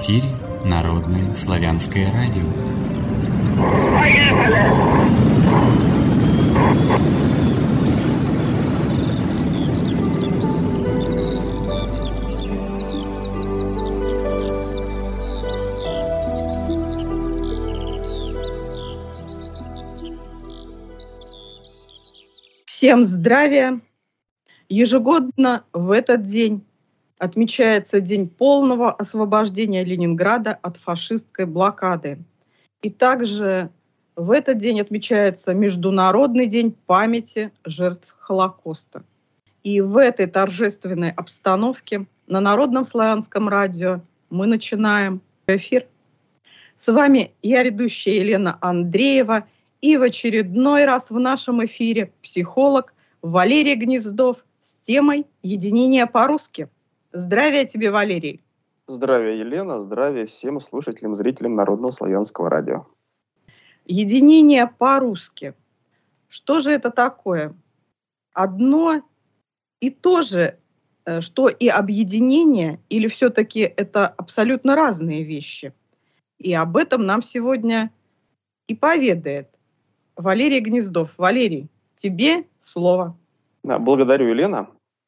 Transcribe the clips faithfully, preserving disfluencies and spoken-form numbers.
эфире Народное славянское радио. Поехали! Всем здравия! Ежегодно в этот день отмечается День полного освобождения Ленинграда от фашистской блокады. И также в этот день отмечается Международный день памяти жертв Холокоста. И в этой торжественной обстановке на Народном славянском радио мы начинаем эфир. С вами я, ведущая Елена Андреева, и в очередной раз в нашем эфире психолог Валерий Гнездов с темой «Единение по-русски». Здравия тебе, Валерий. Здравия, Елена. Здравия всем слушателям, зрителям Народного славянского радио. Единение по-русски. Что же это такое? Одно и то же, что и объединение, или все-таки это абсолютно разные вещи? И об этом нам сегодня и поведает Валерий Гнездов. Валерий, тебе слово. Да, благодарю, Елена.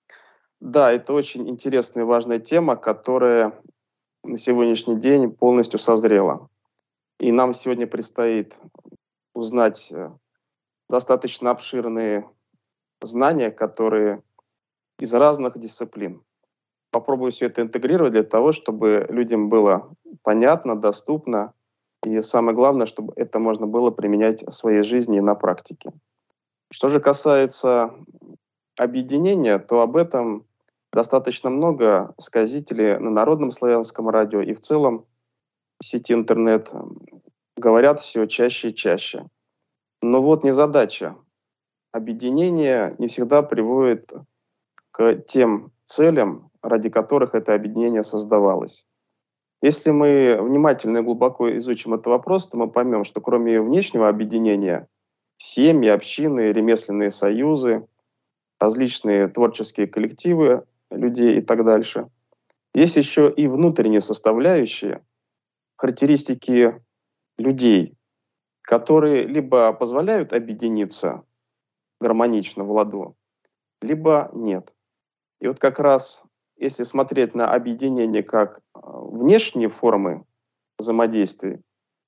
Да, это очень интересная и важная тема, которая на сегодняшний день полностью созрела. И нам сегодня предстоит узнать достаточно обширные знания, которые из разных дисциплин. Попробую все это интегрировать для того, чтобы людям было понятно, доступно, и самое главное, чтобы это можно было применять в своей жизни и на практике. Что же касается объединения, то об этом достаточно много сказителей на Народном славянском радио и в целом в сети интернет говорят все чаще и чаще. Но вот незадача. Объединение не всегда приводит к тем целям, ради которых это объединение создавалось. Если мы внимательно и глубоко изучим этот вопрос, то мы поймем, что кроме внешнего объединения, семьи, общины, ремесленные союзы, различные творческие коллективы людей и так дальше, есть еще и внутренние составляющие, характеристики людей, которые либо позволяют объединиться гармонично в ладу, либо нет. И вот как раз, если смотреть на объединение как внешние формы взаимодействия,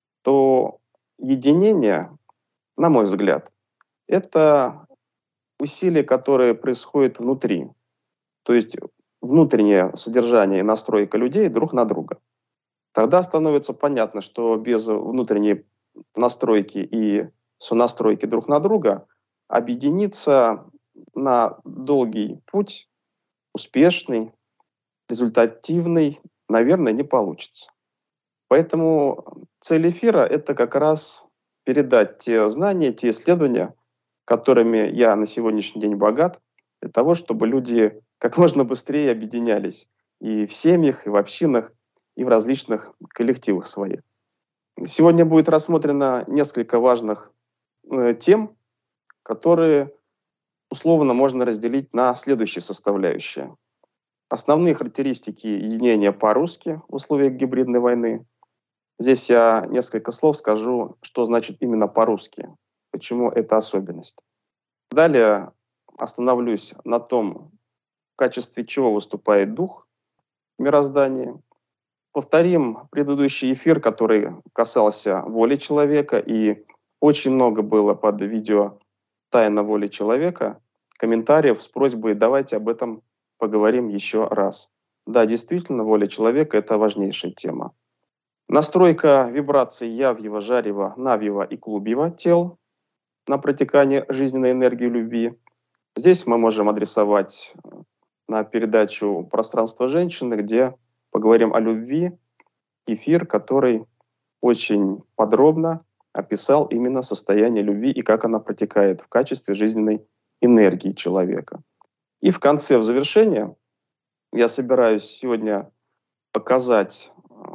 то единение, на мой взгляд, это усилия, которые происходят внутри. То есть внутреннее содержание и настройка людей друг на друга. Тогда становится понятно, что без внутренней настройки и сонастройки друг на друга объединиться на долгий путь, успешный, результативный, наверное, не получится. Поэтому цель эфира — это как раз передать те знания, те исследования, которыми я на сегодняшний день богат, для того, чтобы люди как можно быстрее объединялись и в семьях, и в общинах, и в различных коллективах своих. Сегодня будет рассмотрено несколько важных э, тем, которые условно можно разделить на следующие составляющие. Основные характеристики единения по-русски в условиях гибридной войны. Здесь я несколько слов скажу, что значит именно по-русски, почему это особенность. Далее остановлюсь на том, в качестве чего выступает дух в мироздании. Повторим предыдущий эфир, который касался воли человека, и очень много было под видео «Тайна воли человека» комментариев с просьбой «давайте об этом поговорим еще раз». Да, действительно, воля человека — это важнейшая тема. Настройка вибраций явьего, жарьего, навьего и клубьего тел на протекание жизненной энергии любви. Здесь мы можем адресовать на передачу «Пространство женщины», где поговорим о любви, эфир, который очень подробно описал именно состояние любви и как она протекает в качестве жизненной энергии человека. И в конце, в завершение, я собираюсь сегодня показать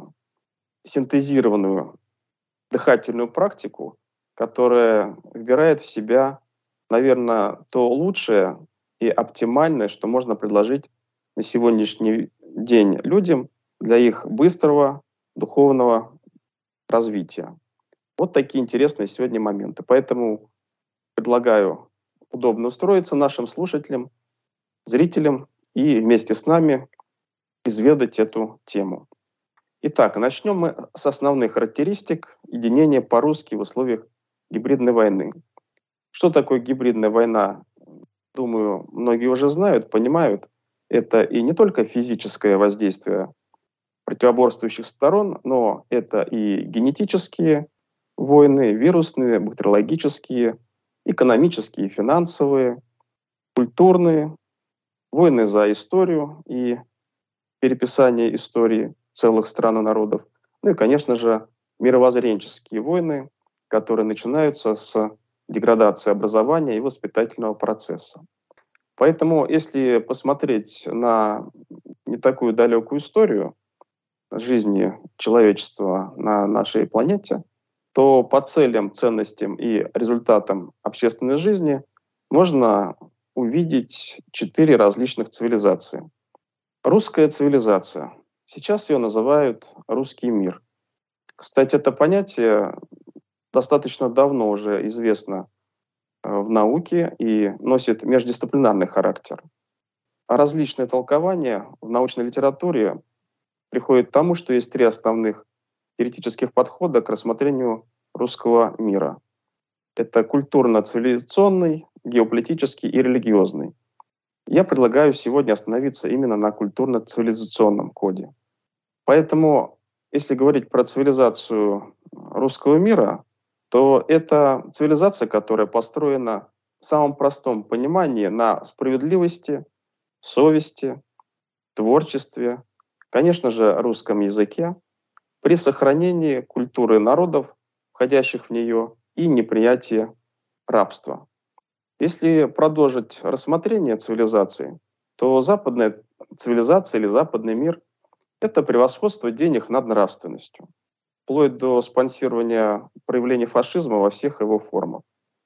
синтезированную дыхательную практику, которая вбирает в себя, наверное, то лучшее и оптимальное, что можно предложить на сегодняшний день людям для их быстрого духовного развития. Вот такие интересные сегодня моменты. Поэтому предлагаю удобно устроиться нашим слушателям, зрителям и вместе с нами изведать эту тему. Итак, начнем мы с основных характеристик единения по-русски в условиях гибридной войны. Что такое гибридная война? Думаю, многие уже знают, понимают. Это и не только физическое воздействие противоборствующих сторон, но это и генетические войны, вирусные, бактериологические, экономические, финансовые, культурные, войны за историю и переписание истории целых стран и народов. Ну и, конечно же, мировоззренческие войны, которые начинаются с деградации образования и воспитательного процесса. Поэтому, если посмотреть на не такую далекую историю жизни человечества на нашей планете, то по целям, ценностям и результатам общественной жизни можно увидеть четыре различных цивилизации. Русская цивилизация. Сейчас ее называют русский мир. Кстати, это понятие достаточно давно уже известно в науке и носит междисциплинарный характер. А различные толкования в научной литературе приходят к тому, что есть три основных теоретических подхода к рассмотрению русского мира. Это культурно-цивилизационный, геополитический и религиозный. Я предлагаю сегодня остановиться именно на культурно-цивилизационном коде. Поэтому, если говорить про цивилизацию русского мира, то это цивилизация, которая построена в самом простом понимании на справедливости, совести, творчестве, конечно же, русском языке, при сохранении культуры народов, входящих в нее, и неприятии рабства. Если продолжить рассмотрение цивилизации, то западная цивилизация или западный мир — это превосходство денег над нравственностью, вплоть до спонсирования проявлений фашизма во всех его формах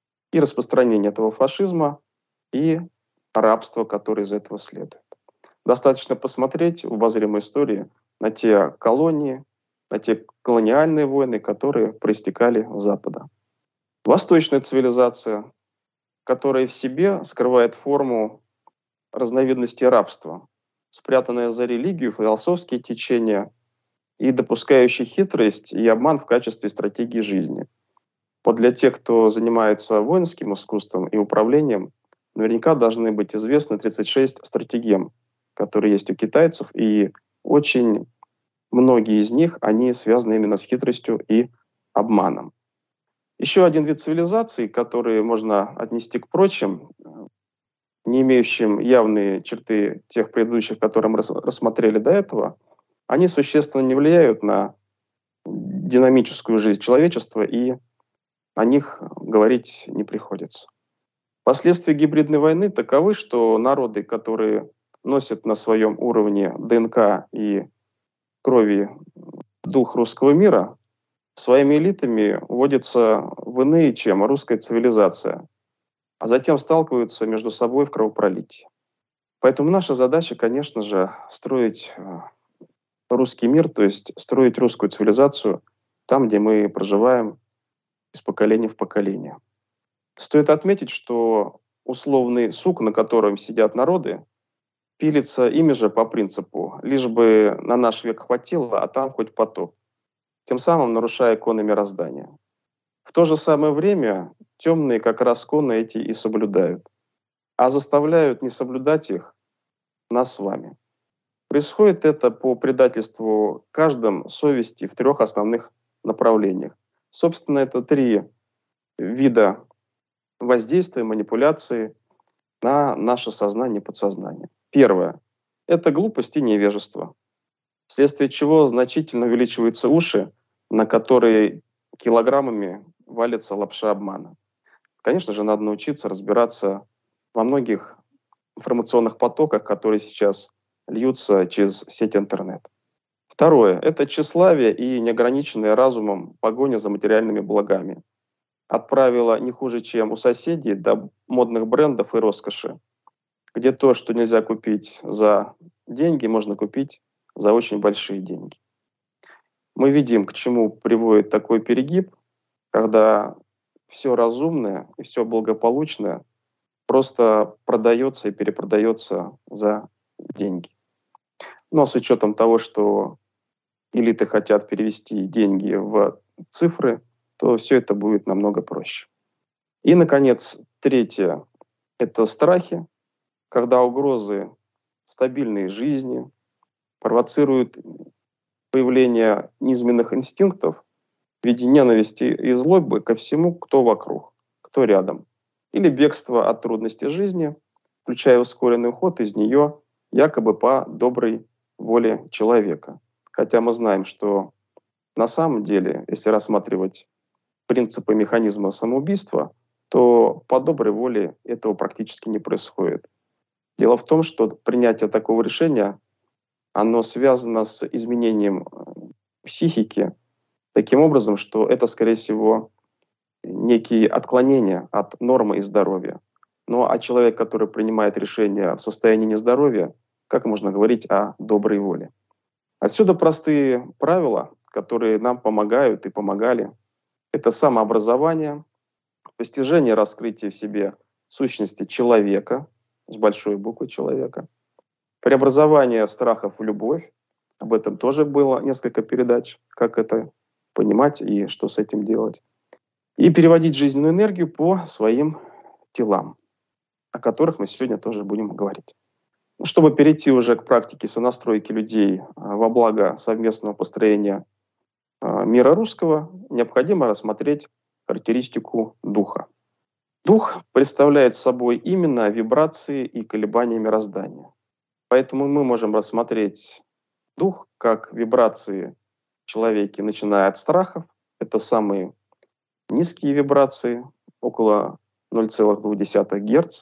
и распространения этого фашизма и рабства, которое из этого следует. Достаточно посмотреть в обозримой истории на те колонии, на те колониальные войны, которые проистекали с Запада. Восточная цивилизация, которая в себе скрывает форму разновидности рабства, спрятанная за религию, философские течения и допускающая хитрость и обман в качестве стратегии жизни. Вот для тех, кто занимается воинским искусством и управлением, наверняка должны быть известны тридцать шесть стратегем, которые есть у китайцев, и очень многие из них, они связаны именно с хитростью и обманом. Еще один вид цивилизации, который можно отнести к прочим, не имеющим явные черты тех предыдущих, которые мы рассмотрели до этого, они существенно не влияют на динамическую жизнь человечества, и о них говорить не приходится. Последствия гибридной войны таковы, что народы, которые носят на своем уровне ДНК и крови дух русского мира, своими элитами вводятся в иные, чем русская цивилизация, а затем сталкиваются между собой в кровопролитии. Поэтому наша задача, конечно же, строить русский мир, то есть строить русскую цивилизацию там, где мы проживаем из поколения в поколение. Стоит отметить, что условный сук, на котором сидят народы, пилится ими же по принципу «лишь бы на наш век хватило, а там хоть потоп», тем самым нарушая законы мироздания. В то же самое время темные как раз законы эти и соблюдают, а заставляют не соблюдать их нас с вами. Происходит это по предательству каждым совести в трех основных направлениях. Собственно, это три вида воздействия, манипуляции на наше сознание и подсознание. Первое — это глупость и невежество, вследствие чего значительно увеличиваются уши, на которые килограммами валится лапша обмана. Конечно же, надо научиться разбираться во многих информационных потоках, которые сейчас льются через сеть интернет. Второе — это тщеславие и неограниченное разумом погоня за материальными благами. От правила не хуже, чем у соседей, до модных брендов и роскоши, где то, что нельзя купить за деньги, можно купить за очень большие деньги. Мы видим, к чему приводит такой перегиб, когда все разумное и все благополучное просто продается и перепродается за деньги. Но с учетом того, что элиты хотят перевести деньги в цифры, то все это будет намного проще. И, наконец, третье – это страхи, когда угрозы стабильной жизни провоцируют появление низменных инстинктов в виде ненависти и злобы ко всему, кто вокруг, кто рядом. Или бегство от трудностей жизни, включая ускоренный уход из нее, якобы по доброй воле человека. Хотя мы знаем, что на самом деле, если рассматривать принципы механизма самоубийства, то по доброй воле этого практически не происходит. Дело в том, что принятие такого решения, оно связано с изменением психики таким образом, что это, скорее всего, некие отклонения от нормы и здоровья. Ну а человек, который принимает решение в состоянии нездоровья, как можно говорить о доброй воле? Отсюда простые правила, которые нам помогают и помогали. Это самообразование, постижение, раскрытие в себе сущности человека, с большой буквы человека, преобразование страхов в любовь. Об этом тоже было несколько передач, как это понимать и что с этим делать. И переводить жизненную энергию по своим телам, о которых мы сегодня тоже будем говорить. Чтобы перейти уже к практике сонастройки людей во благо совместного построения мира русского, необходимо рассмотреть характеристику духа. Дух представляет собой именно вибрации и колебания мироздания. Поэтому мы можем рассмотреть дух как вибрации в человеке, начиная от страхов. Это самые низкие вибрации, около ноль целых две десятых герц,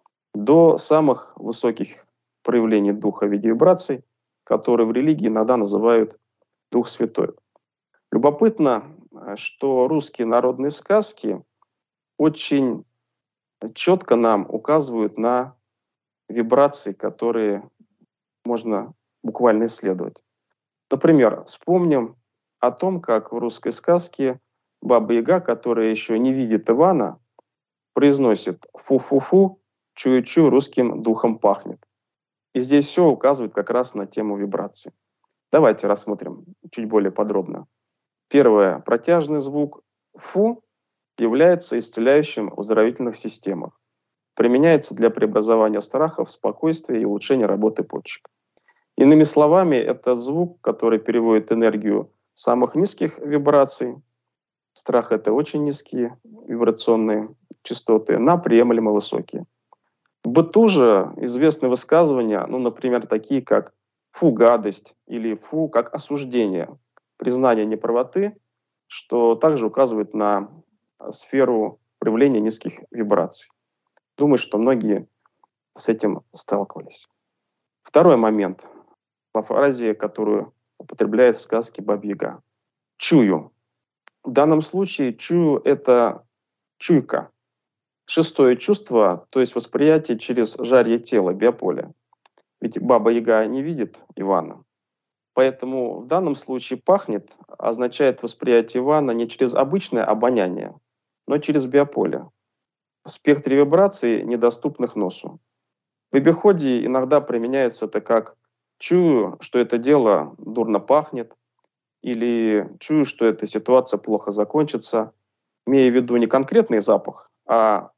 до самых высоких проявлений духа в виде вибраций, которые в религии иногда называют Дух Святой. Любопытно, что русские народные сказки очень четко нам указывают на вибрации, которые можно буквально исследовать. Например, вспомним о том, как в русской сказке Баба-Яга, которая еще не видит Ивана, произносит «фу-фу-фу, чую-чую, русским духом пахнет». И здесь все указывает как раз на тему вибраций. Давайте рассмотрим чуть более подробно. Первое. Протяжный звук «фу» является исцеляющим в оздоровительных системах. Применяется для преобразования страхов в спокойствие и улучшения работы почек. Иными словами, этот звук, который переводит энергию самых низких вибраций, страх — это очень низкие вибрационные частоты, на приемлемо высокие. В быту же известны высказывания, ну, например, такие как «фу, гадость» или «фу, как осуждение», признание неправоты, что также указывает на сферу проявления низких вибраций. Думаю, что многие с этим сталкивались. Второй момент во фразе, которую употребляет в сказке Баба-Яга. «Чую». В данном случае «чую» — это чуйка. Шестое чувство, то есть восприятие через жарье тела, биополе. Ведь Баба-Яга не видит Ивана. Поэтому в данном случае «пахнет» означает восприятие Ивана не через обычное обоняние, но через биополе. В спектре вибраций, недоступных носу. В обиходе иногда применяется это как «чую, что это дело дурно пахнет», или «чую, что эта ситуация плохо закончится», имея в виду не конкретный запах, а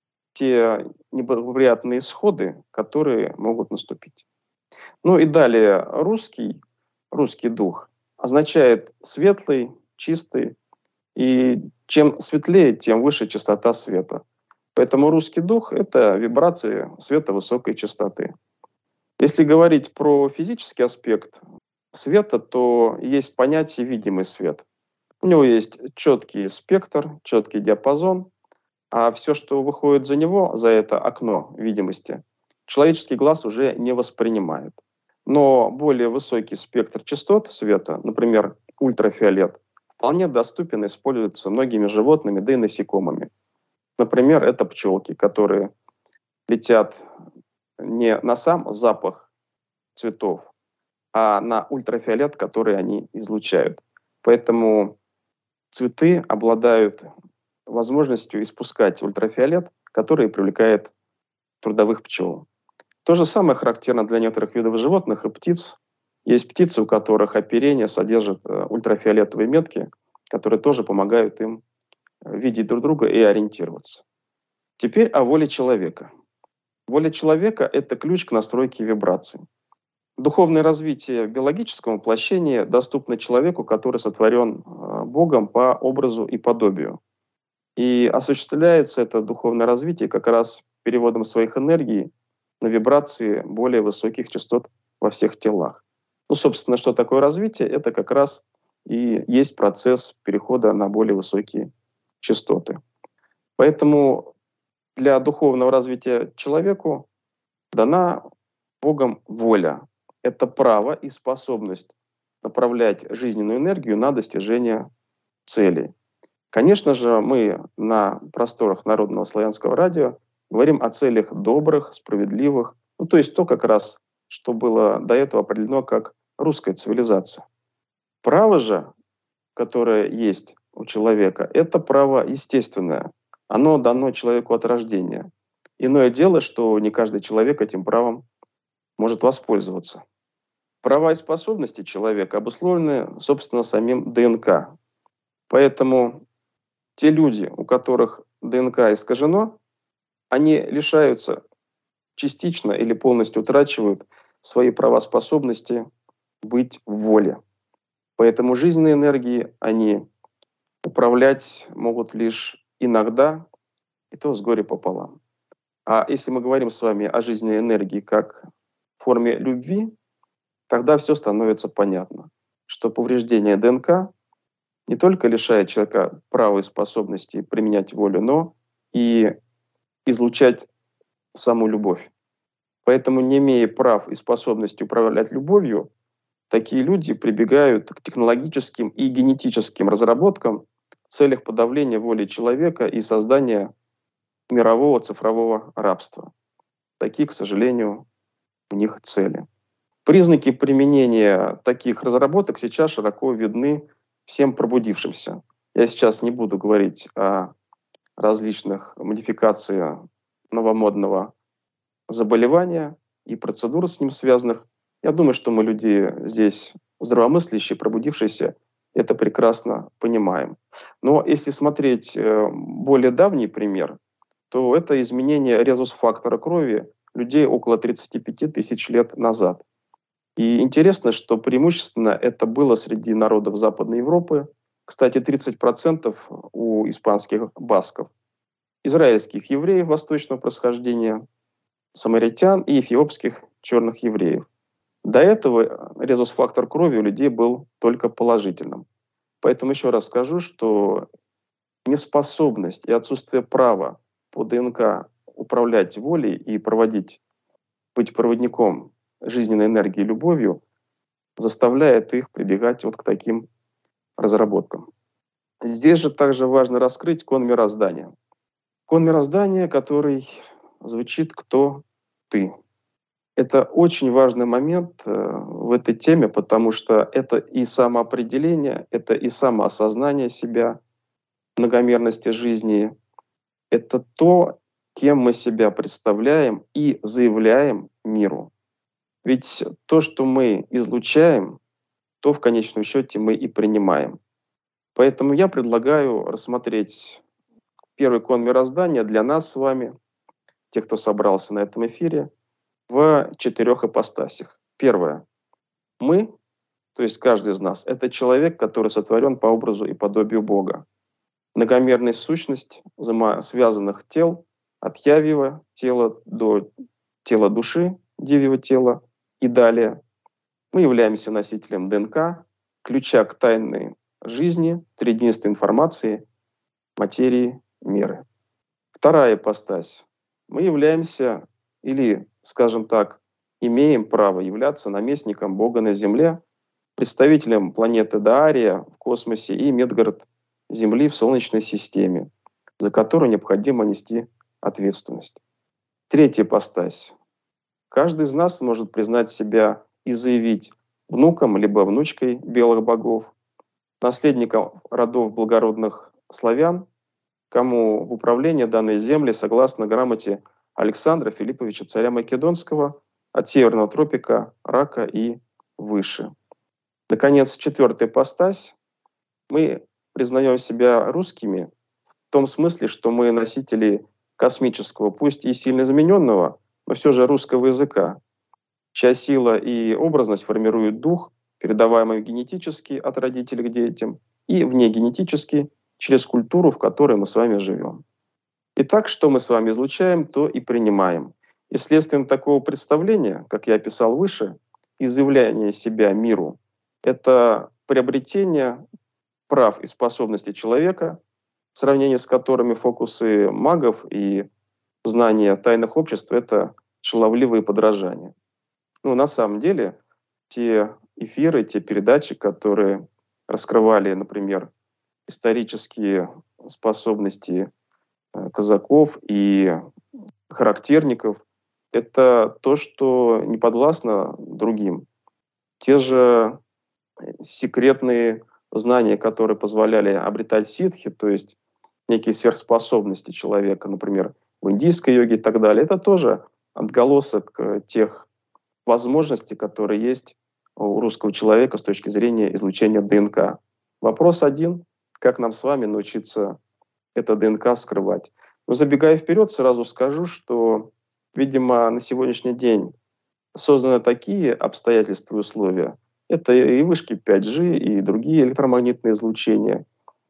те неприятные исходы, которые могут наступить. Ну и далее русский, русский дух означает светлый, чистый, и чем светлее, тем выше частота света. Поэтому русский дух — это вибрации света высокой частоты. Если говорить про физический аспект света, то есть понятие «видимый свет». У него есть четкий спектр, четкий диапазон, а все, что выходит за него, за это окно видимости, человеческий глаз уже не воспринимает. Но более высокий спектр частот света, например, ультрафиолет, вполне доступен и используется многими животными, да и насекомыми. Например, это пчелки, которые летят не на сам запах цветов, а на ультрафиолет, который они излучают. Поэтому цветы обладают возможностью испускать ультрафиолет, который привлекает трудовых пчел. То же самое характерно для некоторых видов животных и птиц. Есть птицы, у которых оперение содержит ультрафиолетовые метки, которые тоже помогают им видеть друг друга и ориентироваться. Теперь о воле человека. Воля человека – это ключ к настройке вибраций. Духовное развитие в биологическом воплощении доступно человеку, который сотворен Богом по образу и подобию. И осуществляется это духовное развитие как раз переводом своих энергий на вибрации более высоких частот во всех телах. Ну, собственно, что такое развитие? Это как раз и есть процесс перехода на более высокие частоты. Поэтому для духовного развития человеку дана Богом воля. Это право и способность направлять жизненную энергию на достижение целей. Конечно же, мы на просторах Народного славянского радио говорим о целях добрых, справедливых, ну, то есть то как раз, что было до этого определено как русская цивилизация. Право же, которое есть у человека, это право естественное. Оно дано человеку от рождения. Иное дело, что не каждый человек этим правом может воспользоваться. Права и способности человека обусловлены, собственно, самим ДНК. Поэтому те люди, у которых ДНК искажено, они лишаются частично или полностью утрачивают свои права, способности быть в воле. Поэтому жизненные энергии они управлять могут лишь иногда, и то с горя пополам. А если мы говорим с вами о жизненной энергии как в форме любви, тогда все становится понятно, что повреждение ДНК не только лишает человека права и способности применять волю, но и излучать саму любовь. Поэтому, не имея прав и способности управлять любовью, такие люди прибегают к технологическим и генетическим разработкам в целях подавления воли человека и создания мирового цифрового рабства. Такие, к сожалению, у них цели. Признаки применения таких разработок сейчас широко видны всем пробудившимся. Я сейчас не буду говорить о различных модификациях новомодного заболевания и процедур с ним связанных. Я думаю, что мы, люди здесь здравомыслящие, пробудившиеся, это прекрасно понимаем. Но если смотреть более давний пример, то это изменение резус-фактора крови людей около тридцати пяти тысяч лет назад. И интересно, что преимущественно это было среди народов Западной Европы. Кстати, тридцать процентов у испанских басков, израильских евреев восточного происхождения, самаритян и эфиопских черных евреев. До этого резус-фактор крови у людей был только положительным. Поэтому еще раз скажу, что неспособность и отсутствие права по ДНК управлять волей и проводить, быть проводником жизненной энергии и любовью заставляет их прибегать вот к таким разработкам. Здесь же также важно раскрыть кон мироздания. Кон мироздания, который звучит «Кто ты?». Это очень важный момент в этой теме, потому что это и самоопределение, это и самоосознание себя, многомерности жизни. Это то, кем мы себя представляем и заявляем миру. Ведь то, что мы излучаем, то в конечном счете мы и принимаем. Поэтому я предлагаю рассмотреть первый кон мироздания для нас с вами, тех, кто собрался на этом эфире, в четырех ипостасях. Первое. Мы, то есть каждый из нас, это человек, который сотворен по образу и подобию Бога. Многомерная сущность связанных тел, от явьего тела до тела души, девьего тела и далее. Мы являемся носителем ДНК, ключа к тайной жизни, триединства информации, материи, меры. Вторая ипостась. Мы являемся, или, скажем так, имеем право являться наместником Бога на Земле, представителем планеты Даария в космосе и Медгард Земли в Солнечной системе, за которую необходимо нести ответственность. Третья ипостась. Каждый из нас может признать себя и заявить внуком либо внучкой белых богов, наследником родов благородных славян, кому в управление данной земли согласно грамоте Александра Филипповича, царя Македонского, от северного тропика Рака и выше. Наконец, четвертая ипостась. Мы признаем себя русскими в том смысле, что мы носители космического, пусть и сильно измененного, но все же русского языка, чья сила и образность формируют дух, передаваемый генетически от родителей к детям, и внегенетически через культуру, в которой мы с вами живем. Итак, что мы с вами излучаем, то и принимаем. И следствием такого представления, как я описал выше, изъявление себя миру — это приобретение прав и способностей человека, в сравнении с которыми фокусы магов и знания тайных обществ — это шаловливые подражания. Ну, на самом деле, те эфиры, те передачи, которые раскрывали, например, исторические способности казаков и характерников, это то, что не подвластно другим. Те же секретные знания, которые позволяли обретать ситхи, то есть некие сверхспособности человека, например, в индийской йоге и так далее, это тоже отголосок тех возможностей, которые есть у русского человека с точки зрения излучения ДНК. Вопрос один: как нам с вами научиться это ДНК вскрывать? Но забегая вперед, сразу скажу, что, видимо, на сегодняшний день созданы такие обстоятельства и условия. Это и вышки пять джи, и другие электромагнитные излучения,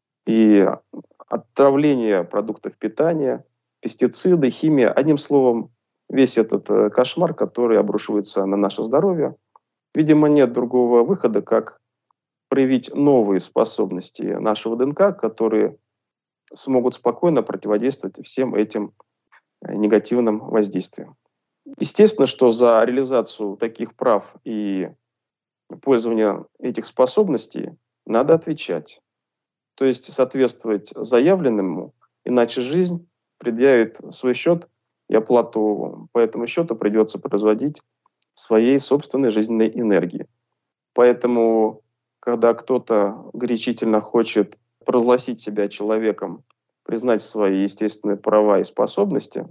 и отравление продуктов питания, пестициды, химия. Одним словом, весь этот кошмар, который обрушивается на наше здоровье. Видимо, нет другого выхода, как проявить новые способности нашего ДНК, которые смогут спокойно противодействовать всем этим негативным воздействиям. Естественно, что за реализацию таких прав и пользование этих способностей надо отвечать. То есть соответствовать заявленному, иначе жизнь предъявит свой счет, и оплату по этому счету придется производить своей собственной жизненной энергии. Поэтому, когда кто-то горячительно хочет провозгласить себя человеком, признать свои естественные права и способности,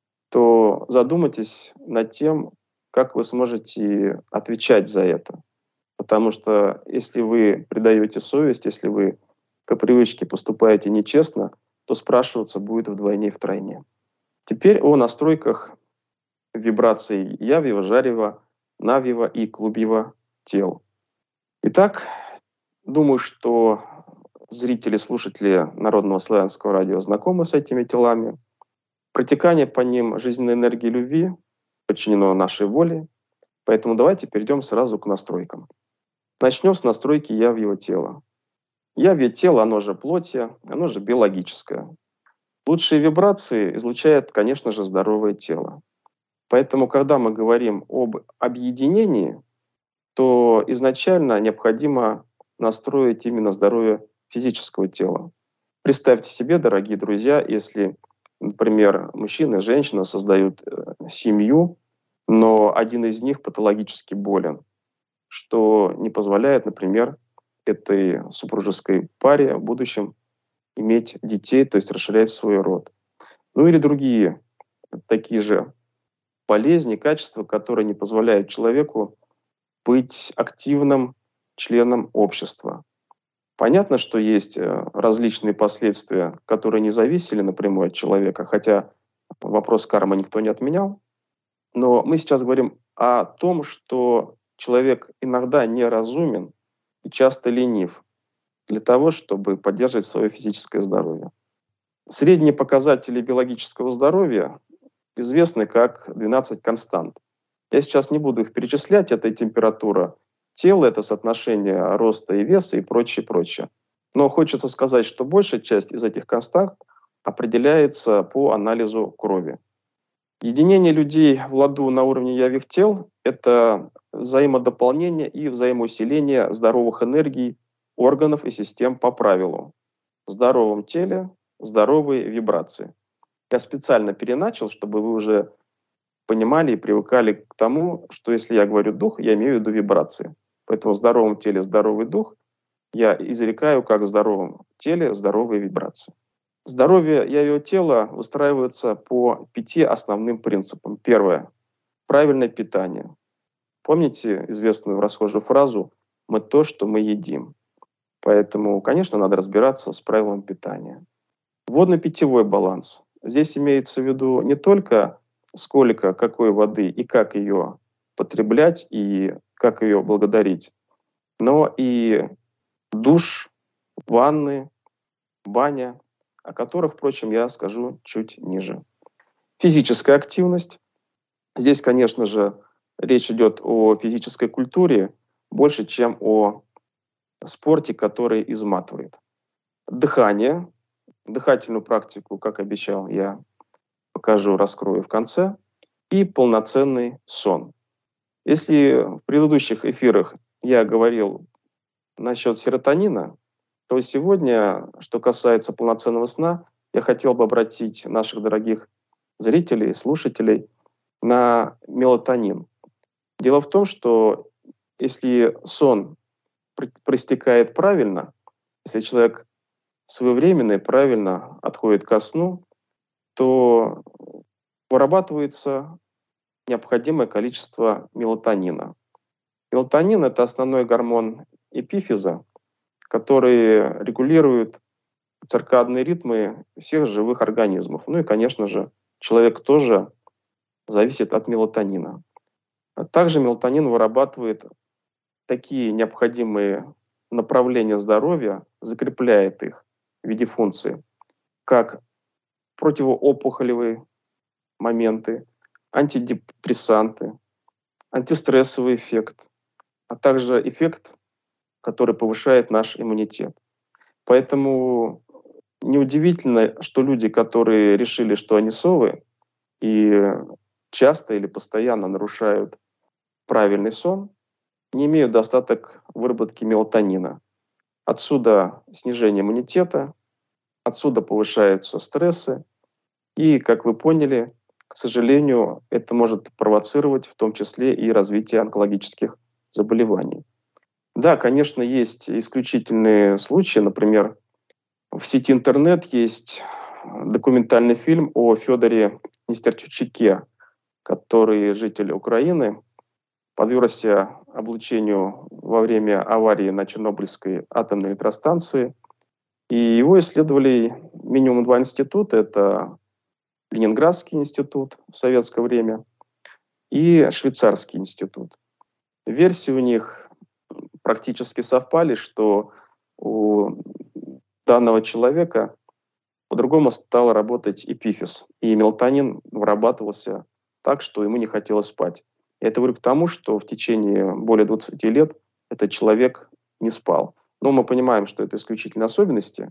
то задумайтесь над тем, как вы сможете отвечать за это. Потому что если вы предаете совесть, если вы по привычке поступаете нечестно, то спрашиваться будет вдвойне и втройне. Теперь о настройках вибраций явьего, жарева, навьего и клубьего тел. Итак, думаю, что зрители, слушатели Народного славянского радио знакомы с этими телами. Протекание по ним жизненной энергии любви подчинено нашей воле, поэтому давайте перейдем сразу к настройкам. Начнем с настройки явьего тела. Явье тело, оно же плоти, оно же биологическое. Лучшие вибрации излучает, конечно же, здоровое тело. Поэтому, когда мы говорим об объединении, то изначально необходимо настроить именно здоровье физического тела. Представьте себе, дорогие друзья, если, например, мужчина и женщина создают семью, но один из них патологически болен, что не позволяет, например, этой супружеской паре в будущем иметь детей, то есть расширять свой род. Ну или другие такие же болезни, качества, которые не позволяют человеку быть активным членом общества. Понятно, что есть различные последствия, которые не зависели напрямую от человека, хотя вопрос кармы никто не отменял. Но мы сейчас говорим о том, что человек иногда неразумен и часто ленив для того, чтобы поддерживать свое физическое здоровье. Средние показатели биологического здоровья известны как двенадцать констант. Я сейчас не буду их перечислять, это температура тела, это соотношение роста и веса и прочее, прочее. Но хочется сказать, что большая часть из этих констант определяется по анализу крови. Единение людей в ладу на уровне явьих тел — это взаимодополнение и взаимоусиление здоровых энергий, органов и систем по правилу. В здоровом теле здоровые вибрации. Я специально переначал, чтобы вы уже понимали и привыкали к тому, что если я говорю дух, я имею в виду вибрации. Поэтому в здоровом теле здоровый дух, я изрекаю как в здоровом теле здоровые вибрации. Здоровье и авиатела выстраивается по пяти основным принципам. Первое. Правильное питание. Помните известную расхожую фразу «мы то, что мы едим». Поэтому, конечно, надо разбираться с правилами питания. Водно-питьевой баланс. Здесь имеется в виду не только сколько, какой воды и как ее потреблять, и как ее благодарить, но и душ, ванны, баня, о которых, впрочем, я скажу чуть ниже. Физическая активность. Здесь, конечно же, речь идет о физической культуре больше, чем о спорте, который изматывает. Дыхание. Дыхательную практику, как обещал, я покажу, раскрою в конце. И полноценный сон. Если в предыдущих эфирах я говорил насчет серотонина, то сегодня, что касается полноценного сна, я хотел бы обратить наших дорогих зрителей, слушателей на мелатонин. Дело в том, что если сон проистекает правильно, если человек своевременно и правильно отходит ко сну, то вырабатывается необходимое количество мелатонина. Мелатонин – это основной гормон эпифиза, который регулирует циркадные ритмы всех живых организмов. Ну и, конечно же, человек тоже зависит от мелатонина. А также мелатонин вырабатывает такие необходимые направления здоровья, закрепляет их в виде функций, как противоопухолевые моменты, антидепрессанты, антистрессовый эффект, а также эффект, который повышает наш иммунитет. Поэтому неудивительно, что люди, которые решили, что они совы, и часто или постоянно нарушают правильный сон, не имеют достаток выработки мелатонина. Отсюда снижение иммунитета, отсюда повышаются стрессы, и, как вы поняли, к сожалению, это может провоцировать в том числе и развитие онкологических заболеваний. Да, конечно, есть исключительные случаи. Например, в сети интернет есть документальный фильм о Федоре Нестерчуке, который житель Украины, подвергся облучению во время аварии на Чернобыльской атомной электростанции. И его исследовали минимум два института. Это Ленинградский институт в советское время и Швейцарский институт. Версии у них практически совпали, что у данного человека по-другому стал работать эпифиз, и мелатонин вырабатывался так, что ему не хотелось спать. Я это говорю к тому, что в течение более двадцати лет этот человек не спал. Но мы понимаем, что это исключительные особенности,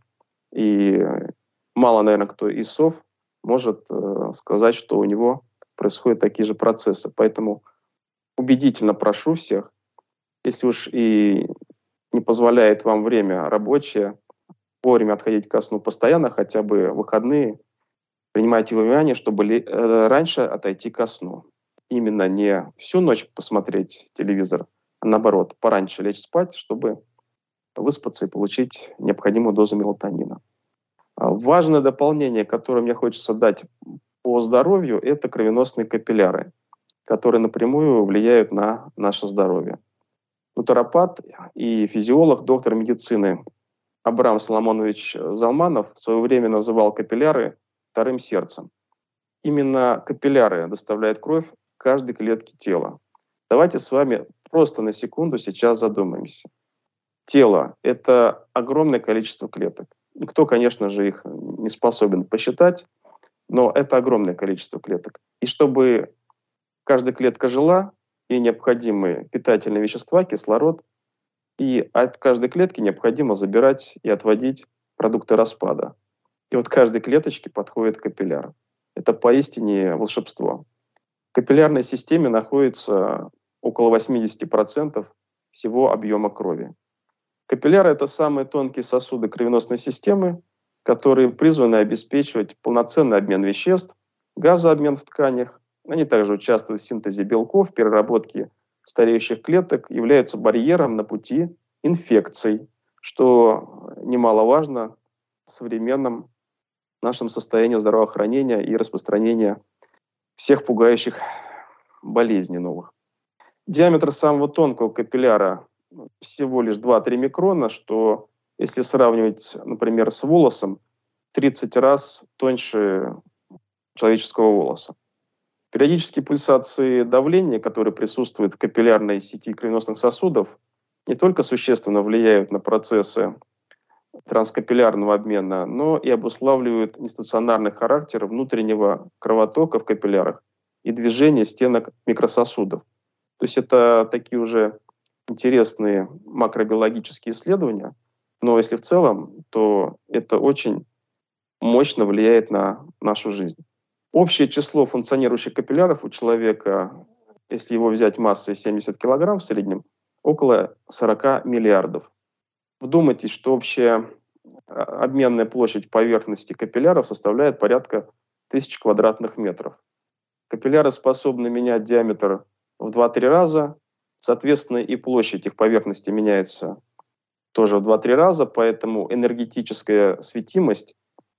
и мало, наверное, кто из сов может э, сказать, что у него происходят такие же процессы. Поэтому убедительно прошу всех, если уж и не позволяет вам время рабочее, вовремя отходить ко сну постоянно, хотя бы выходные, принимайте во внимание, чтобы ли, э, раньше отойти ко сну. Именно не всю ночь посмотреть телевизор, а наоборот, пораньше лечь спать, чтобы выспаться и получить необходимую дозу мелатонина. Важное дополнение, которое мне хочется дать по здоровью, это кровеносные капилляры, которые напрямую влияют на наше здоровье. Натуропат и физиолог, доктор медицины Абрам Соломонович Залманов в свое время называл капилляры вторым сердцем. Именно капилляры доставляют кровь в каждой клетке тела. Давайте с вами просто на секунду сейчас задумаемся. Тело – это огромное количество клеток. Никто, конечно же, их не способен посчитать, но это огромное количество клеток. И чтобы каждая клетка жила, ей необходимы питательные вещества, кислород, и от каждой клетки необходимо забирать и отводить продукты распада. И вот к каждой клеточке подходит капилляр. Это поистине волшебство. В капиллярной системе находится около восемьдесят процентов всего объема крови. Капилляры – это самые тонкие сосуды кровеносной системы, которые призваны обеспечивать полноценный обмен веществ, газообмен в тканях. Они также участвуют в синтезе белков, переработке стареющих клеток, являются барьером на пути инфекций. что немаловажно в современном нашем состоянии здравоохранения и распространения всех пугающих болезней новых. Диаметр самого тонкого капилляра всего лишь два-три микрона, что, если сравнивать, например, с волосом, тридцать раз тоньше человеческого волоса. Периодические пульсации давления, которые присутствуют в капиллярной сети кровеносных сосудов, не только существенно влияют на процессы транскапиллярного обмена, но и обуславливают нестационарный характер внутреннего кровотока в капиллярах и движение стенок микрососудов. То есть это такие уже интересные макробиологические исследования, но если в целом, то это очень мощно влияет на нашу жизнь. Общее число функционирующих капилляров у человека, если его взять массой семьдесят килограмм в среднем, около сорок миллиардов. Вдумайтесь, что общая обменная площадь поверхности капилляров составляет порядка тысячи квадратных метров. Капилляры способны менять диаметр в два-три раза, соответственно, и площадь их поверхности меняется тоже в два-три раза, поэтому энергетическая светимость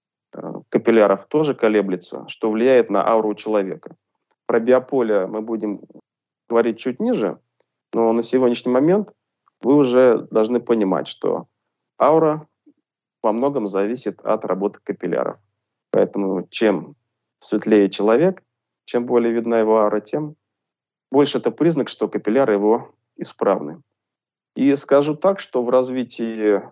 капилляров тоже колеблется, что влияет на ауру человека. Про биополе мы будем говорить чуть ниже, но на сегодняшний момент вы уже должны понимать, что аура во многом зависит от работы капилляров. Поэтому чем светлее человек, чем более видна его аура, тем больше это признак, что капилляры его исправны. И скажу так, что в развитии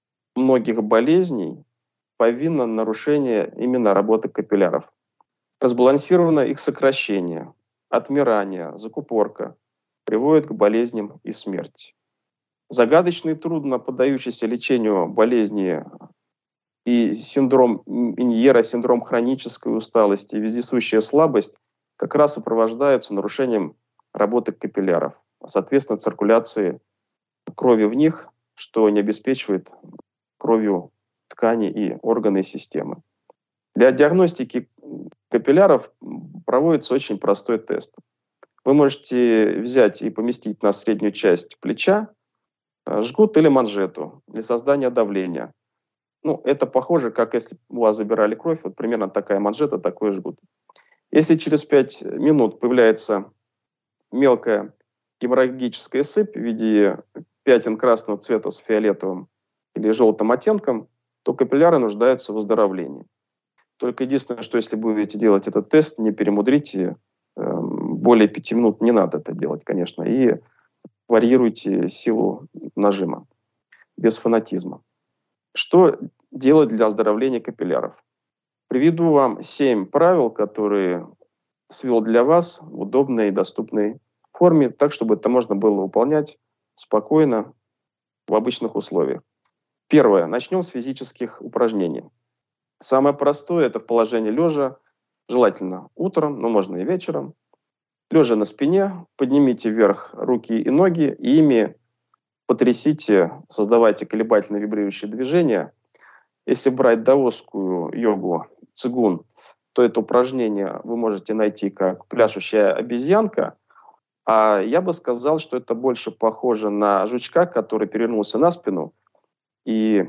многих болезней повинно нарушение именно работы капилляров. Разбалансированное их сокращение, отмирание, закупорка приводит к болезням и смерти. Загадочный, трудно поддающийся лечению болезни и синдром Меньера, синдром хронической усталости, вездесущая слабость как раз сопровождаются нарушением работы капилляров, соответственно, циркуляции крови в них, что не обеспечивает кровью ткани и органы системы. Для диагностики капилляров проводится очень простой тест. Вы можете взять и поместить на среднюю часть плеча жгут или манжету для создания давления. Ну, это похоже, как если у вас забирали кровь, вот примерно такая манжета, такой жгут. Если через пять минут появляется мелкая геморрагическая сыпь в виде пятен красного цвета с фиолетовым или желтым оттенком, то капилляры нуждаются в выздоровлении. Только единственное, что если будете делать этот тест, не перемудрите, более пяти минут не надо это делать, конечно, и варьируйте силу нажима, без фанатизма. Что делать для оздоровления капилляров? Приведу вам семь правил, которые свел для вас в удобной и доступной форме, так, чтобы это можно было выполнять спокойно в обычных условиях. Первое. Начнем с физических упражнений. Самое простое – это в положении лежа, желательно утром, но можно и вечером. Лежа на спине, поднимите вверх руки и ноги, и ими потрясите, создавайте колебательно вибрирующие движения. Если брать даосскую йогу, цигун, то это упражнение вы можете найти как пляшущая обезьянка, а я бы сказал, что это больше похоже на жучка, который перевернулся на спину и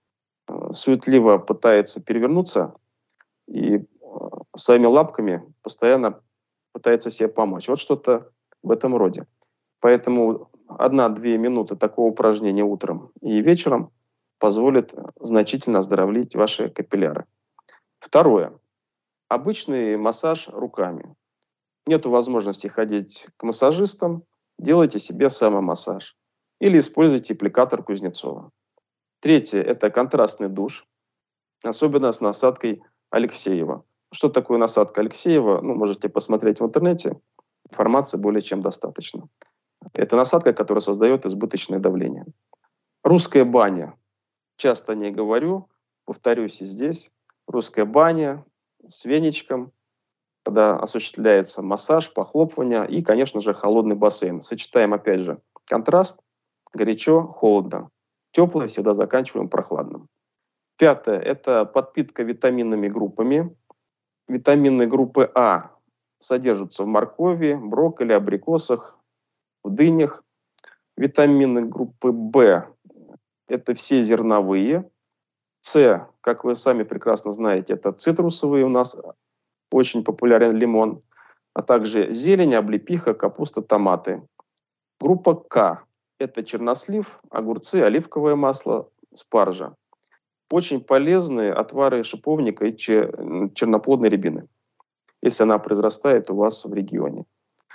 суетливо пытается перевернуться и своими лапками постоянно пытается себе помочь. Вот что-то в этом роде. Поэтому одна-две минуты такого упражнения утром и вечером позволит значительно оздоровить ваши капилляры. Второе. Обычный массаж руками. Нету возможности ходить к массажистам, делайте себе самомассаж. Или используйте аппликатор Кузнецова. Третье – это контрастный душ, особенно с насадкой Алексеева. Что такое насадка Алексеева? Ну, можете посмотреть в интернете. Информации более чем достаточно. Это насадка, которая создает избыточное давление. Русская баня. Часто о ней говорю, повторюсь и здесь. Русская баня с веничком, когда осуществляется массаж, похлопывание и, конечно же, холодный бассейн. Сочетаем, опять же, контраст, горячо, холодно. Теплое всегда заканчиваем прохладным. Пятое – это подпитка витаминными группами. Витамины группы А содержатся в моркови, брокколи, абрикосах, в дынях. Витамины группы В это все зерновые. С, как вы сами прекрасно знаете, это цитрусовые у нас, очень популярен лимон, а также зелень, облепиха, капуста, томаты. Группа К – это чернослив, огурцы, оливковое масло, спаржа. Очень полезные отвары шиповника и черноплодной рябины, если она произрастает у вас в регионе.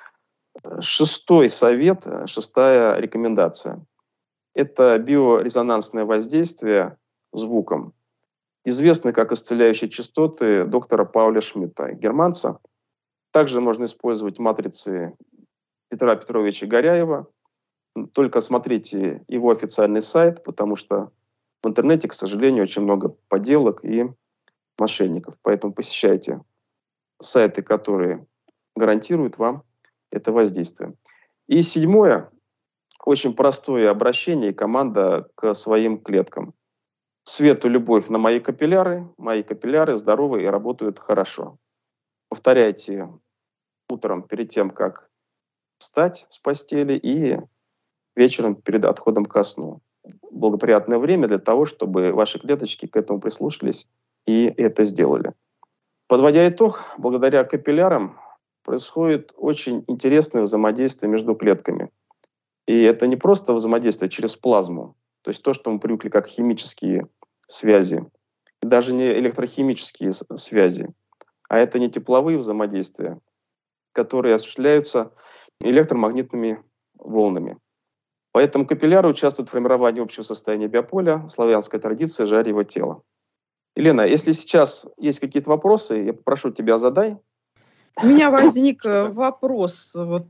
Шестой совет, шестая рекомендация – это биорезонансное воздействие звуком. Известны как исцеляющие частоты доктора Пауля Шмидта, германца. Также можно использовать матрицы Петра Петровича Горяева. Только смотрите его официальный сайт, потому что в интернете, к сожалению, очень много подделок и мошенников. Поэтому посещайте сайты, которые гарантируют вам это воздействие. И седьмое, очень простое обращение и команда к своим клеткам. Свету любовь на мои капилляры. Мои капилляры здоровы и работают хорошо. Повторяйте утром перед тем, как встать с постели, и вечером перед отходом ко сну. Благоприятное время для того, чтобы ваши клеточки к этому прислушались и это сделали. Подводя итог, благодаря капиллярам происходит очень интересное взаимодействие между клетками. И это не просто взаимодействие через плазму, то есть то, что мы привыкли как химические связи, и даже не электрохимические связи, а это не тепловые взаимодействия, которые осуществляются электромагнитными волнами. Поэтому капилляры участвуют в формировании общего состояния биополя, славянская традиция «жарьего тела». Елена, если сейчас есть какие-то вопросы, я попрошу тебя задай. У меня возник вопрос. Вот,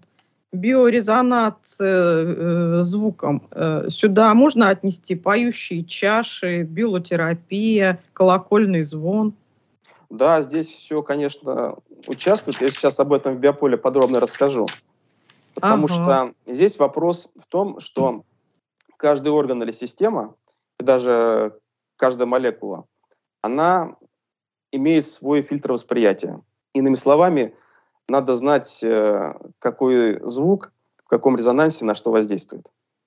биорезонация э, звуком. Э, сюда можно отнести поющие чаши, биотерапия, колокольный звон? Да, здесь все, конечно, участвует. Я сейчас об этом в биополе подробно расскажу. Потому ага. что здесь вопрос в том, что каждый орган или система, и даже каждая молекула, она имеет свой фильтр восприятия. Иными словами, надо знать, какой звук, в каком резонансе на что воздействует.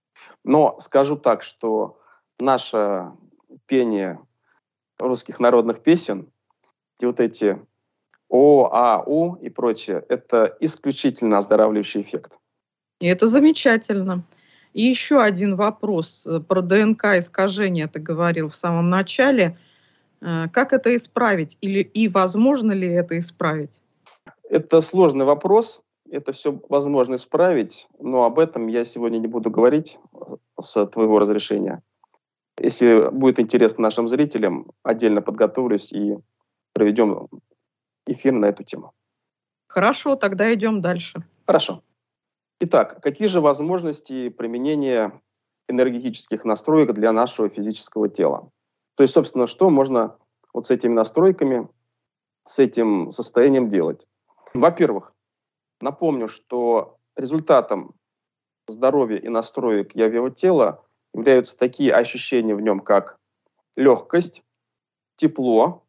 Но скажу так, что наше пение русских народных песен, и вот эти О, А, У и прочее, это исключительно оздоравливающий эффект. И это замечательно. И еще один вопрос про ДНК искажения, ты говорил в самом начале. Как это исправить? Или и возможно ли это исправить? Это сложный вопрос. Это все возможно исправить, но об этом я сегодня не буду говорить с твоего разрешения. Если будет интересно нашим зрителям, отдельно подготовлюсь и проведем эфир на эту тему. Хорошо, тогда идем дальше. Хорошо. Итак, какие же возможности применения энергетических настроек для нашего физического тела? То есть, собственно, что можно вот с этими настройками, с этим состоянием делать? Во-первых, напомню, что результатом здоровья и настроек явного тела являются такие ощущения в нем, как легкость, тепло,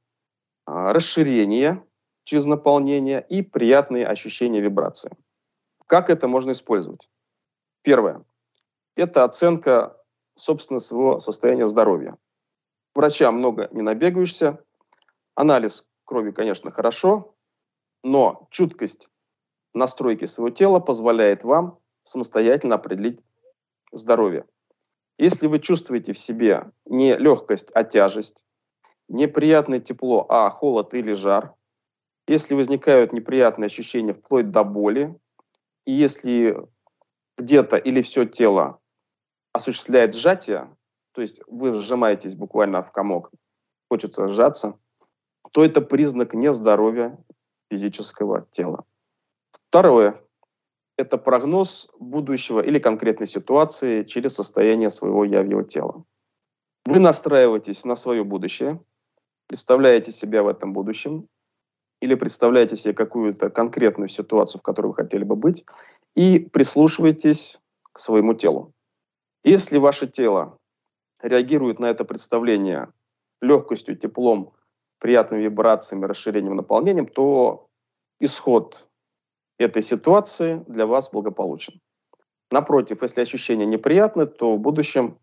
расширение через наполнение и приятные ощущения вибрации. Как это можно использовать? Первое. Это оценка, собственно, своего состояния здоровья. Врача много не набегаешься. Анализ крови, конечно, хорошо, но чуткость настройки своего тела позволяет вам самостоятельно определить здоровье. Если вы чувствуете в себе не легкость, а тяжесть, не приятное тепло, а холод или жар, если возникают неприятные ощущения вплоть до боли, и если где-то или все тело осуществляет сжатие, то есть вы сжимаетесь буквально в комок, хочется сжаться, то это признак нездоровья физического тела. Второе – это прогноз будущего или конкретной ситуации через состояние своего явного тела. Вы настраиваетесь на свое будущее, представляете себя в этом будущем, или представляете себе какую-то конкретную ситуацию, в которой вы хотели бы быть, и прислушиваетесь к своему телу. Если ваше тело реагирует на это представление легкостью, теплом, приятными вибрациями, расширением, наполнением, то исход этой ситуации для вас благополучен. Напротив, если ощущения неприятны, то в будущем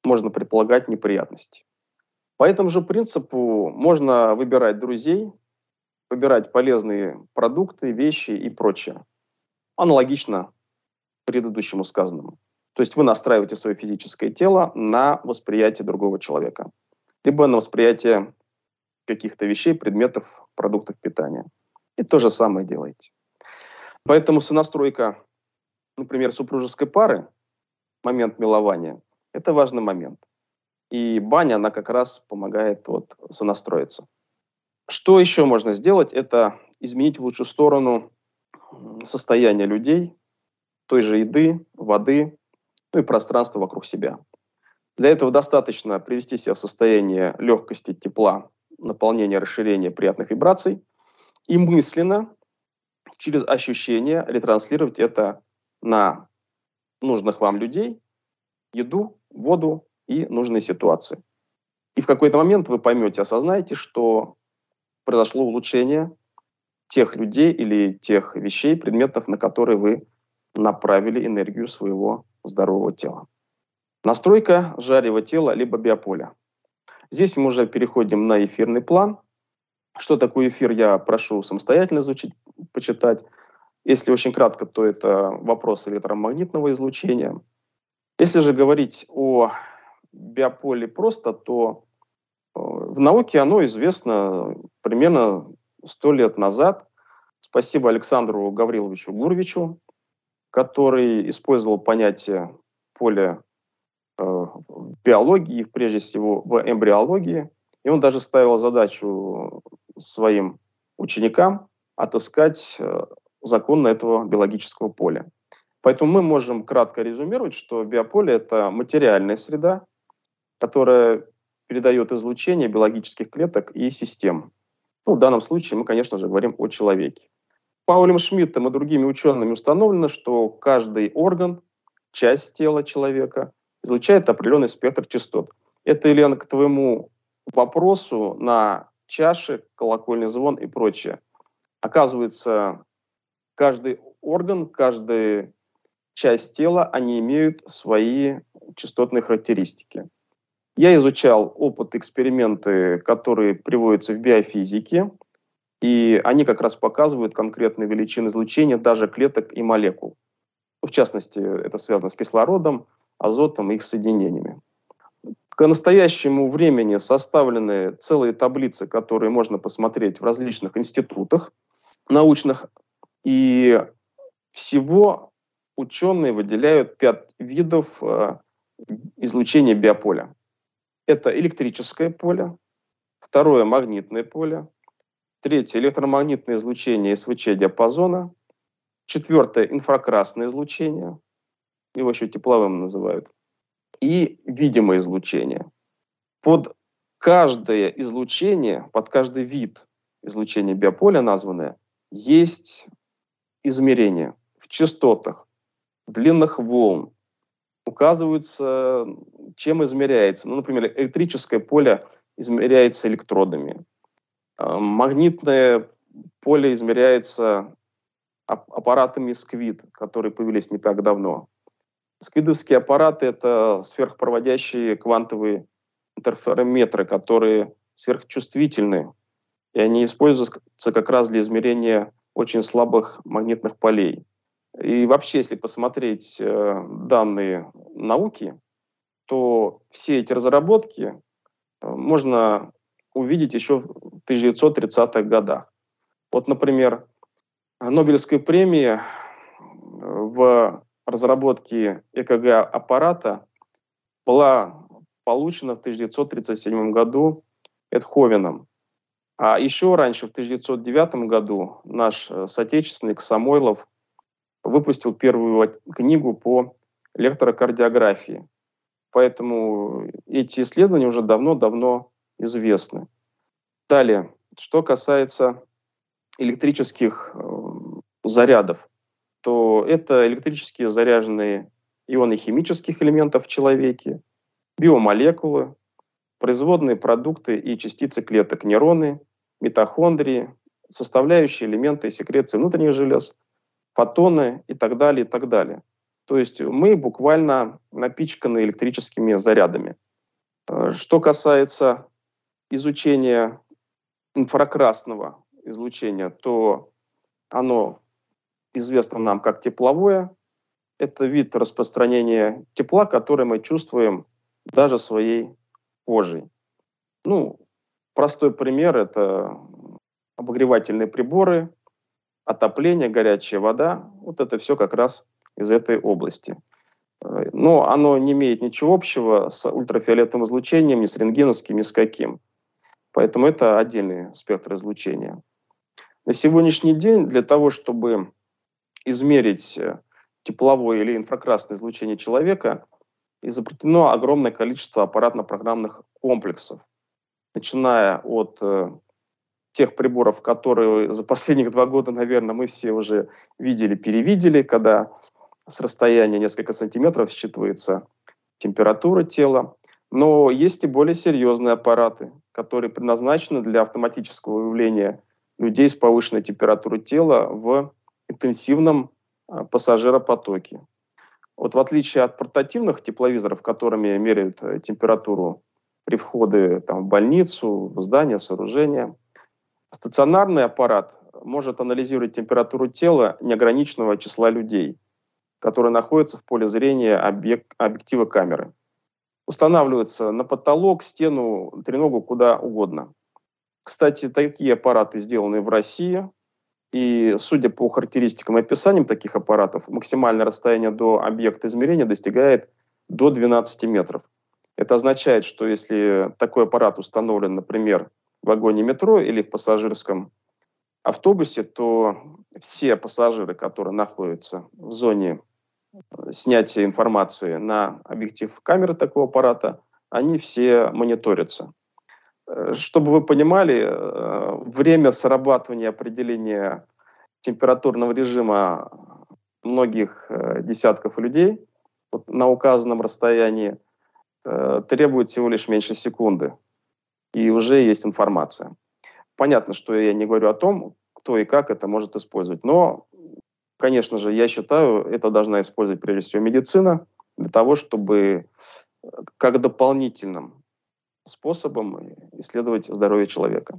можно предполагать неприятности. По этому же принципу можно выбирать друзей, выбирать полезные продукты, вещи и прочее. Аналогично предыдущему сказанному. То есть вы настраиваете свое физическое тело на восприятие другого человека, либо на восприятие каких-то вещей, предметов, продуктов питания. И то же самое делаете. Поэтому сонастройка, например, супружеской пары, момент милования, это важный момент. И баня, она как раз помогает вот сонастроиться. Что еще можно сделать? Это изменить в лучшую сторону состояние людей, той же еды, воды, ну и пространства вокруг себя. Для этого достаточно привести себя в состояние легкости, тепла, наполнения, расширения, приятных вибраций и мысленно через ощущения ретранслировать это на нужных вам людей, еду, воду и нужные ситуации. И в какой-то момент вы поймете, осознаете, что произошло улучшение тех людей или тех вещей, предметов, на которые вы направили энергию своего здорового тела. Настройка жаревого тела либо биополя. Здесь мы уже переходим на эфирный план. Что такое эфир, я прошу самостоятельно изучить, почитать. Если очень кратко, то это вопрос электромагнитного излучения. Если же говорить о биополе просто, то в науке оно известно примерно сто лет назад. Спасибо Александру Гавриловичу Гурвичу, который использовал понятие поля э, в биологии, прежде всего в эмбриологии. И он даже ставил задачу своим ученикам отыскать э, закон этого биологического поля. Поэтому мы можем кратко резюмировать, что биополе – это материальная среда, которая передает излучение биологических клеток и систем. Ну, в данном случае мы, конечно же, говорим о человеке. Паулем Шмидтом и другими учеными установлено, что каждый орган, часть тела человека, излучает определенный спектр частот. Это, Елена, к твоему вопросу на чаши, колокольный звон и прочее. Оказывается, каждый орган, каждая часть тела, они имеют свои частотные характеристики. Я изучал опыт, эксперименты, которые приводятся в биофизике, и они как раз показывают конкретные величины излучения даже клеток и молекул. В частности, это связано с кислородом, азотом и их соединениями. К настоящему времени составлены целые таблицы, которые можно посмотреть в различных институтах научных, и всего ученые выделяют пять видов э, излучения биополя. Это электрическое поле, второе – магнитное поле, третье – электромагнитное излучение СВЧ-диапазона, четвертое – инфракрасное излучение, его еще тепловым называют, и видимое излучение. Под каждое излучение, под каждый вид излучения биополя названное, есть измерения в частотах, в длинах волн. Указываются, чем измеряется. Ну, например, электрическое поле измеряется электродами. Магнитное поле измеряется аппаратами сквид, которые появились не так давно. Сквидовские аппараты – это сверхпроводящие квантовые интерферометры, которые сверхчувствительны, и они используются как раз для измерения очень слабых магнитных полей. И вообще, если посмотреть э, данные науки, то все эти разработки э, можно увидеть еще в тысяча девятьсот тридцатых годах. Вот, например, Нобелевская премия в разработке ЭКГ-аппарата была получена в тысяча девятьсот тридцать седьмом году Этховеном. А еще раньше, в тысяча девятьсот девятом году, наш соотечественник Самойлов выпустил первую книгу по электрокардиографии. Поэтому эти исследования уже давно-давно известны. Далее, что касается электрических э, зарядов, то это электрически заряженные ионы химических элементов в человеке, биомолекулы, производные продукты и частицы клеток, нейроны, митохондрии, составляющие элементы секреции внутренних желез, фотоны и так далее, и так далее. То есть мы буквально напичканы электрическими зарядами. Э, Что касается изучения инфракрасного излучения, то оно известно нам как тепловое. Это вид распространения тепла, который мы чувствуем даже своей кожей. Ну, простой пример – это обогревательные приборы, отопление, горячая вода. Вот это все как раз из этой области. Э, Но оно не имеет ничего общего с ультрафиолетовым излучением, ни с рентгеновским, ни с каким. Поэтому это отдельный спектр излучения. На сегодняшний день для того, чтобы измерить э, тепловое или инфракрасное излучение человека, изобретено огромное количество аппаратно-программных комплексов, начиная от э, тех приборов, которые за последних два года, наверное, мы все уже видели, перевидели, когда с расстояния несколько сантиметров считывается температура тела. Но есть и более серьезные аппараты, которые предназначены для автоматического выявления людей с повышенной температурой тела в интенсивном а, пассажиропотоке. Вот в отличие от портативных тепловизоров, которыми меряют э, температуру при входе там, в больницу, в здание, сооружение, стационарный аппарат может анализировать температуру тела неограниченного числа людей, которые находятся в поле зрения объек- объектива камеры. Устанавливается на потолок, стену, треногу, куда угодно. Кстати, такие аппараты сделаны в России. И, судя по характеристикам и описаниям таких аппаратов, максимальное расстояние до объекта измерения достигает до двенадцати метров. Это означает, что если такой аппарат установлен, например, в вагоне метро или в пассажирском автобусе, то все пассажиры, которые находятся в зоне снятия информации на объектив камеры такого аппарата, они все мониторятся. Э, Чтобы вы понимали, э, время срабатывания определения температурного режима многих э, десятков людей вот на указанном расстоянии э, требует всего лишь меньше секунды. И уже есть информация. Понятно, что я не говорю о том, кто и как это может использовать. Но, конечно же, я считаю, это должна использовать прежде всего медицина для того, чтобы э, как дополнительным способом исследовать здоровье человека.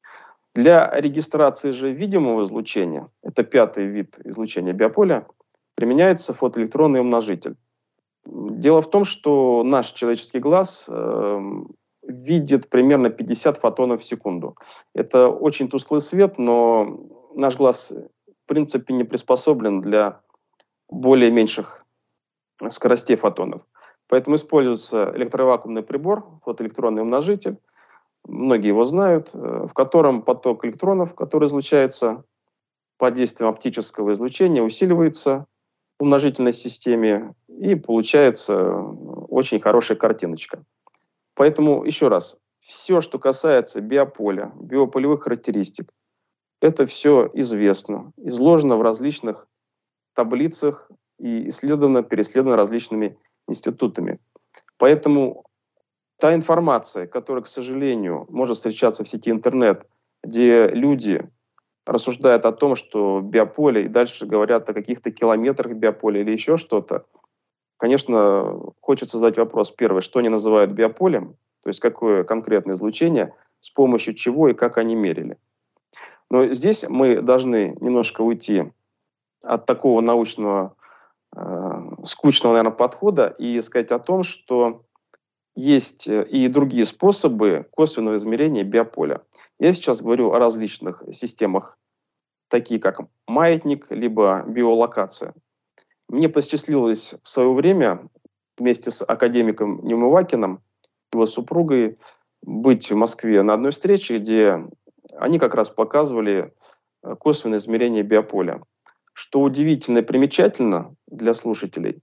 Для регистрации же видимого излучения, это пятый вид излучения биополя, применяется фотоэлектронный умножитель. Дело в том, что наш человеческий глаз э, видит примерно пятьдесят фотонов в секунду. Это очень тусклый свет, но наш глаз в принципе не приспособлен для более меньших скоростей фотонов. Поэтому используется электровакуумный прибор, фотоэлектронный умножитель, многие его знают, в котором поток электронов, который излучается под действием оптического излучения, усиливается в умножительной системе, и получается очень хорошая картиночка. Поэтому, еще раз, все, что касается биополя, биополевых характеристик, это все известно, изложено в различных таблицах и исследовано, переследовано различными институтами. Поэтому та информация, которая, к сожалению, может встречаться в сети интернет, где люди рассуждают о том, что биополе, и дальше говорят о каких-то километрах биополя или еще что-то, конечно, хочется задать вопрос. Первое, что они называют биополем, то есть какое конкретное излучение, с помощью чего и как они мерили. Но здесь мы должны немножко уйти от такого научного, э, скучного, наверное, подхода и сказать о том, что есть и другие способы косвенного измерения биополя. Я сейчас говорю о различных системах, такие как маятник, либо биолокация. Мне посчастливилось в свое время вместе с академиком Неумывакиным, его супругой, быть в Москве на одной встрече, где они как раз показывали косвенное измерение биополя. Что удивительно и примечательно для слушателей,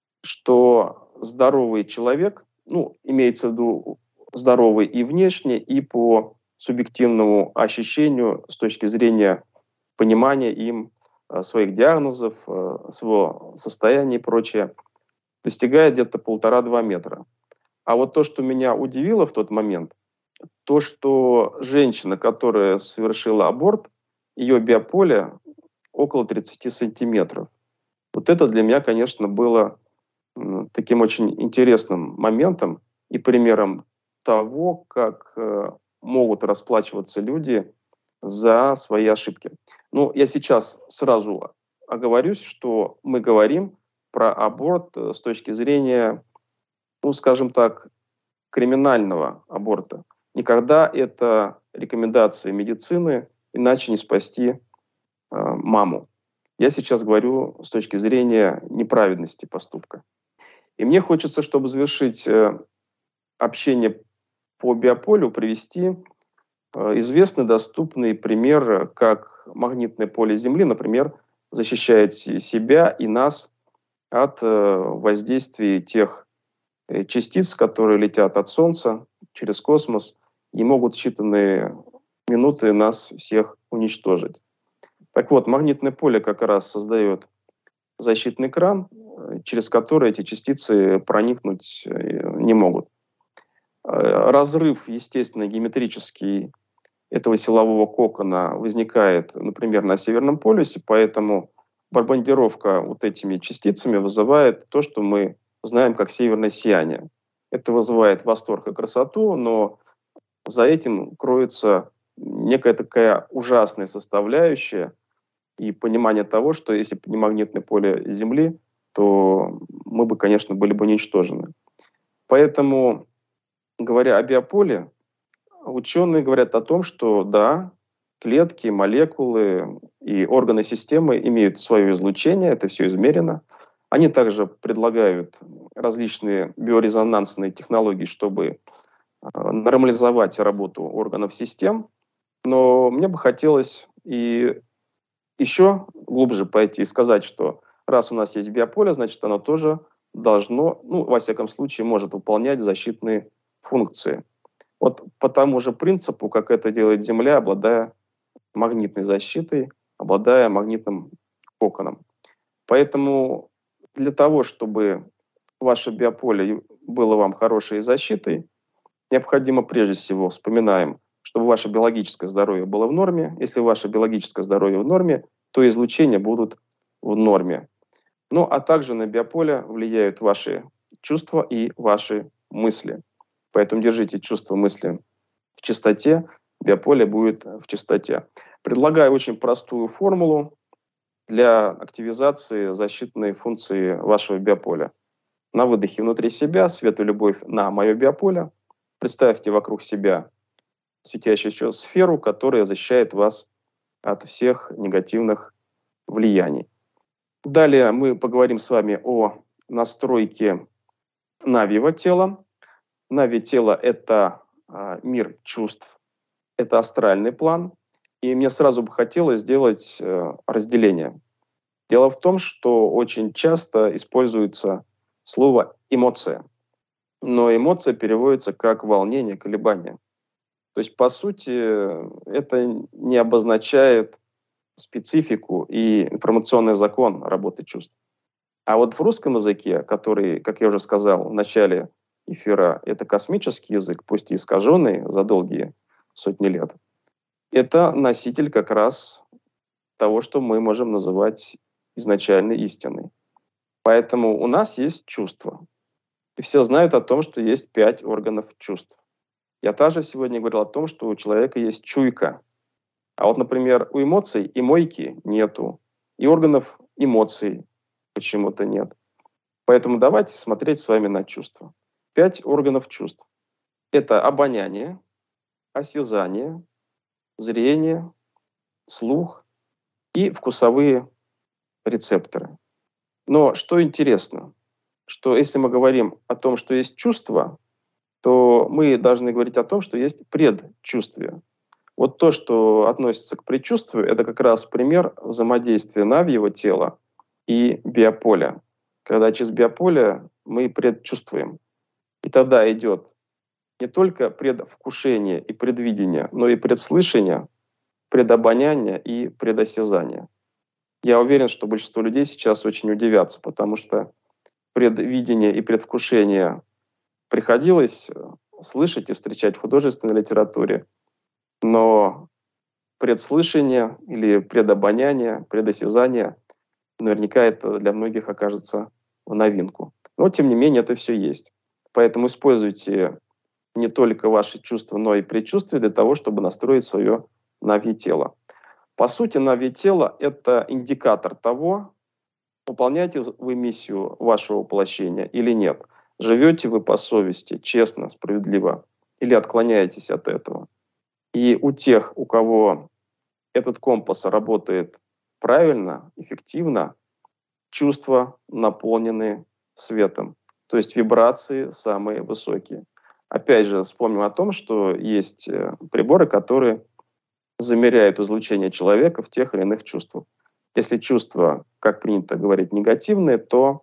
что здоровый человек, ну, имеется в виду здоровый и внешне, и по субъективному ощущению с точки зрения понимания им э, своих диагнозов, э, своего состояния и прочее, достигает где-то полтора-два метра. А вот то, что меня удивило в тот момент, то, что женщина, которая совершила аборт, ее биополе около тридцати сантиметров. Вот это для меня, конечно, было таким очень интересным моментом и примером того, как э, могут расплачиваться люди за свои ошибки. Ну, я сейчас сразу оговорюсь, что мы говорим про аборт э, с точки зрения, ну, скажем так, криминального аборта. Никогда это рекомендации медицины, иначе не спасти э, маму. Я сейчас говорю с точки зрения неправедности поступка. И мне хочется, чтобы завершить э, общение по биополю, привести э, известный, доступный пример, как магнитное поле Земли, например, защищает се- себя и нас от э, воздействия тех э, частиц, которые летят от Солнца через космос и могут в считанные минуты нас всех уничтожить. Так вот, магнитное поле как раз создает защитный экран, э, через который эти частицы проникнуть э, не могут. Э, Разрыв, естественно, геометрический этого силового кокона возникает, например, на Северном полюсе, поэтому бомбардировка вот этими частицами вызывает то, что мы знаем как северное сияние. Это вызывает восторг и красоту, но за этим кроется некая такая ужасная составляющая и понимание того, что если бы не магнитное поле Земли, то мы бы, конечно, были бы уничтожены. Поэтому, говоря о биополе, ученые говорят о том, что да, клетки, молекулы и органы системы имеют свое излучение, это все измерено. Они также предлагают различные биорезонансные технологии, чтобы э, нормализовать работу органов систем. Но мне бы хотелось и еще глубже пойти и сказать, что раз у нас есть биополе, значит, оно тоже должно, ну, во всяком случае, может выполнять защитные функции. Вот по тому же принципу, как это делает Земля, обладая магнитной защитой, обладая магнитным коконом. Поэтому для того, чтобы ваше биополе было вам хорошей защитой, необходимо прежде всего, вспоминаем, чтобы ваше биологическое здоровье было в норме. Если ваше биологическое здоровье в норме, то излучения будут в норме. Ну, а также на биополе влияют ваши чувства и ваши мысли. Поэтому держите чувства, мысли в чистоте, биополе будет в чистоте. Предлагаю очень простую формулу для активизации защитной функции вашего биополя. На выдохе внутри себя, свет и любовь на мое биополе. Представьте вокруг себя светящуюся сферу, которая защищает вас от всех негативных влияний. Далее мы поговорим с вами о настройке Навьего тела. Нави тело – это э, мир чувств, это астральный план. И мне сразу бы хотелось сделать э, разделение. Дело в том, что очень часто используется слово «эмоция». Но эмоция переводится как волнение, колебание. То есть, по сути, это не обозначает специфику и информационный закон работы чувств. А вот в русском языке, который, как я уже сказал в начале эфира, это космический язык, пусть и искаженный за долгие сотни лет, это носитель как раз того, что мы можем называть изначальной истиной. Поэтому у нас есть чувства. И все знают о том, что есть пять органов чувств. Я также сегодня говорил о том, что у человека есть чуйка. А вот, например, у эмоций и мойки нету, и органов эмоций почему-то нет. Поэтому давайте смотреть с вами на чувства. Пять органов чувств. Это обоняние, осязание, зрение, слух и вкусовые рецепторы. Но что интересно, что если мы говорим о том, что есть чувства, то мы должны говорить о том, что есть предчувствие. Вот то, что относится к предчувствию, это как раз пример взаимодействия Навьего тела и биополя. Когда через биополе мы предчувствуем. И тогда идет не только предвкушение и предвидение, но и предслышание, предобоняние и предосязание. Я уверен, что большинство людей сейчас очень удивятся, потому что предвидение и предвкушение приходилось слышать и встречать в художественной литературе, но предслышание или предобоняние, предосязание Наверняка это для многих окажется в новинку. Но, тем не менее, это все есть. Поэтому используйте не только ваши чувства, но и предчувствия для того, чтобы настроить свое нави-тело. По сути, нави-тело – это индикатор того, выполняете вы миссию вашего воплощения или нет. Живете вы по совести, честно, справедливо, или отклоняетесь от этого. И у тех, у кого этот компас работает правильно, эффективно, чувства наполнены светом, то есть вибрации самые высокие. Опять же, вспомним о том, что есть приборы, которые замеряют излучение человека в тех или иных чувствах. Если чувства, как принято говорить, негативные, то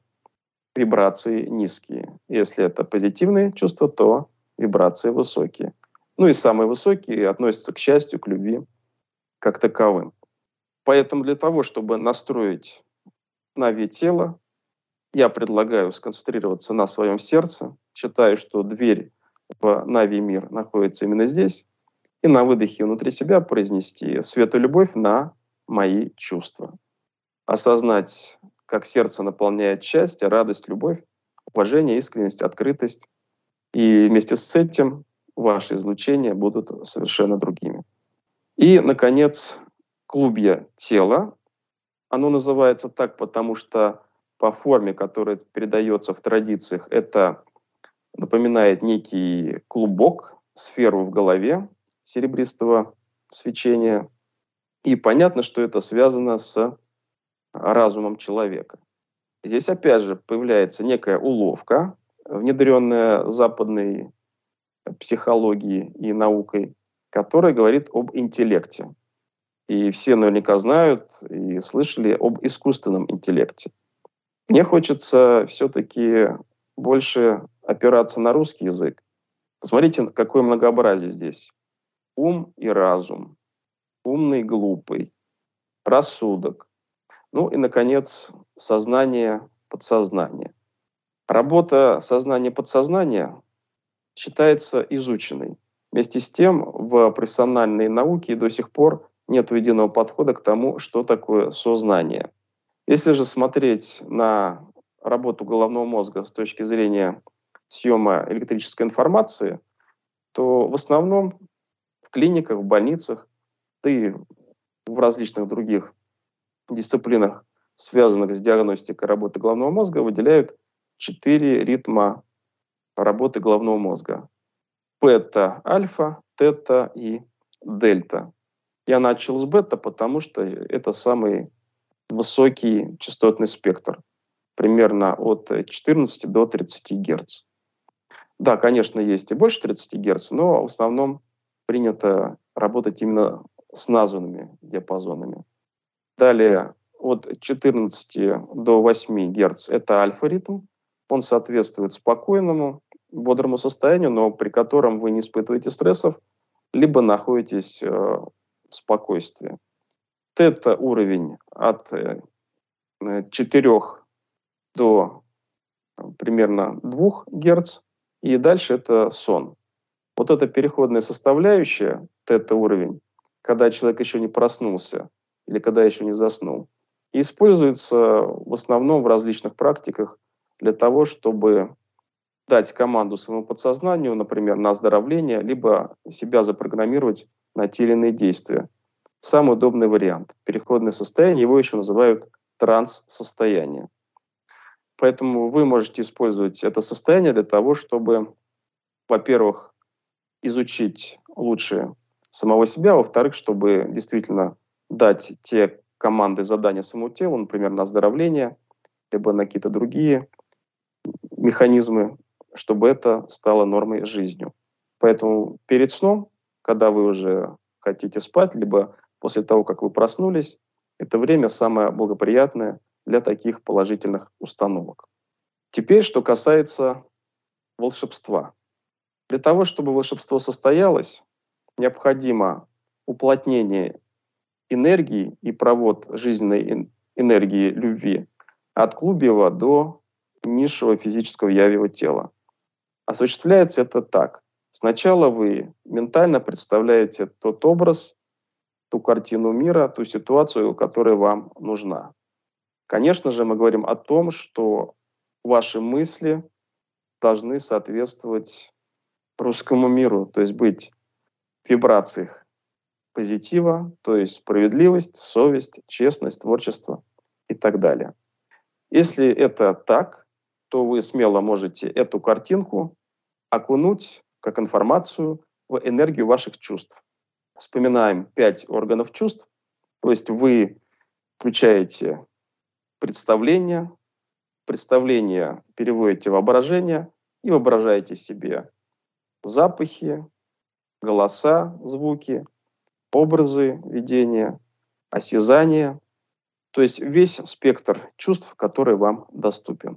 вибрации низкие. Если это позитивные чувства, то вибрации высокие. Ну и самые высокие относятся к счастью, к любви как таковым. Поэтому для того, чтобы настроить нави-тело, я предлагаю сконцентрироваться на своем сердце. Считаю, что дверь в нави-мир находится именно здесь. И на выдохе внутри себя произнести «Свет и любовь на мои чувства». Осознать, как сердце наполняет счастье, радость, любовь, уважение, искренность, открытость. И вместе с этим ваши излучения будут совершенно другими. И, наконец, клубья тела. Оно называется так, потому что по форме, которая передается в традициях, это напоминает некий клубок, сферу в голове серебристого свечения. И понятно, что это связано с разумом человека. Здесь опять же появляется некая уловка, внедренная западной психологией и наукой, которая говорит об интеллекте. И все наверняка знают и слышали об искусственном интеллекте. Мне хочется все-таки больше опираться на русский язык. Посмотрите, какое многообразие здесь. Ум и разум, умный и глупый, рассудок. Ну и, наконец, сознание, подсознание. Работа сознания-подсознания считается изученной. Вместе с тем, в профессиональной науке до сих пор нет единого подхода к тому, что такое сознание. Если же смотреть на работу головного мозга с точки зрения съема электрической информации, то в основном в клиниках, в больницах, да и в различных других дисциплинах, связанных с диагностикой работы головного мозга, выделяют четыре ритма работы головного мозга. Бета, альфа, тета и дельта. Я начал с бета, потому что это самый высокий частотный спектр, примерно от четырнадцати до тридцати герц. Да, конечно, есть и больше тридцати герц, но в основном принято работать именно с названными диапазонами. Далее от четырнадцати до восьми герц это альфа-ритм. Он соответствует спокойному, бодрому состоянию, но при котором вы не испытываете стрессов, либо находитесь э, в спокойствии. Тета-уровень от э, четырёх до э, примерно двух герц, и дальше это сон. Вот эта переходная составляющая, тета-уровень, когда человек еще не проснулся или когда еще не заснул, и используется в основном в различных практиках для того, чтобы дать команду своему подсознанию, например, на оздоровление, либо себя запрограммировать на те или иные действия. Самый удобный вариант. Переходное состояние, его еще называют транс-состояние. Поэтому вы можете использовать это состояние для того, чтобы, во-первых, изучить лучше самого себя, а во-вторых, чтобы действительно дать те команды, задания самому телу, например, на оздоровление, либо на какие-то другие механизмы, чтобы это стало нормой жизни. Поэтому перед сном, когда вы уже хотите спать, либо после того, как вы проснулись, это время самое благоприятное для таких положительных установок. Теперь, что касается волшебства. Для того, чтобы волшебство состоялось, необходимо уплотнение энергии и провод жизненной энергии любви от клубьева до низшего физического явьего тела. Осуществляется это так. Сначала вы ментально представляете тот образ, ту картину мира, ту ситуацию, которая вам нужна. Конечно же, мы говорим о том, что ваши мысли должны соответствовать русскому миру, то есть быть в вибрациях позитива, то есть справедливость, совесть, честность, творчество и так далее. Если это так, то вы смело можете эту картинку окунуть как информацию в энергию ваших чувств. Вспоминаем пять органов чувств, то есть вы включаете представление, представление переводите в воображение и воображаете себе запахи, голоса, звуки, образы видения, осязание, то есть весь спектр чувств, который вам доступен.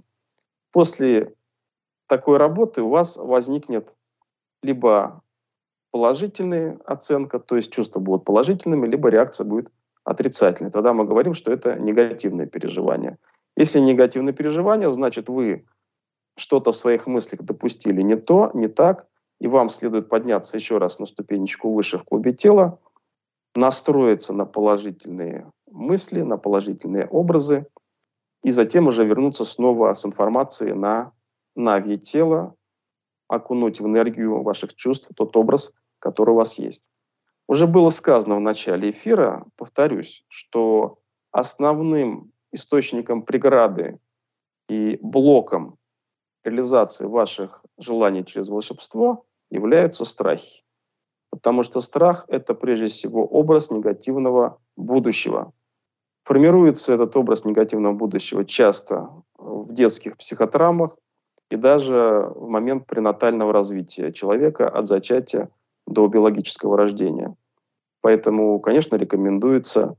После такой работы у вас возникнет либо положительная оценка, то есть чувства будут положительными, либо реакция будет отрицательной. Тогда мы говорим, что это негативное переживание. Если негативное переживание, значит, вы что-то в своих мыслях допустили не то, не так, и вам следует подняться еще раз на ступенечку выше в клубе тела, настроиться на положительные мысли, на положительные образы, и затем уже вернуться снова с информацией на нави тела, окунуть в энергию ваших чувств тот образ, который у вас есть. Уже было сказано в начале эфира, повторюсь, что основным источником преграды и блоком реализации ваших желаний через волшебство являются страхи. Потому что страх — это прежде всего образ негативного будущего. Формируется этот образ негативного будущего часто в детских психотравмах и даже в момент пренатального развития человека от зачатия до биологического рождения. Поэтому, конечно, рекомендуется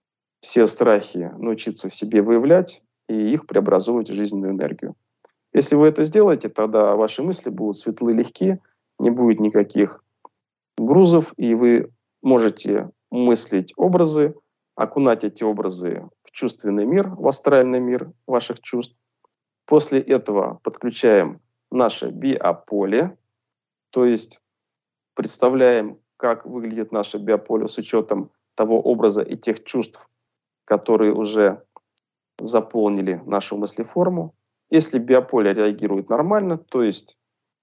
все страхи научиться в себе выявлять и их преобразовывать в жизненную энергию. Если вы это сделаете, тогда ваши мысли будут светлы, легки, не будет никаких грузов, и вы можете мыслить образы, окунать эти образы в чувственный мир, в астральный мир ваших чувств. После этого подключаем наше биополе, то есть представляем, как выглядит наше биополе с учетом того образа и тех чувств, которые уже заполнили нашу мыслеформу. Если биополе реагирует нормально, то есть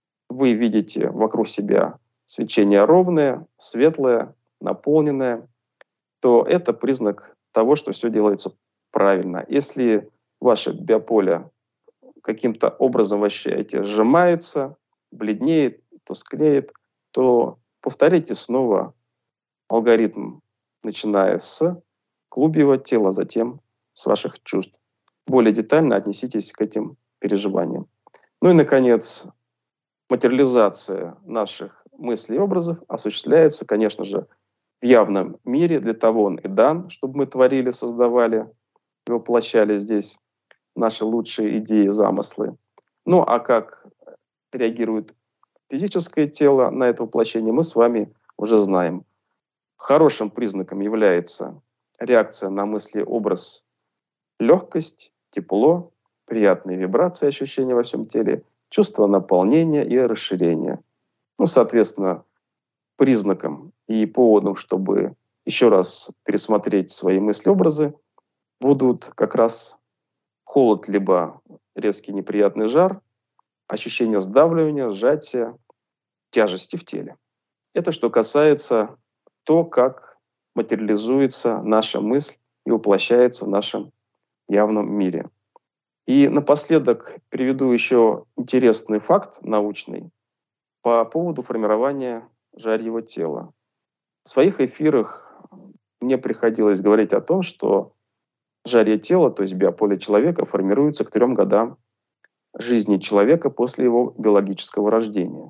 вы видите вокруг себя свечение ровное, светлое, наполненное, то это признак того, что все делается правильно. Если ваше биополе каким-то образом, вы ощущаете, сжимается, бледнеет, тускнеет, то повторите снова алгоритм, начиная с клубьего тела, затем с ваших чувств. Более детально отнеситесь к этим переживаниям. Ну и, наконец, материализация наших мыслей и образов осуществляется, конечно же, в явном мире. Для того он и дан, чтобы мы творили, создавали и воплощали здесь наши лучшие идеи, замыслы. Ну а как реагирует физическое тело на это воплощение, мы с вами уже знаем. Хорошим признаком является реакция на мысли, образ, легкость, тепло, приятные вибрации, ощущения во всем теле, чувство наполнения и расширения. Ну, соответственно, признаком и поводом, чтобы еще раз пересмотреть свои мысли-образы, будут как раз холод, либо резкий неприятный жар, ощущение сдавливания, сжатия, тяжести в теле. Это что касается то, как материализуется наша мысль и воплощается в нашем явном мире. И напоследок приведу еще интересный факт научный по поводу формирования жарьего тела. В своих эфирах мне приходилось говорить о том, что жарье тела, то есть биополе человека, формируется к трем годам жизни человека после его биологического рождения.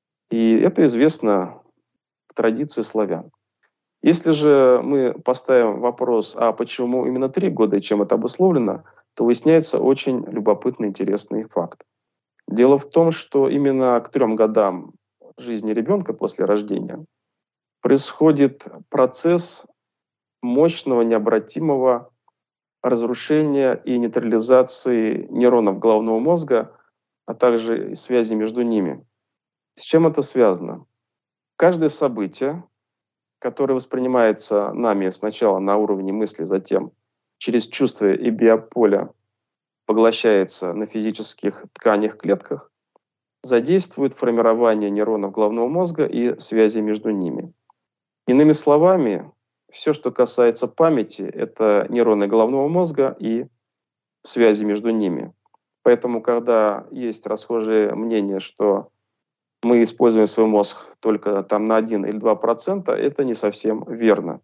И это известно в традиции славян. Если же мы поставим вопрос, а почему именно три года и чем это обусловлено, то выясняется очень любопытный, интересный факт. Дело в том, что именно к трем годам жизни ребенка после рождения происходит процесс мощного, необратимого разрушения и нейтрализации нейронов головного мозга, а также связи между ними. С чем это связано? Каждое событие, которое воспринимается нами сначала на уровне мысли, затем через чувства и биополя поглощается на физических тканях, клетках, задействует формирование нейронов головного мозга и связи между ними. Иными словами, все, что касается памяти, это нейроны головного мозга и связи между ними. Поэтому, когда есть расхожее мнение, что мы используем свой мозг только там на один или два процента, это не совсем верно.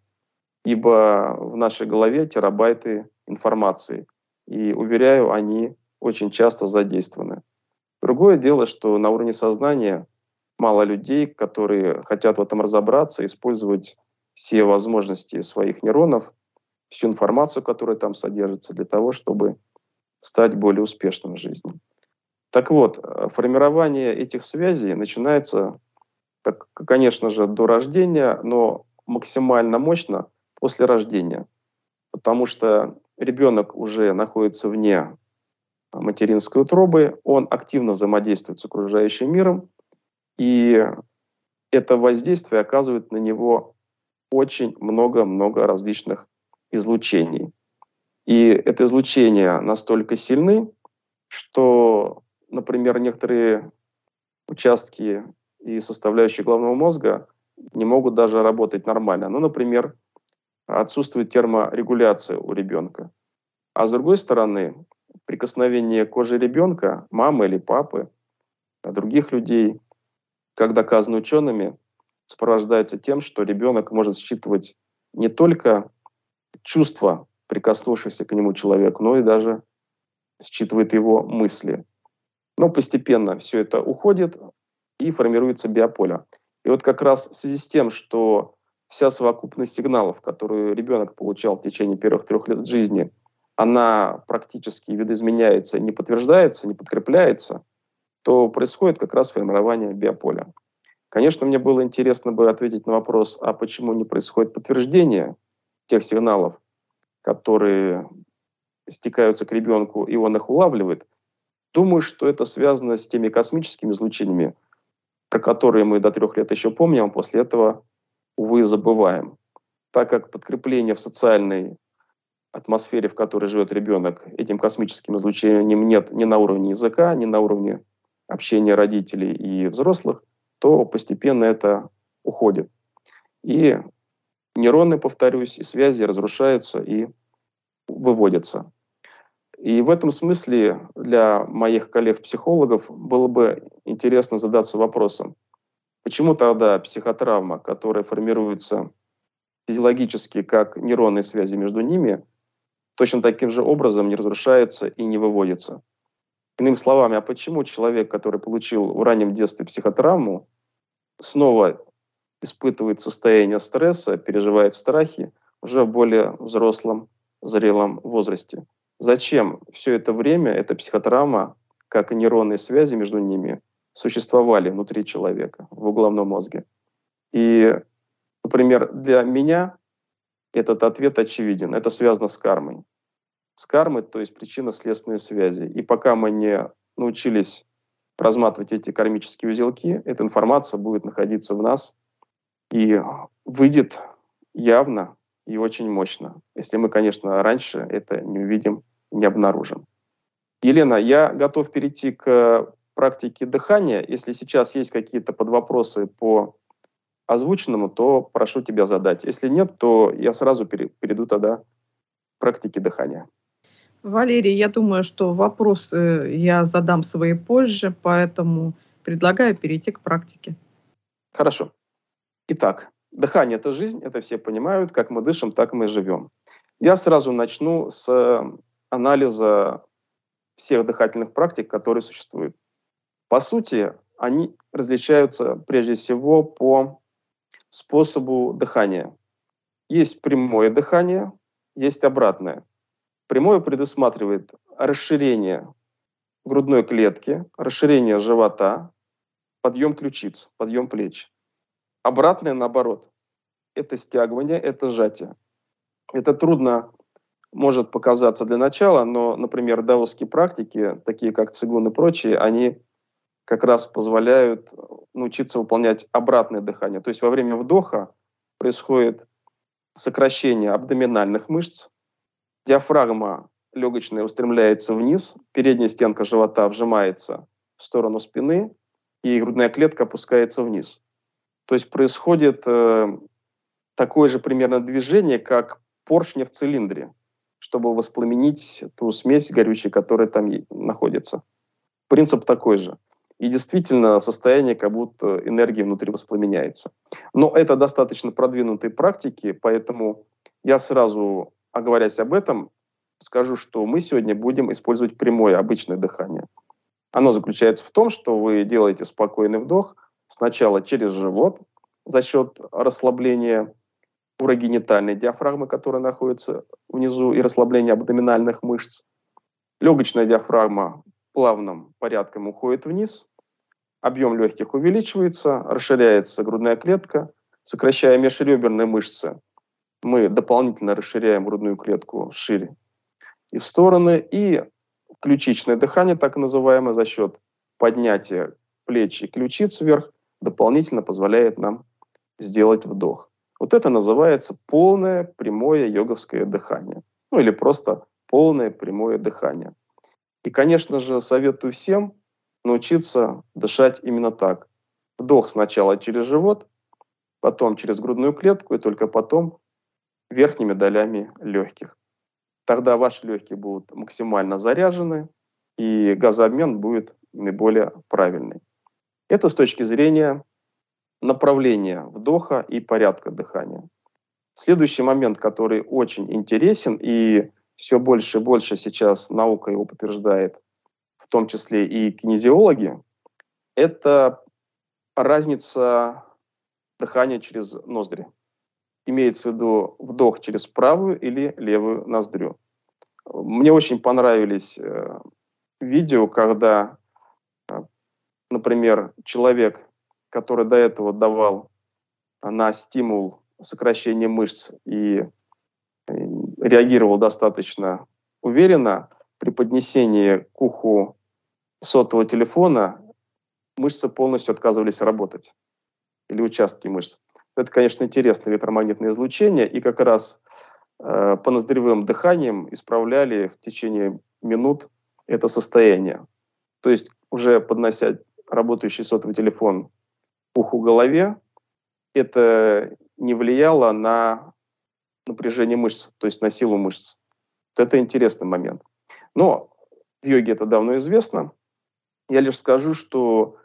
Ибо в нашей голове терабайты информации. И, уверяю, они очень часто задействованы. Другое дело, что на уровне сознания мало людей, которые хотят в этом разобраться, использовать все возможности своих нейронов, всю информацию, которая там содержится, для того, чтобы стать более успешным в жизни. Так вот, формирование этих связей начинается, как, конечно же, до рождения, но максимально мощно после рождения, потому что ребенок уже находится вне материнской утробы, он активно взаимодействует с окружающим миром, и это воздействие оказывает на него очень много-много различных излучений. И это излучения настолько сильны, что, например, некоторые участки и составляющие головного мозга не могут даже работать нормально. Ну, например, отсутствует терморегуляция у ребенка. А с другой стороны, прикосновение кожи ребенка, мамы или папы, других людей, как доказано учеными, сопровождается тем, что ребенок может считывать не только чувства прикоснувшегося к нему человека, но и даже считывает его мысли. Но постепенно все это уходит и формируется биополе. И вот как раз в связи с тем, что вся совокупность сигналов, которую ребенок получал в течение первых трех лет жизни, она практически видоизменяется, не подтверждается, не подкрепляется, то происходит как раз формирование биополя. Конечно, мне было интересно бы ответить на вопрос, а почему не происходит подтверждение тех сигналов, которые стекаются к ребенку, и он их улавливает. Думаю, что это связано с теми космическими излучениями, про которые мы до трех лет еще помним, а после этого, увы, забываем. Так как подкрепление в социальной атмосфере, в которой живет ребенок, этим космическим излучением нет ни на уровне языка, ни на уровне общения родителей и взрослых, то постепенно это уходит. И нейроны, повторюсь, и связи разрушаются и выводятся. И в этом смысле для моих коллег-психологов было бы интересно задаться вопросом, почему тогда психотравма, которая формируется физиологически как нейронные связи между ними, точно таким же образом не разрушается и не выводится. Иными словами, а почему человек, который получил в раннем детстве психотравму, снова испытывает состояние стресса, переживает страхи уже в более взрослом, зрелом возрасте? Зачем все это время эта психотравма, как и нейронные связи между ними, существовали внутри человека, в головном мозге? И, например, для меня этот ответ очевиден. Это связано с кармой. С кармой, то есть причинно-следственные связи. И пока мы не научились разматывать эти кармические узелки, эта информация будет находиться в нас и выйдет явно и очень мощно, если мы, конечно, раньше это не увидим, не обнаружим. Елена, я готов перейти к практике дыхания. Если сейчас есть какие-то подвопросы по озвученному, то прошу тебя задать. Если нет, то я сразу перейду тогда к практике дыхания. Валерий, я думаю, что вопросы я задам свои позже, поэтому предлагаю перейти к практике. Хорошо. Итак, дыхание – это жизнь, это все понимают. Как мы дышим, так мы и живем. Я сразу начну с анализа всех дыхательных практик, которые существуют. По сути, они различаются прежде всего по способу дыхания. Есть прямое дыхание, есть обратное. Прямое предусматривает расширение грудной клетки, расширение живота, подъем ключиц, подъем плеч. Обратное, наоборот, это стягивание, это сжатие. Это трудно может показаться для начала, но, например, даосские практики, такие как цигун и прочие, они как раз позволяют научиться выполнять обратное дыхание. То есть во время вдоха происходит сокращение абдоминальных мышц, Диафрагма легочная устремляется вниз, передняя стенка живота вжимается в сторону спины, и грудная клетка опускается вниз. То есть происходит э, такое же примерно движение, как поршня в цилиндре, чтобы воспламенить ту смесь горючей, которая там находится. Принцип такой же. И действительно состояние, как будто энергия внутри воспламеняется. Но это достаточно продвинутые практики, поэтому я сразу, оговорясь об этом, скажу, что мы сегодня будем использовать прямое, обычное дыхание. Оно заключается в том, что вы делаете спокойный вдох сначала через живот за счет расслабления урогенитальной диафрагмы, которая находится внизу, и расслабления абдоминальных мышц. Легочная диафрагма плавным порядком уходит вниз, объем легких увеличивается, расширяется грудная клетка, сокращая межреберные мышцы. Мы дополнительно расширяем грудную клетку шире и в стороны, и ключичное дыхание, так называемое, за счет поднятия плеч и ключиц вверх, дополнительно позволяет нам сделать вдох. Вот это называется полное прямое йоговское дыхание. Ну или просто полное прямое дыхание. И, конечно же, советую всем научиться дышать именно так. Вдох сначала через живот, потом через грудную клетку и только потом верхними долями легких. Тогда ваши легкие будут максимально заряжены, и газообмен будет наиболее правильный. Это с точки зрения направления вдоха и порядка дыхания. Следующий момент, который очень интересен, и все больше и больше сейчас наука его подтверждает, в том числе и кинезиологи, это разница дыхания через ноздри. Имеется в виду вдох через правую или левую ноздрю. Мне очень понравились э, видео, когда, э, например, человек, который до этого давал на стимул сокращения мышц и э, реагировал достаточно уверенно, при поднесении к уху сотового телефона мышцы полностью отказывались работать, или участки мышц. Это, конечно, интересное электромагнитное излучение, и как раз э, по ноздревым дыханиям исправляли в течение минут это состояние. То есть уже поднося работающий сотовый телефон к уху голове, это не влияло на напряжение мышц, то есть на силу мышц. Вот это интересный момент. Но в йоге это давно известно. Я лишь скажу, что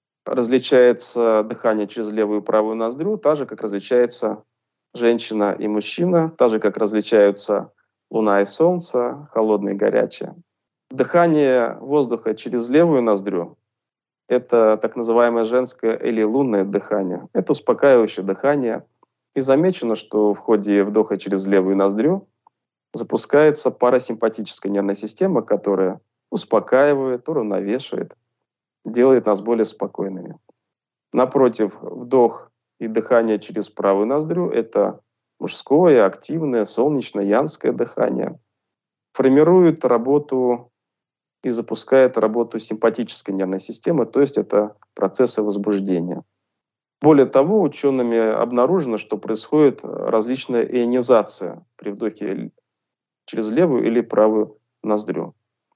различается дыхание через левую и правую ноздрю, так же, как различается женщина и мужчина, так же, как различаются луна и солнце, холодное и горячее. Дыхание воздуха через левую ноздрю – это так называемое женское или лунное дыхание. Это успокаивающее дыхание. И замечено, что в ходе вдоха через левую ноздрю запускается парасимпатическая нервная система, которая успокаивает, уравновешивает, делает нас более спокойными. Напротив, вдох и дыхание через правую ноздрю – это мужское, активное, солнечное, янское дыхание. Формирует работу и запускает работу симпатической нервной системы, то есть это процессы возбуждения. Более того, учеными обнаружено, что происходит различная ионизация при вдохе через левую или правую ноздрю.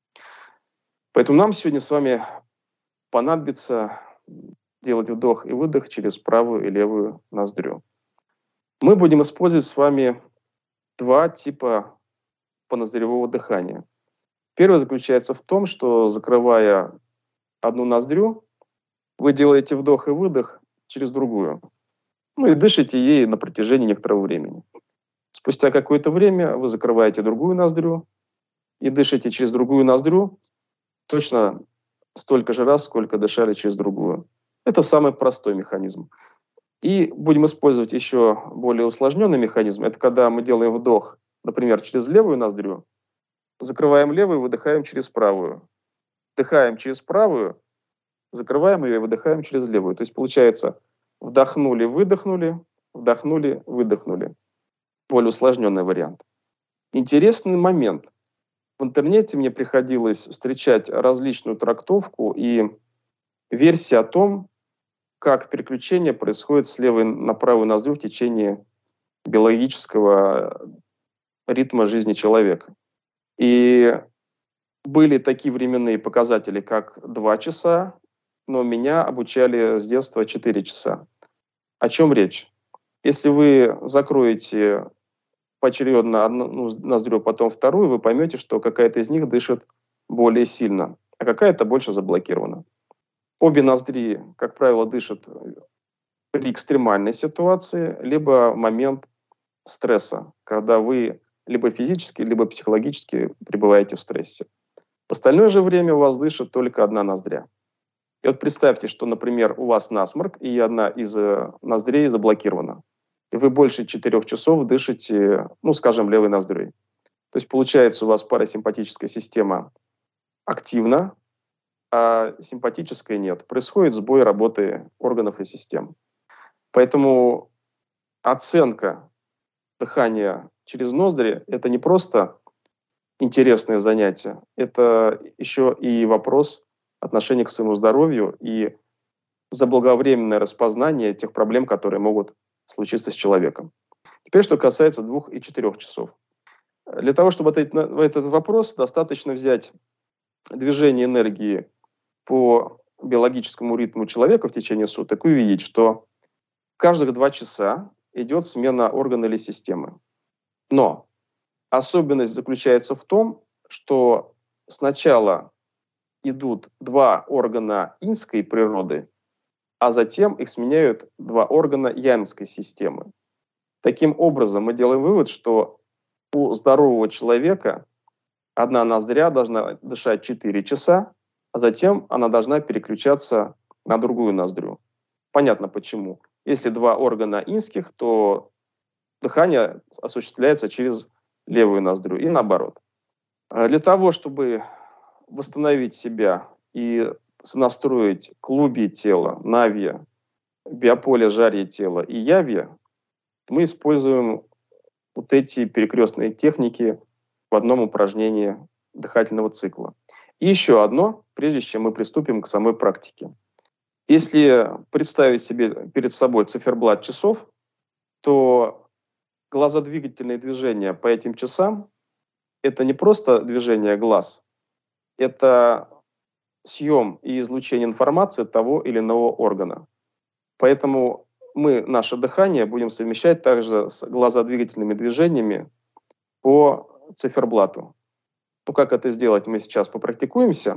Поэтому нам сегодня с вами понадобится делать вдох и выдох через правую и левую ноздрю. Мы будем использовать с вами два типа поноздревого дыхания. Первое заключается в том, что, закрывая одну ноздрю, вы делаете вдох и выдох через другую. Ну и дышите ей на протяжении некоторого времени. Спустя какое-то время вы закрываете другую ноздрю и дышите через другую ноздрю точно столько же раз, сколько дышали через другую. Это самый простой механизм. И будем использовать еще более усложненный механизм. Это когда мы делаем вдох, например, через левую ноздрю, закрываем левую, выдыхаем через правую. Вдыхаем через правую, закрываем ее и выдыхаем через левую. То есть получается вдохнули, выдохнули, вдохнули, выдохнули. Более усложненный вариант. Интересный момент. В интернете мне приходилось встречать различную трактовку и версии о том, как переключение происходит с левой на правую ноздрю в течение биологического ритма жизни человека. И были такие временные показатели, как два часа, но меня обучали с детства четыре часа. О чем речь? Если вы закроете поочередно одну ну, ноздрю, потом вторую, вы поймете, что какая-то из них дышит более сильно, а какая-то больше заблокирована. Обе ноздри, как правило, дышат при экстремальной ситуации, либо в момент стресса, когда вы либо физически, либо психологически пребываете в стрессе. В остальное же время у вас дышит только одна ноздря. И вот представьте, что, например, у вас насморк, и одна из ноздрей заблокирована. И вы больше четырех часов дышите, ну, скажем, левой ноздрёй. То есть получается, у вас парасимпатическая система активна, а симпатическая нет. Происходит сбой работы органов и систем. Поэтому оценка дыхания через ноздри – это не просто интересное занятие, это еще и вопрос отношения к своему здоровью и заблаговременное распознание тех проблем, которые могут случиться с человеком. Теперь, что касается двух и четырех часов. Для того, чтобы ответить на этот вопрос, достаточно взять движение энергии по биологическому ритму человека в течение суток и увидеть, что каждых два часа идет смена органа или системы. Но особенность заключается в том, что сначала идут два органа иньской природы, а затем их сменяют два органа янской системы. Таким образом, мы делаем вывод, что у здорового человека одна ноздря должна дышать четыре часа, а затем она должна переключаться на другую ноздрю. Понятно почему. Если два органа иньских, то дыхание осуществляется через левую ноздрю и наоборот. Для того, чтобы восстановить себя и сонастроить клубье тела, навья, биополе жарье тела и явье, мы используем вот эти перекрестные техники в одном упражнении дыхательного цикла. И еще одно, прежде чем мы приступим к самой практике. Если представить себе перед собой циферблат часов, то глазодвигательные движения по этим часам – это не просто движение глаз, это съем и излучение информации того или иного органа. Поэтому мы наше дыхание будем совмещать также с глазодвигательными движениями по циферблату. Ну, как это сделать, мы сейчас попрактикуемся.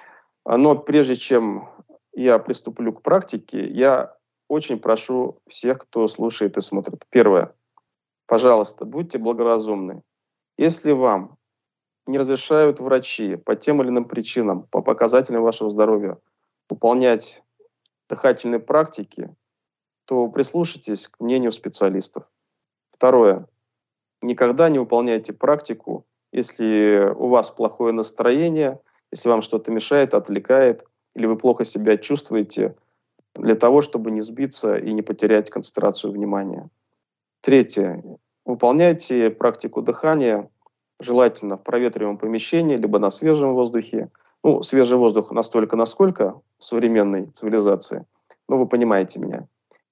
Но прежде чем я приступлю к практике, я очень прошу всех, кто слушает и смотрит. Первое. Пожалуйста, будьте благоразумны. Если вам не разрешают врачи по тем или иным причинам, по показателям вашего здоровья выполнять дыхательные практики, то прислушайтесь к мнению специалистов. Второе. Никогда не выполняйте практику, если у вас плохое настроение, если вам что-то мешает, отвлекает, или вы плохо себя чувствуете, для того, чтобы не сбиться и не потерять концентрацию внимания. Третье. Выполняйте практику дыхания, желательно в проветриваемом помещении, либо на свежем воздухе. Ну, свежий воздух настолько, насколько в современной цивилизации, но вы понимаете меня.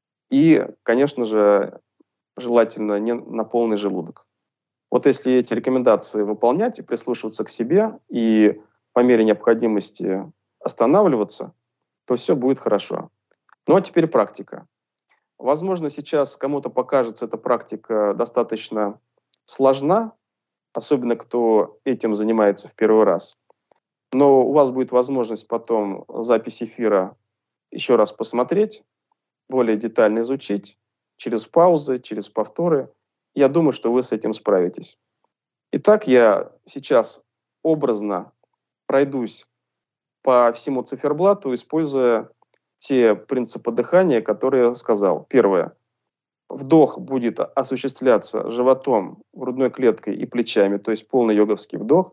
И, конечно же, желательно не на полный желудок. Вот если эти рекомендации выполнять и прислушиваться к себе, и по мере необходимости останавливаться, то все будет хорошо. Ну а теперь практика. Возможно, сейчас кому-то покажется эта практика достаточно сложна, особенно кто этим занимается в первый раз. Но у вас будет возможность потом запись эфира еще раз посмотреть, более детально изучить, через паузы, через повторы. Я думаю, что вы с этим справитесь. Итак, я сейчас образно пройдусь по всему циферблату, используя те принципы дыхания, которые я сказал. Первое. Вдох будет осуществляться животом, грудной клеткой и плечами, то есть полный йоговский вдох.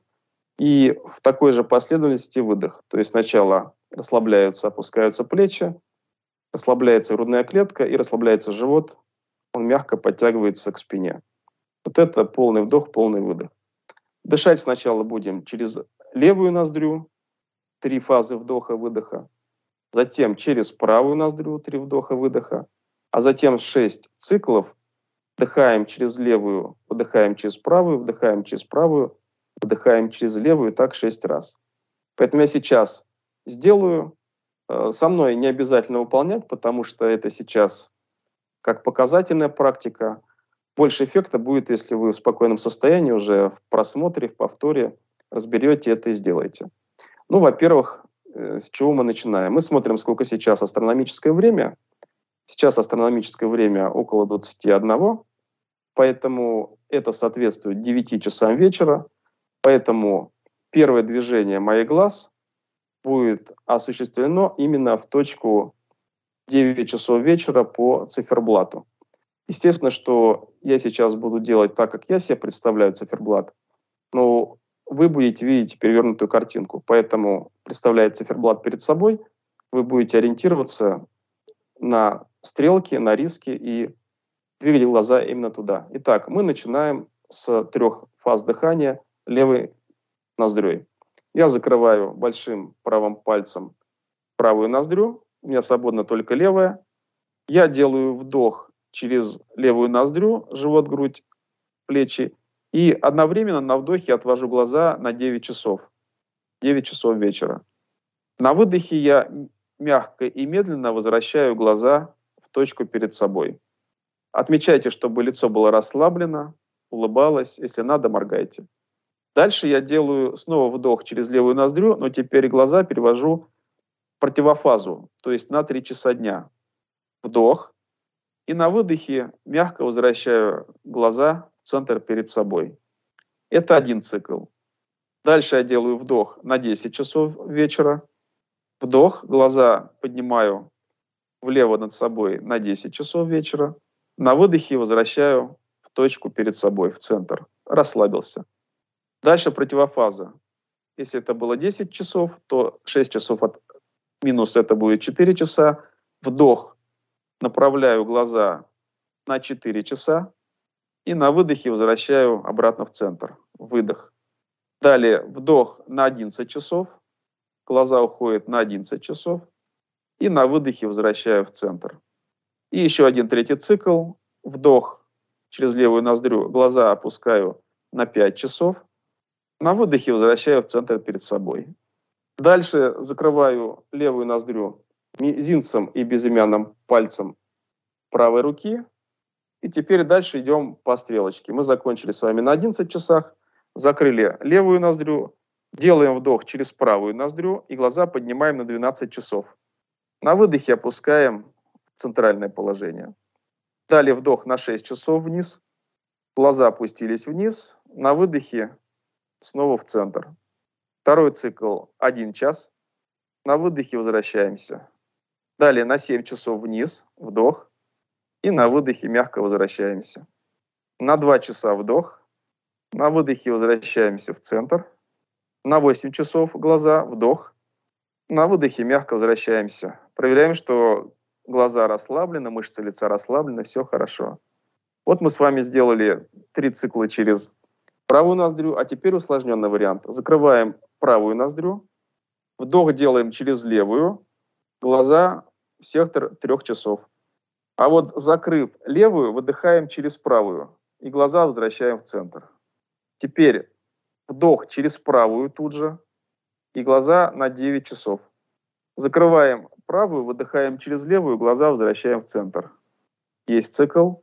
И в такой же последовательности выдох. То есть сначала расслабляются, опускаются плечи, расслабляется грудная клетка и расслабляется живот. Он мягко подтягивается к спине. Вот это полный вдох, полный выдох. Дышать сначала будем через левую ноздрю, три фазы вдоха-выдоха. Затем через правую ноздрю, три вдоха-выдоха. А затем шесть циклов Вдыхаем через левую, выдыхаем через правую, вдыхаем через правую, вдыхаем через левую, так шесть раз. Поэтому я сейчас сделаю. Со мной не обязательно выполнять, потому что это сейчас как показательная практика. Больше эффекта будет, если вы в спокойном состоянии уже в просмотре, в повторе разберете это и сделаете. Ну, во-первых, с чего мы начинаем? Мы смотрим, сколько сейчас астрономическое время. Сейчас астрономическое время около двадцати одного, поэтому это соответствует девяти часам вечера. Поэтому первое движение моих глаз будет осуществлено именно в точку девять часов вечера по циферблату. Естественно, что я сейчас буду делать так, как я себе представляю циферблат, но вы будете видеть перевернутую картинку. Поэтому, представляя циферблат перед собой, вы будете ориентироваться на стрелки, на риски и двигать глаза именно туда. Итак, мы начинаем с трех фаз дыхания левой ноздрёй. Я закрываю большим правым пальцем правую ноздрю, у меня свободна только левая. Я делаю вдох через левую ноздрю, живот, грудь, плечи, и одновременно на вдохе отвожу глаза на девять часов. девять часов вечера. На выдохе я мягко и медленно возвращаю глаза в точку перед собой. Отмечайте, чтобы лицо было расслаблено, улыбалось, если надо, моргайте. Дальше я делаю снова вдох через левую ноздрю, но теперь глаза перевожу в противофазу, то есть на три часа дня. Вдох. И на выдохе мягко возвращаю глаза в центр перед собой. Это один цикл. Дальше я делаю вдох на десять часов вечера. Вдох, глаза поднимаю влево над собой на десять часов вечера. На выдохе возвращаю в точку перед собой, в центр. Расслабился. Дальше противофаза. Если это было десять часов, то шесть часов от минус это будет четыре часа. Вдох. Направляю глаза на четыре часа. И на выдохе возвращаю обратно в центр. Выдох. Далее вдох на одиннадцать часов. Глаза уходят на одиннадцать часов. И на выдохе возвращаю в центр. И еще один третий цикл. Вдох через левую ноздрю. Глаза опускаю на пять часов. На выдохе возвращаю в центр перед собой. Дальше закрываю левую ноздрю мизинцем и безымянным пальцем правой руки. И теперь дальше идем по стрелочке. Мы закончили с вами на одиннадцати часах. Закрыли левую ноздрю. Делаем вдох через правую ноздрю. И глаза поднимаем на двенадцать часов. На выдохе опускаем в центральное положение. Далее вдох на шесть часов вниз. Глаза опустились вниз. На выдохе снова в центр. Второй цикл один час. На выдохе возвращаемся. Далее на семь часов вниз. Вдох. И на выдохе мягко возвращаемся. На два часа вдох. На выдохе возвращаемся в центр. На восемь часов глаза. Вдох. На выдохе мягко возвращаемся. Проверяем, что глаза расслаблены, мышцы лица расслаблены, все хорошо. Вот мы с вами сделали три цикла через правую ноздрю, а теперь усложненный вариант. Закрываем правую ноздрю, вдох делаем через левую, глаза в сектор трех часов. А вот закрыв левую, выдыхаем через правую и глаза возвращаем в центр. Теперь вдох через правую тут же и глаза на девять часов. Закрываем правую, выдыхаем через левую, глаза возвращаем в центр. Есть цикл.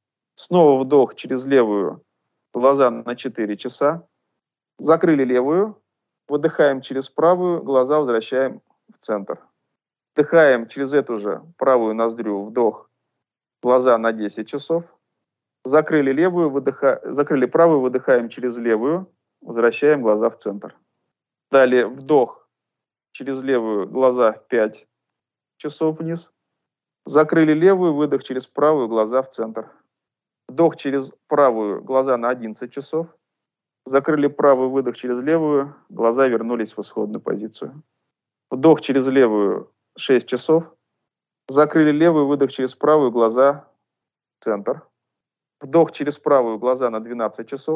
Снова вдох через левую, глаза на четыре часа. Закрыли левую, выдыхаем через правую, глаза возвращаем в центр. Вдыхаем через эту же правую ноздрю, вдох, глаза на десять часов. Закрыли левую, выдыха... закрыли правую, выдыхаем через левую, возвращаем глаза в центр. Далее вдох через левую, глаза в пять часов вниз. Закрыли левую, выдох через правую, глаза в центр. Вдох через правую, глаза на одиннадцать часов. Закрыли правую, выдох через левую, глаза вернулись в исходную позицию. Вдох через левую, шесть часов. Закрыли левую, выдох через правую, глаза в центр. Вдох через правую, глаза на двенадцать часов.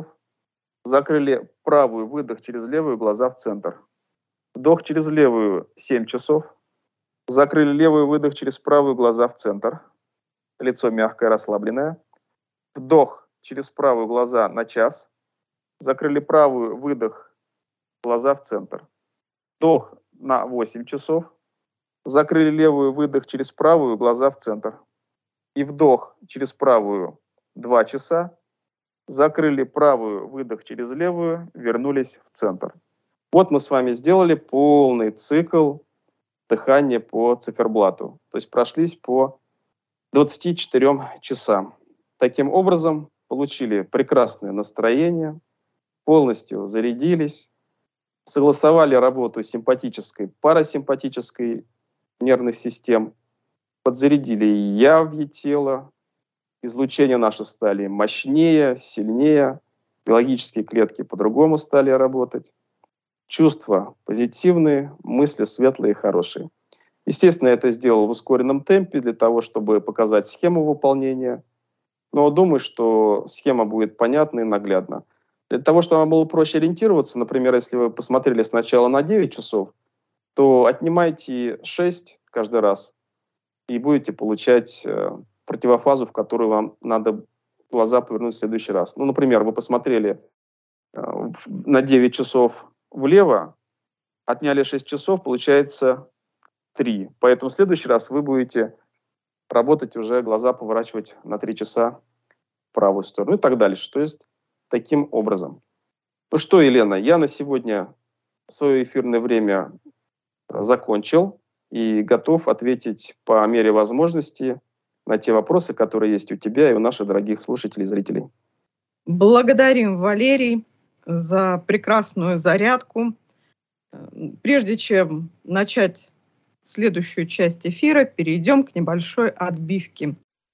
Закрыли правую, выдох через левую, глаза в центр. Вдох через левую, семь часов. Закрыли левую, выдох через правую, глаза в центр. Лицо мягкое, расслабленное. Вдох через правую глаза на час. Закрыли правую, выдох, глаза в центр. Вдох на восемь часов. Закрыли левую, выдох через правую, глаза в центр. И вдох через правую два часа. Закрыли правую, выдох через левую, вернулись в центр. Вот мы с вами сделали полный цикл дыхания по циферблату. То есть прошлись по двадцати четырем часам. Таким образом, получили прекрасное настроение, полностью зарядились, согласовали работу симпатической, парасимпатической нервных систем, подзарядили яви тела, излучения наши стали мощнее, сильнее, биологические клетки по-другому стали работать, чувства позитивные, мысли светлые и хорошие. Естественно, я это сделал в ускоренном темпе для того, чтобы показать схему выполнения, но думаю, что схема будет понятна и наглядна. Для того, чтобы вам было проще ориентироваться, например, если вы посмотрели сначала на девять часов, то отнимайте шесть каждый раз и будете получать э, противофазу, в которую вам надо глаза повернуть в следующий раз. Ну, например, вы посмотрели э, на девять часов влево, отняли шесть часов, получается три. Поэтому в следующий раз вы будете работать уже, глаза поворачивать на три часа в правую сторону и так дальше. То есть таким образом. Ну что, Елена, я на сегодня свое эфирное время закончил и готов ответить по мере возможности на те вопросы, которые есть у тебя и у наших дорогих слушателей и зрителей. Благодарим, Валерий, за прекрасную зарядку. Прежде чем начать следующую часть эфира, перейдем к небольшой отбивке.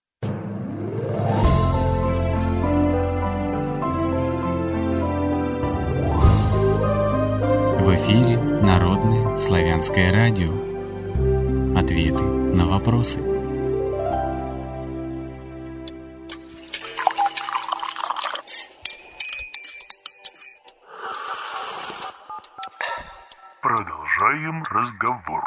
В эфире Народное славянское радио. Ответы на вопросы. Продолжаем разговор.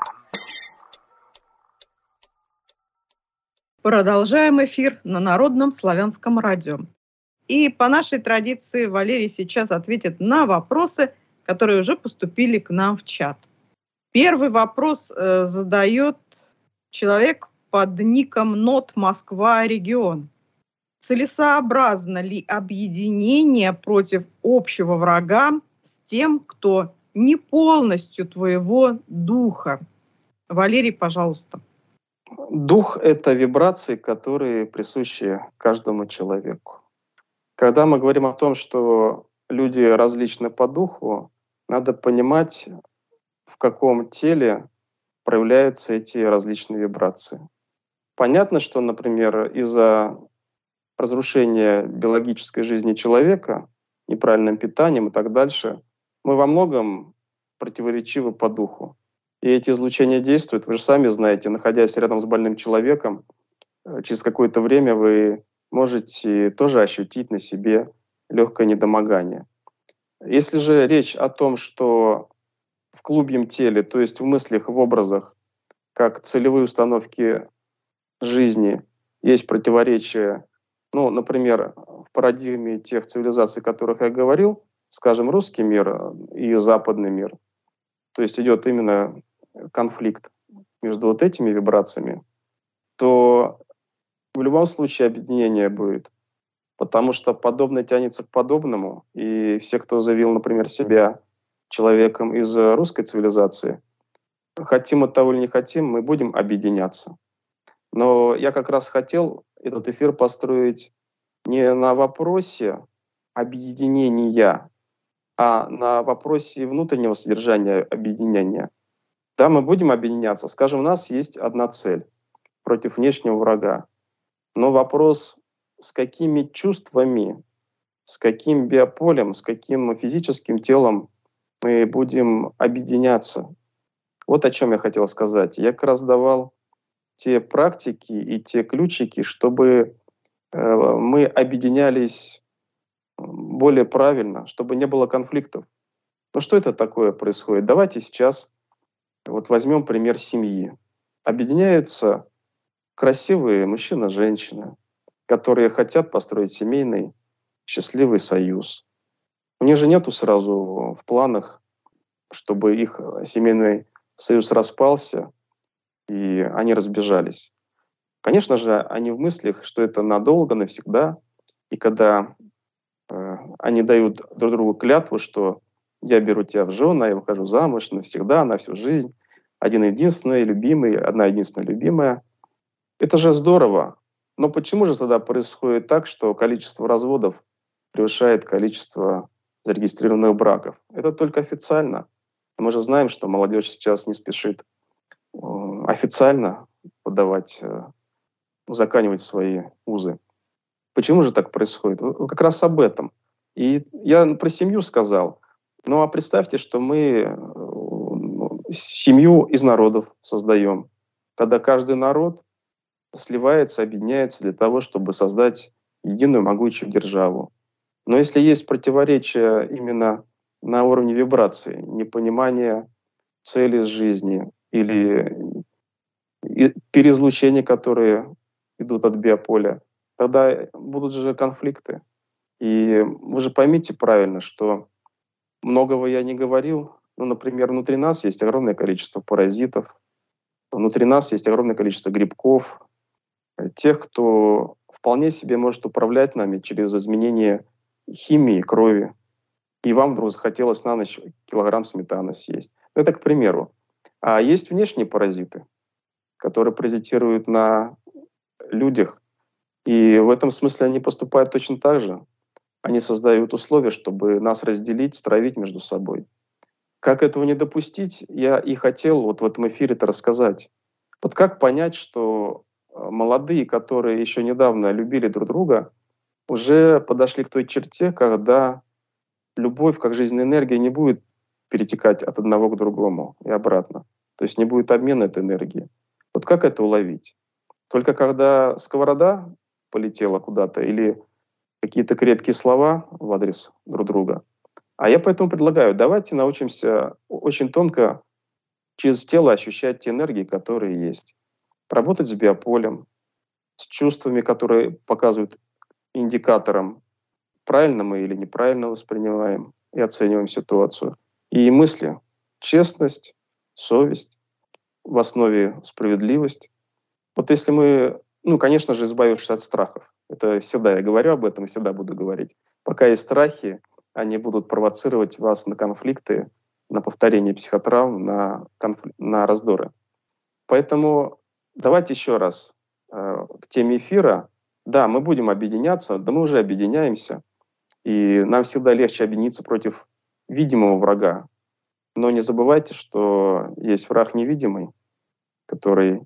Продолжаем эфир на Народном славянском радио. И по нашей традиции Валерий сейчас ответит на вопросы, которые уже поступили к нам в чат. Первый вопрос э, задает человек под ником Нот Москва регион. Целесообразно ли объединение против общего врага с тем, кто не полностью твоего духа? Валерий, пожалуйста. Дух — это вибрации, которые присущи каждому человеку. Когда мы говорим о том, что люди различны по духу, надо понимать, в каком теле проявляются эти различные вибрации. Понятно, что, например, из-за разрушения биологической жизни человека, неправильным питанием и так дальше, мы во многом противоречивы по духу. И эти излучения действуют. Вы же сами знаете, находясь рядом с больным человеком, через какое-то время вы можете тоже ощутить на себе легкое недомогание. Если же речь о том, что в клубьем теле, то есть в мыслях, в образах, как целевые установки жизни, есть противоречия, ну, например, в парадигме тех цивилизаций, о которых я говорил, скажем, русский мир и западный мир, то есть идет именно конфликт между вот этими вибрациями, то в любом случае объединение будет. Потому что подобное тянется к подобному, и все, кто заявил, например, себя человеком из русской цивилизации, хотим от того или не хотим, мы будем объединяться. Но я как раз хотел этот эфир построить не на вопросе объединения, а на вопросе внутреннего содержания объединения. Да, мы будем объединяться. Скажем, у нас есть одна цель против внешнего врага. Но вопрос, с какими чувствами, с каким биополем, с каким физическим телом мы будем объединяться. Вот о чем я хотел сказать. Я как раз давал те практики и те ключики, чтобы э, мы объединялись более правильно, чтобы не было конфликтов. Ну что это такое происходит? Давайте сейчас вот возьмем пример семьи. Объединяются красивые мужчина-женщина, которые хотят построить семейный счастливый союз. У них же нету сразу в планах, чтобы их семейный союз распался, и они разбежались. Конечно же, они в мыслях, что это надолго, навсегда. И когда э, они дают друг другу клятву, что я беру тебя в жены, я выхожу замуж навсегда, на всю жизнь, один единственный, любимый, одна единственная любимая. Это же здорово. Но почему же тогда происходит так, что количество разводов превышает количество зарегистрированных браков? Это только официально. Мы же знаем, что молодежь сейчас не спешит э, официально подавать, э, узаконивать свои узы. Почему же так происходит? Вот как раз об этом. И я про семью сказал. Ну а представьте, что мы э, семью из народов создаем, когда каждый народ сливается, объединяется для того, чтобы создать единую могучую державу. Но если есть противоречия именно на уровне вибрации, непонимание цели жизни или переизлучения, которые идут от биополя, тогда будут же конфликты. И вы же поймите правильно, что многого я не говорил. Ну, например, внутри нас есть огромное количество паразитов, внутри нас есть огромное количество грибков, тех, кто вполне себе может управлять нами через изменение химии крови. И вам вдруг захотелось на ночь килограмм сметаны съесть. Это к примеру. А есть внешние паразиты, которые паразитируют на людях. И в этом смысле они поступают точно так же. Они создают условия, чтобы нас разделить, стравить между собой. Как этого не допустить, я и хотел вот в этом эфире-то рассказать. Вот как понять, что молодые, которые еще недавно любили друг друга, уже подошли к той черте, когда любовь как жизненная энергия не будет перетекать от одного к другому и обратно. То есть не будет обмена этой энергии. Вот как это уловить? Только когда сковорода полетела куда-то или какие-то крепкие слова в адрес друг друга. А я поэтому предлагаю, давайте научимся очень тонко через тело ощущать те энергии, которые есть. Работать с биополем, с чувствами, которые показывают индикатором, правильно мы или неправильно воспринимаем и оцениваем ситуацию. И мысли, честность, совесть, в основе справедливость. Вот если мы, ну, конечно же, избавившись от страхов, это всегда я говорю об этом и всегда буду говорить. Пока есть страхи, они будут провоцировать вас на конфликты, на повторение психотравм, на, конфли... на раздоры. Поэтому давайте еще раз э, к теме эфира. Да, мы будем объединяться, да мы уже объединяемся. И нам всегда легче объединиться против видимого врага. Но не забывайте, что есть враг невидимый, который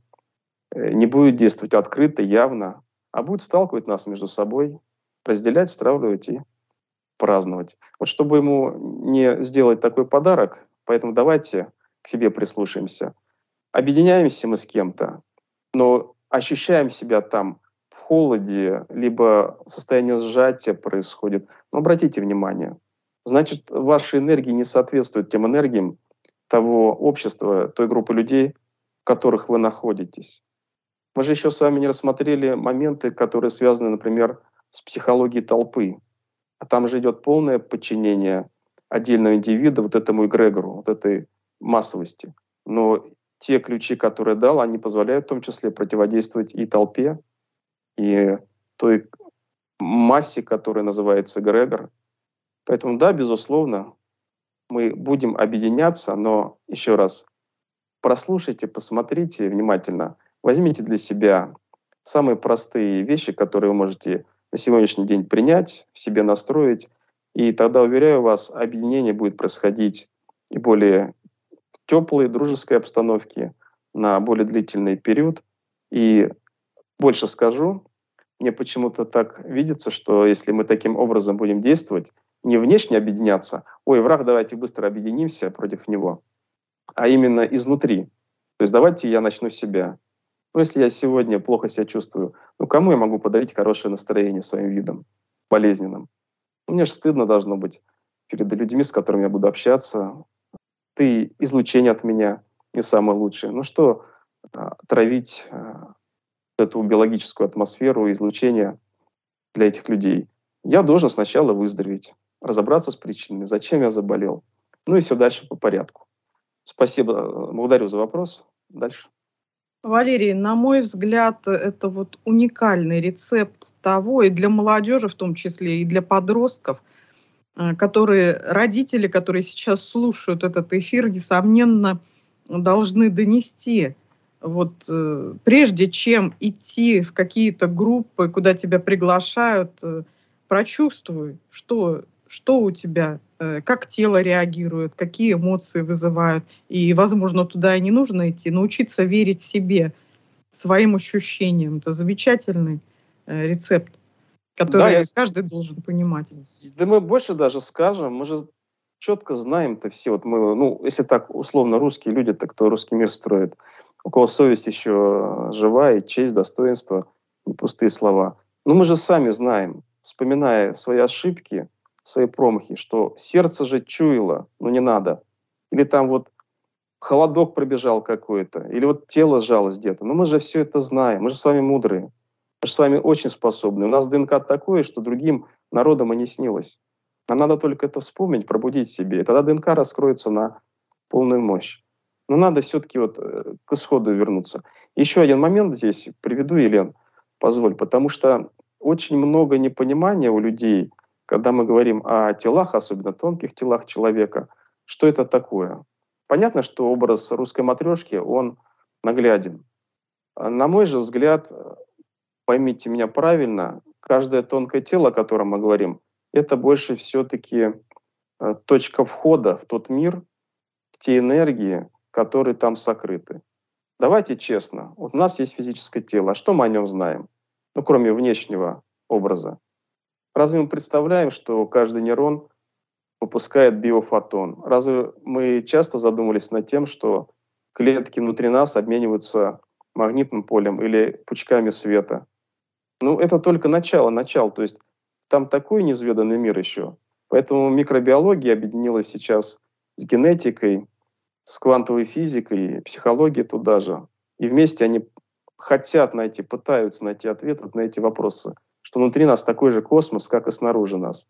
не будет действовать открыто, явно, а будет сталкивать нас между собой, разделять, стравливать и праздновать. Вот чтобы ему не сделать такой подарок, поэтому давайте к себе прислушаемся. Объединяемся мы с кем-то, но ощущаем себя там в холоде, либо состояние сжатия происходит. Но обратите внимание, значит, ваши энергии не соответствуют тем энергиям того общества, той группы людей, в которых вы находитесь. Мы же еще с вами не рассмотрели моменты, которые связаны, например, с психологией толпы. А там же идет полное подчинение отдельного индивида вот этому эгрегору, вот этой массовости. Но те ключи, которые дал, они позволяют в том числе противодействовать и толпе, и той массе, которая называется эгрегор. Поэтому да, безусловно, мы будем объединяться, но еще раз, прослушайте, посмотрите внимательно, возьмите для себя самые простые вещи, которые вы можете на сегодняшний день принять, в себе настроить, и тогда, уверяю вас, объединение будет происходить и более теплой, дружеской обстановке на более длительный период. И больше скажу, мне почему-то так видится, что если мы таким образом будем действовать, не внешне объединяться, ой, враг, давайте быстро объединимся против него, а именно изнутри. То есть давайте я начну с себя. Ну, если я сегодня плохо себя чувствую, ну, кому я могу подарить хорошее настроение своим видом, болезненным? Мне же стыдно должно быть перед людьми, с которыми я буду общаться. Ты излучение от меня не самое лучшее. Ну что, травить эту биологическую атмосферу, излучение для этих людей. Я должен сначала выздороветь, разобраться с причинами, зачем я заболел. Ну и все дальше по порядку. Спасибо, благодарю за вопрос. Дальше. Валерий, на мой взгляд, это вот уникальный рецепт того, и для молодежи в том числе, и для подростков, э, которые, родители, которые сейчас слушают этот эфир, несомненно, должны донести. Вот э, прежде чем идти в какие-то группы, куда тебя приглашают, э, прочувствуй, что, что у тебя, э, как тело реагирует, какие эмоции вызывают. И, возможно, туда и не нужно идти, научиться верить себе, своим ощущениям. Это замечательный э, рецепт, Да, который я, каждый должен понимать. да мы больше даже скажем, мы же четко знаем-то все, вот мы, ну, если так условно русские люди-то, кто русский мир строит, у кого совесть еще жива, и честь, достоинство, не пустые слова. Но мы же сами знаем, вспоминая свои ошибки, свои промахи, что сердце же чуяло, ну не надо. Или там вот холодок пробежал какой-то, или вот тело сжалось где-то. Но мы же все это знаем, мы же с вами мудрые, мы же с вами очень способны. У нас ДНК такое, что другим народам и не снилось. Нам надо только это вспомнить, пробудить в себе, и тогда ДНК раскроется на полную мощь. Но надо все-таки вот к исходу вернуться. Еще один момент здесь приведу, Елен, позволь, потому что очень много непонимания у людей, когда мы говорим о телах, особенно тонких телах человека, что это такое. Понятно, что образ русской матрешки, он нагляден. На мой же взгляд, поймите меня правильно, каждое тонкое тело, о котором мы говорим, это больше все-таки точка входа в тот мир, в те энергии, которые там сокрыты. Давайте честно, вот у нас есть физическое тело, а что мы о нем знаем? Ну, кроме внешнего образа. Разве мы представляем, что каждый нейрон выпускает биофотон? Разве мы часто задумывались над тем, что клетки внутри нас обмениваются магнитным полем или пучками света? Ну, это только начало, начало. То есть там такой неизведанный мир еще. Поэтому микробиология объединилась сейчас с генетикой, с квантовой физикой, психологией туда же. И вместе они хотят найти, пытаются найти ответы на эти вопросы, что внутри нас такой же космос, как и снаружи нас.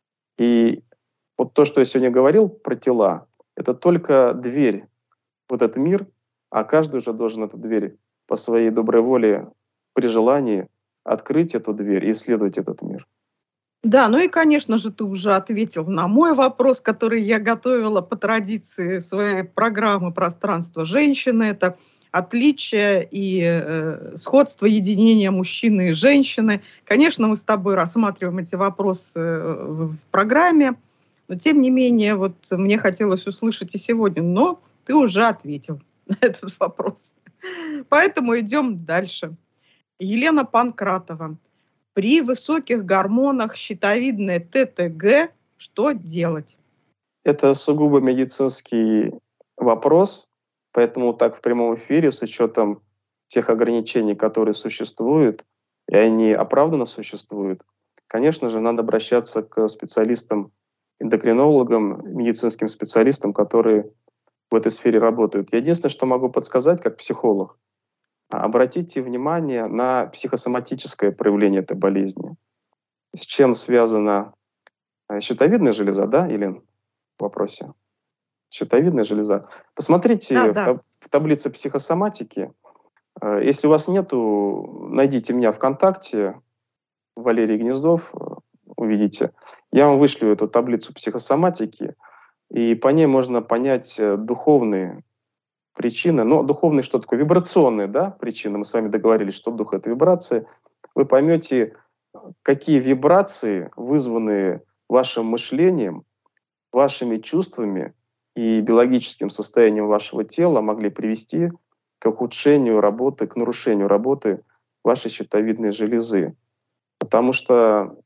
И вот то, что я сегодня говорил про тела, это только дверь в этот мир, а каждый уже должен эту дверь по своей доброй воле, при желании открыть эту дверь и исследовать этот мир. Да, ну и, конечно же, ты уже ответил на мой вопрос, который я готовила по традиции своей программы «Пространство женщины». Это отличие и э, сходство, единения мужчины и женщины. Конечно, мы с тобой рассматриваем эти вопросы в программе, но тем не менее, вот мне хотелось услышать и сегодня, но ты уже ответил на этот вопрос. Поэтому идем дальше. Елена Панкратова. При высоких гормонах щитовидной ТТГ что делать? Это сугубо медицинский вопрос, поэтому так в прямом эфире с учетом тех ограничений, которые существуют, и они оправданно существуют, конечно же, надо обращаться к специалистам, эндокринологам, медицинским специалистам, которые в этой сфере работают. Я единственное, что могу подсказать как психолог, обратите внимание на психосоматическое проявление этой болезни. С чем связана щитовидная железа, да, Елена, в вопросе? Щитовидная железа. Посмотрите Да, в, да. таб- в таблице психосоматики. Э, Если у вас нету, найдите меня ВКонтакте, Валерий Гнездов, э, увидите. Я вам вышлю эту таблицу психосоматики, и по ней можно понять э, духовные причины. Но духовные что такое? Вибрационные, да, причины. Мы с вами договорились, что дух — это вибрации. Вы поймете, какие вибрации, вызванные вашим мышлением, вашими чувствами и биологическим состоянием вашего тела, могли привести к ухудшению работы, к нарушению работы вашей щитовидной железы. Потому что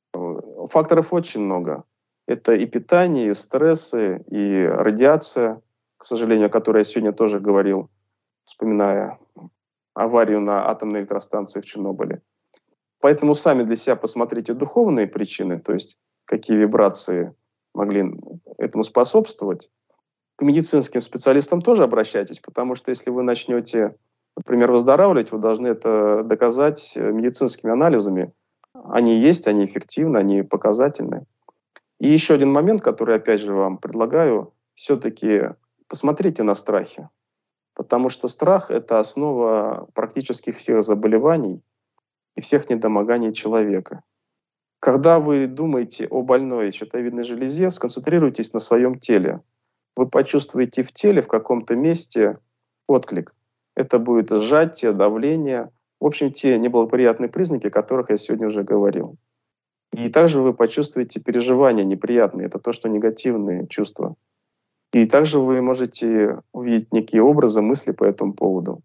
факторов очень много. Это и питание, и стрессы, и радиация, к сожалению, о которой я сегодня тоже говорил, вспоминая аварию на атомной электростанции в Чернобыле. Поэтому сами для себя посмотрите духовные причины, то есть какие вибрации могли этому способствовать. К медицинским специалистам тоже обращайтесь, потому что если вы начнете, например, выздоравливать, вы должны это доказать медицинскими анализами, они есть, они эффективны, они показательны. И еще один момент, который, опять же, вам предлагаю, все-таки посмотрите на страхи. Потому что страх – это основа практически всех заболеваний и всех недомоганий человека. Когда вы думаете о больной щитовидной железе, сконцентрируйтесь на своем теле. Вы почувствуете в теле в каком-то месте отклик. Это будет сжатие, давление, в общем, те неблагоприятные признаки, о которых я сегодня уже говорил. И также вы почувствуете переживания неприятные, это то, что негативные чувства. И также вы можете увидеть некие образы, мысли по этому поводу.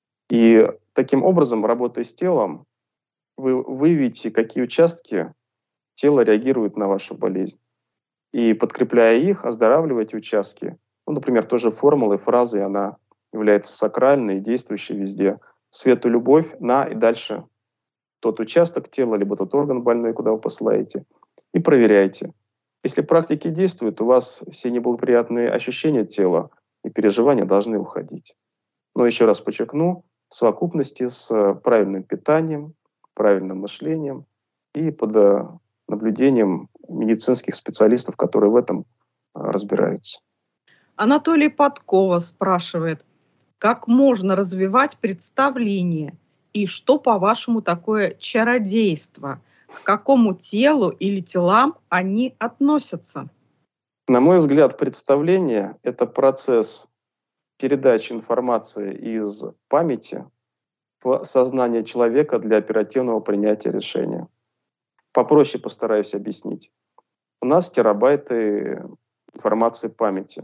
И таким образом, работая с телом, вы выявите, какие участки тела реагируют на вашу болезнь. И подкрепляя их, оздоравливайте участки. Ну, например, тоже формулой, фразой, она является сакральной и действующей везде. Свету любовь на и дальше тот участок тела, либо тот орган больной, куда вы посылаете, и проверяйте. Если практики действуют, у вас все неблагоприятные ощущения тела и переживания должны уходить. Но еще раз подчеркну, в совокупности с правильным питанием, правильным мышлением и под наблюдением медицинских специалистов, которые в этом разбираются. Анатолий Подкова спрашивает, как можно развивать представление и что, по-вашему, такое чародейство? К какому телу или телам они относятся? На мой взгляд, представление – это процесс передачи информации из памяти в сознание человека для оперативного принятия решения. Попроще постараюсь объяснить. У нас терабайты информации памяти,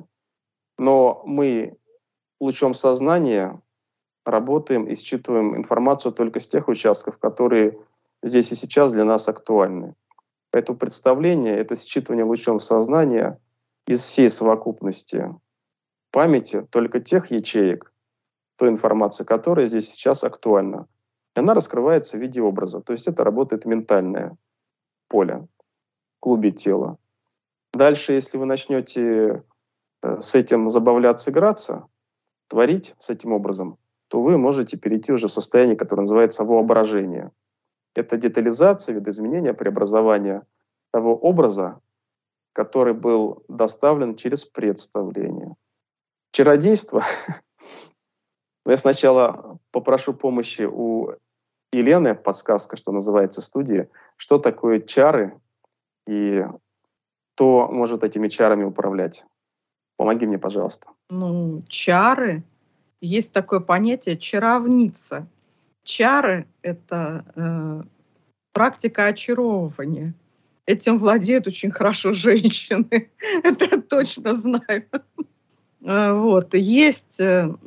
но мы лучом сознания работаем и считываем информацию только с тех участков, которые здесь и сейчас для нас актуальны. Поэтому представление — это считывание лучом сознания из всей совокупности памяти только тех ячеек, той информации, которая здесь сейчас актуальна. И она раскрывается в виде образа. То есть это работает ментальное поле в клубе тела. Дальше, если вы начнете с этим забавляться, играться, творить с этим образом, то вы можете перейти уже в состояние, которое называется воображение. Это детализация, видоизменение, преобразование того образа, который был доставлен через представление. Чародейство. Я сначала попрошу помощи у Елены, подсказка, что называется, студии, что такое чары и кто может этими чарами управлять. Помоги мне, пожалуйста. Ну, чары. Есть такое понятие чаровница. Чары — это э, практика очаровывания. Этим владеют очень хорошо женщины. Это я точно знаю. Вот. Есть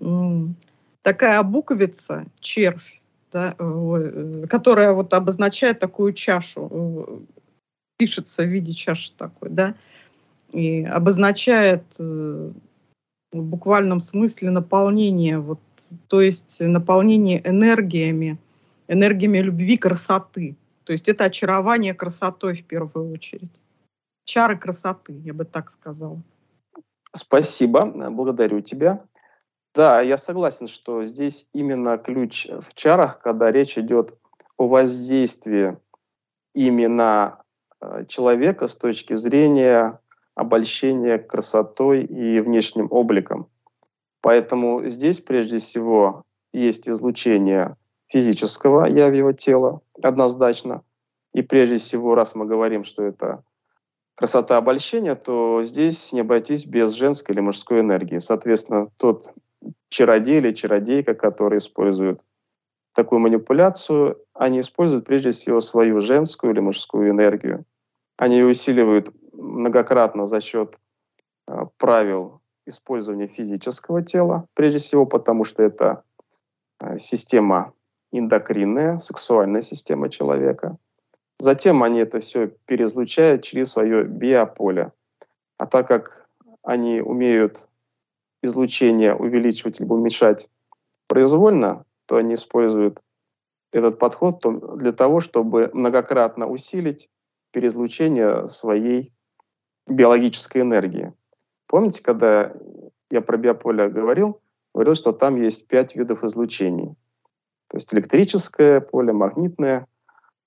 такая буквица, червь, да, которая вот обозначает такую чашу, пишется в виде чаши такой, да, и обозначает в буквальном смысле наполнение, вот, то есть наполнение энергиями, энергиями любви, красоты. То есть это очарование красотой в первую очередь. Чары красоты, я бы так сказала. Спасибо, благодарю тебя. Да, я согласен, что здесь именно ключ в чарах, когда речь идет о воздействии именно человека с точки зрения обольщения красотой и внешним обликом. Поэтому здесь прежде всего есть излучение физического явьего тела однозначно. И прежде всего, раз мы говорим, что это красота обольщения, то здесь не обойтись без женской или мужской энергии. Соответственно, тот чародей или чародейка, который использует такую манипуляцию, они используют прежде всего свою женскую или мужскую энергию. Они ее усиливают многократно за счет э, правил использования физического тела, прежде всего потому, что это э, система эндокринная, сексуальная система человека. Затем они это все переизлучают через свое биополе. А так как они умеют излучение увеличивать либо уменьшать произвольно, то они используют этот подход для того, чтобы многократно усилить переизлучение своей биологической энергии. Помните, когда я про биополе говорил, говорил, что там есть пять видов излучений. То есть электрическое поле, магнитное,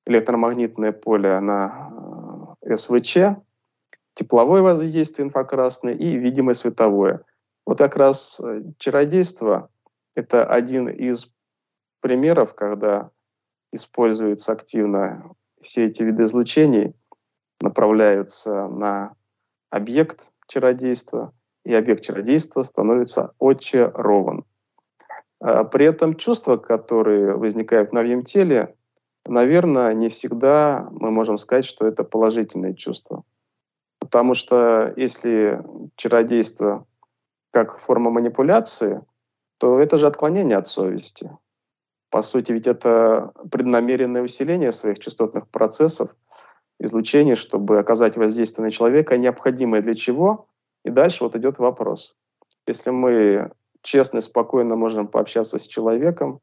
электромагнитное поле на э, эс вэ че, тепловое воздействие инфракрасное и видимое световое. Вот как раз э, чародейство – это один из примеров, когда используются активно все эти виды излучений, направляются на объект чародейства, и объект чародейства становится очарован. А при этом чувства, которые возникают в нальем теле, наверное, не всегда мы можем сказать, что это положительные чувства. Потому что если чародейство как форма манипуляции, то это же отклонение от совести. По сути, ведь это преднамеренное усиление своих частотных процессов, излучение, чтобы оказать воздействие на человека, необходимое для чего? И дальше вот идет вопрос. Если мы честно и спокойно можем пообщаться с человеком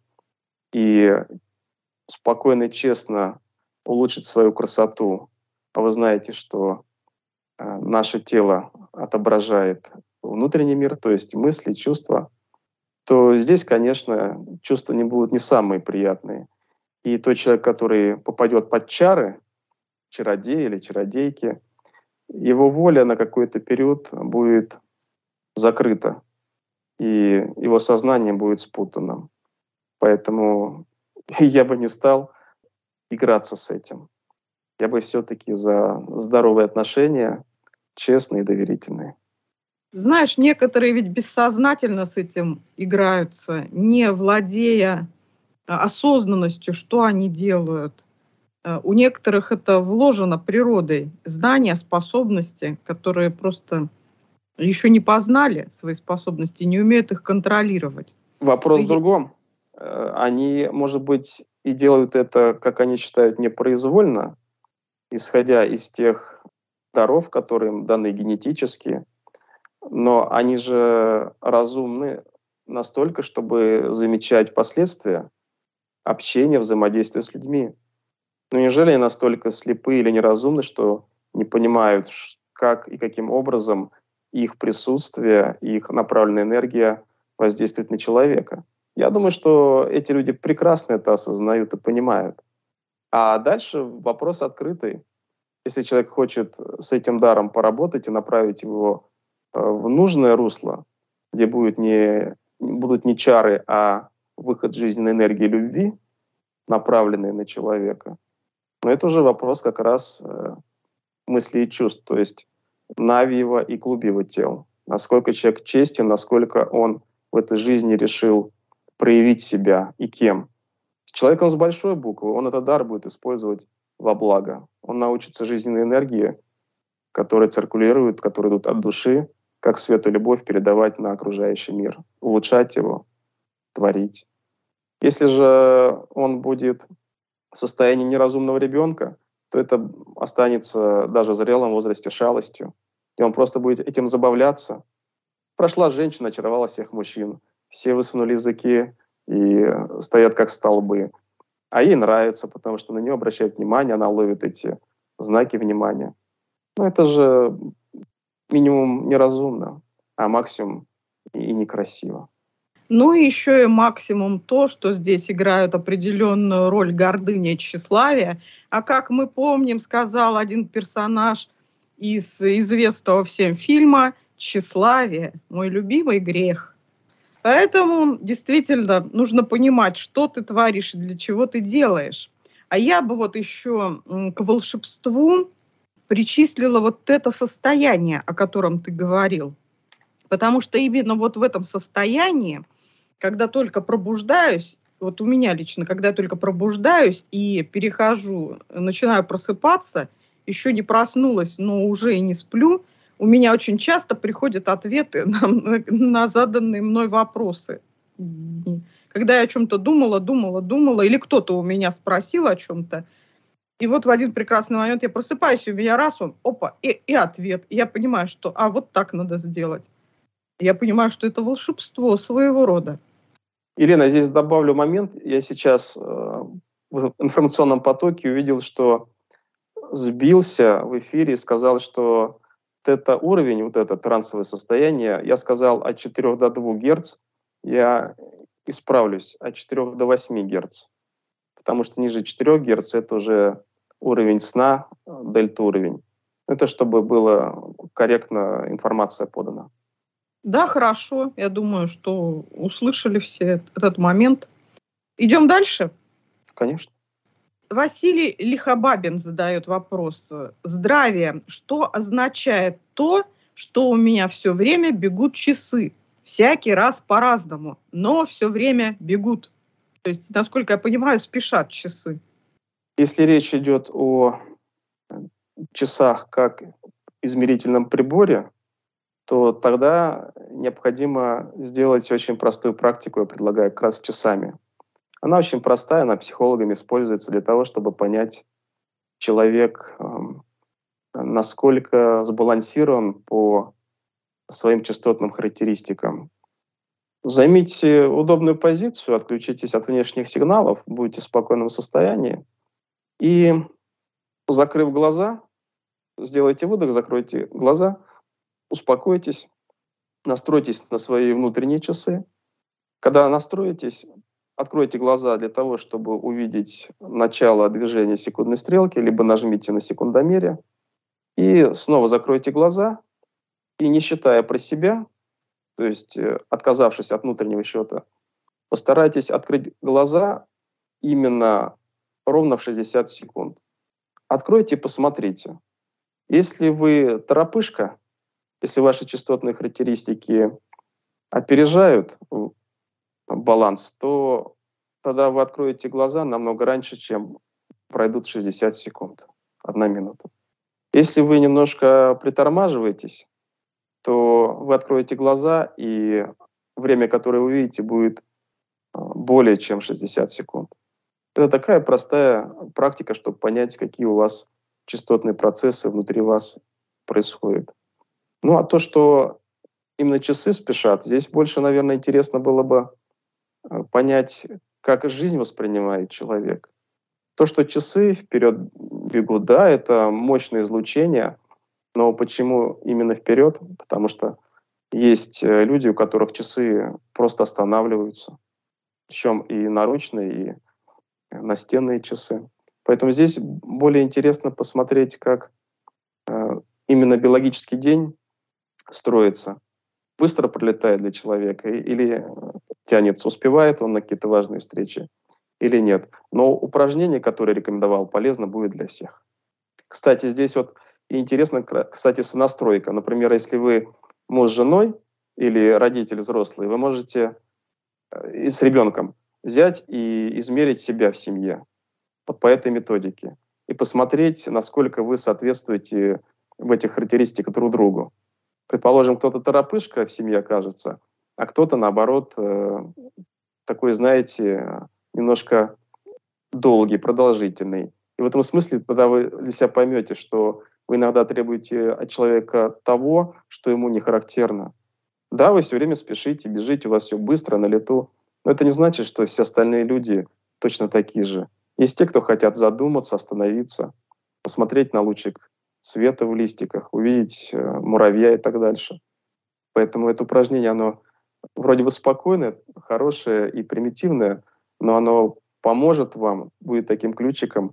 и спокойно и честно улучшить свою красоту, а вы знаете, что э, наше тело отображает внутренний мир, то есть мысли, чувства, то здесь, конечно, чувства не будут не самые приятные. И тот человек, который попадет под чары, чародей или чародейки, его воля на какой-то период будет закрыта, и его сознание будет спутанным. Поэтому я бы не стал играться с этим. Я бы все-таки за здоровые отношения, честные и доверительные. Знаешь, некоторые ведь бессознательно с этим играются, не владея а, осознанностью, что они делают. А, У некоторых это вложено природой, знания, способности, которые просто еще не познали свои способности, не умеют их контролировать. Вопрос в И- другом. Э, Они, может быть, и делают это, как они считают, непроизвольно, исходя из тех даров, которые им даны генетически, но они же разумны настолько, чтобы замечать последствия общения, взаимодействия с людьми. Ну неужели они настолько слепы или неразумны, что не понимают, ш- как и каким образом их присутствие, их направленная энергия воздействует на человека? Я думаю, что эти люди прекрасно это осознают и понимают. А дальше вопрос открытый. Если человек хочет с этим даром поработать и направить его э, в нужное русло, где будет не, будут не чары, а выход жизненной энергии любви, направленной на человека, но это уже вопрос как раз э, мыслей и чувств, то есть навьего и клубьего тел. Насколько человек честен, насколько он в этой жизни решил проявить себя и кем. С человеком с большой буквы он этот дар будет использовать во благо. Он научится жизненной энергии, которые циркулируют, которые идут от души, как свет и любовь передавать на окружающий мир, улучшать его, творить. Если же он будет в состоянии неразумного ребенка, то это останется даже в зрелом возрасте шалостью, и он просто будет этим забавляться. Прошла женщина, очаровала всех мужчин, все высунули языки и стоят как столбы. А ей нравится, потому что на нее обращают внимание, она ловит эти знаки внимания. Ну это же минимум неразумно, а максимум и некрасиво. Ну и еще и максимум то, что здесь играют определенную роль гордыня и тщеславие. А как мы помним, сказал один персонаж из известного всем фильма, тщеславие – мой любимый грех. Поэтому действительно нужно понимать, что ты творишь и для чего ты делаешь. А я бы вот еще м, к волшебству причислила вот это состояние, о котором ты говорил. Потому что именно вот в этом состоянии, когда только пробуждаюсь, вот у меня лично, когда я только пробуждаюсь и перехожу, начинаю просыпаться, еще не проснулась, но уже и не сплю, у меня очень часто приходят ответы на, на- на заданные мной вопросы. М, Когда я о чем-то думала, думала, думала, или кто-то у меня спросил о чем-то, и вот в один прекрасный момент я просыпаюсь, и у меня раз он, опа, и, и ответ. И я понимаю, что, а вот так надо сделать. Я понимаю, что это волшебство своего рода. Ирина, здесь добавлю момент. Я сейчас э, в информационном потоке увидел, что сбился в эфире и сказал, что тета-уровень, вот это трансовое состояние, я сказал от четырёх до двух герц, я исправлюсь, от четырёх до восьми герц. потому что ниже четырёх Гц это уже уровень сна, дельта-уровень. Это чтобы была корректно информация подана. Да, хорошо. Я думаю, что услышали все этот момент. Идем дальше? Конечно. Василий Лихобабин задает вопрос. Здравия. Что означает то, что у меня все время бегут часы? Всякий раз по-разному, но все время бегут. То есть, насколько я понимаю, спешат часы. Если речь идет о часах как измерительном приборе, то тогда необходимо сделать очень простую практику, я предлагаю, как раз с часами. Она очень простая, она психологами используется для того, чтобы понять, человек э, насколько сбалансирован по своим частотным характеристикам. Займите удобную позицию, отключитесь от внешних сигналов, будете в спокойном состоянии и, закрыв глаза, сделайте выдох, закройте глаза, успокойтесь, настройтесь на свои внутренние часы. Когда настроитесь, откройте глаза для того, чтобы увидеть начало движения секундной стрелки, либо нажмите на секундомере. И снова закройте глаза и, не считая про себя, то есть отказавшись от внутреннего счета, постарайтесь открыть глаза именно ровно в шестьдесят секунд. Откройте и посмотрите. Если вы торопышка, если ваши частотные характеристики опережают баланс, то тогда вы откроете глаза намного раньше, чем пройдут шестьдесят секунд, одна минута. Если вы немножко притормаживаетесь, то вы откроете глаза, и время, которое вы видите, будет более чем шестьдесят секунд. Это такая простая практика, чтобы понять, какие у вас частотные процессы внутри вас происходят. Ну а то, что именно часы спешат, здесь больше, наверное, интересно было бы понять, как жизнь воспринимает человек. То, что часы вперед бегут, да, это мощное излучение, но почему именно вперед? Потому что есть люди, у которых часы просто останавливаются, причем и наручные, и настенные часы. Поэтому здесь более интересно посмотреть, как э, именно биологический день строится. Быстро пролетает для человека или тянется, успевает он на какие-то важные встречи или нет. Но упражнение, которое рекомендовал, полезно будет для всех. Кстати, здесь вот интересно, кстати, сонастройка. Например, если вы муж с женой или родитель взрослый, вы можете и с ребенком взять и измерить себя в семье вот по этой методике и посмотреть, насколько вы соответствуете в этих характеристиках друг другу. Предположим, кто-то торопышка в семье окажется, а кто-то, наоборот, такой, знаете, немножко долгий, продолжительный. И в этом смысле тогда вы для себя поймете, что вы иногда требуете от человека того, что ему не характерно. Да, вы все время спешите, бежите, у вас все быстро, на лету, но это не значит, что все остальные люди точно такие же. Есть те, кто хотят задуматься, остановиться, посмотреть на лучик света в листиках, увидеть муравья и так дальше. Поэтому это упражнение, оно вроде бы спокойное, хорошее и примитивное, но оно поможет вам, будет таким ключиком,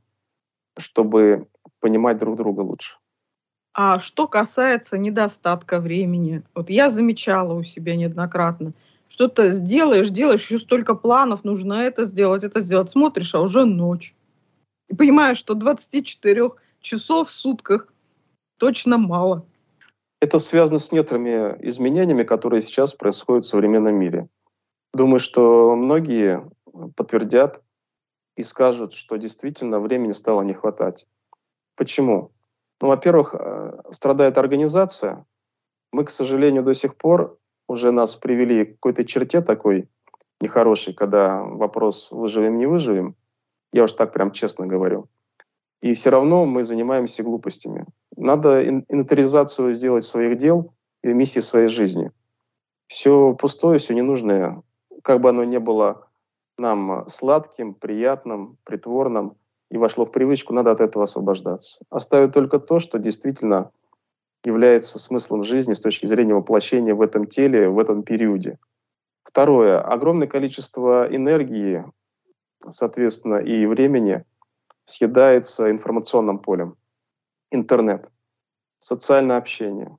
чтобы понимать друг друга лучше. А что касается недостатка времени, вот я замечала у себя неоднократно, что-то сделаешь, делаешь, еще столько планов, нужно это сделать, это сделать, смотришь, а уже ночь. И понимаешь, что двадцать четыре часов в сутках точно мало. Это связано с некоторыми изменениями, которые сейчас происходят в современном мире. Думаю, что многие подтвердят и скажут, что действительно времени стало не хватать. Почему? Ну, во-первых, страдает организация. Мы, к сожалению, до сих пор уже нас привели к какой-то черте такой нехорошей, когда вопрос «выживем, не выживем», я уж так прям честно говорю. И все равно мы занимаемся глупостями. Надо инвентаризацию сделать своих дел и миссии своей жизни. Все пустое, все ненужное, как бы оно ни было нам сладким, приятным, притворным, и вошло в привычку, надо от этого освобождаться. Оставить только то, что действительно является смыслом жизни с точки зрения воплощения в этом теле, в этом периоде. Второе. Огромное количество энергии соответственно, и времени съедается информационным полем. Интернет, социальное общение.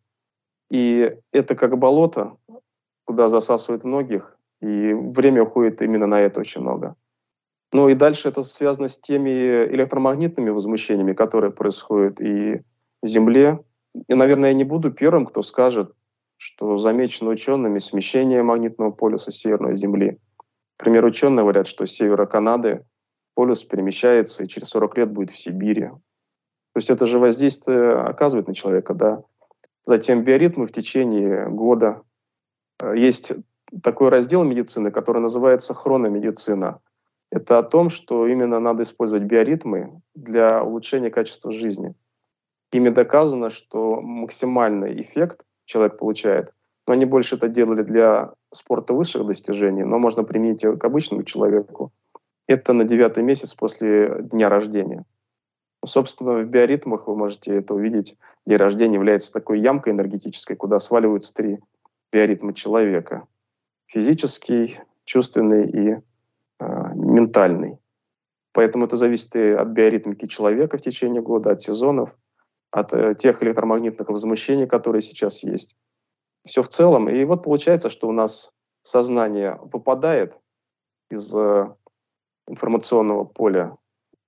И это как болото, куда засасывает многих, и время уходит именно на это очень много. Ну и дальше это связано с теми электромагнитными возмущениями, которые происходят и в Земле. И, наверное, я не буду первым, кто скажет, что замечено учеными смещение магнитного полюса северной Земли. Например, ученые говорят, что с севера Канады полюс перемещается и через сорок лет будет в Сибири. То есть это же воздействие оказывает на человека, да. Затем биоритмы в течение года. Есть такой раздел медицины, который называется хрономедицина. Это о том, что именно надо использовать биоритмы для улучшения качества жизни. Ими доказано, что максимальный эффект человек получает. Но они больше это делали для спорта высших достижений, но можно применить к обычному человеку. Это на девятый месяц после дня рождения. Собственно, в биоритмах вы можете это увидеть. День рождения является такой ямкой энергетической, куда сваливаются три биоритма человека. Физический, чувственный и э, ментальный. Поэтому это зависит и от биоритмики человека в течение года, от сезонов, от э, тех электромагнитных возмущений, которые сейчас есть. Все в целом. И вот получается, что у нас сознание выпадает из э, информационного поля,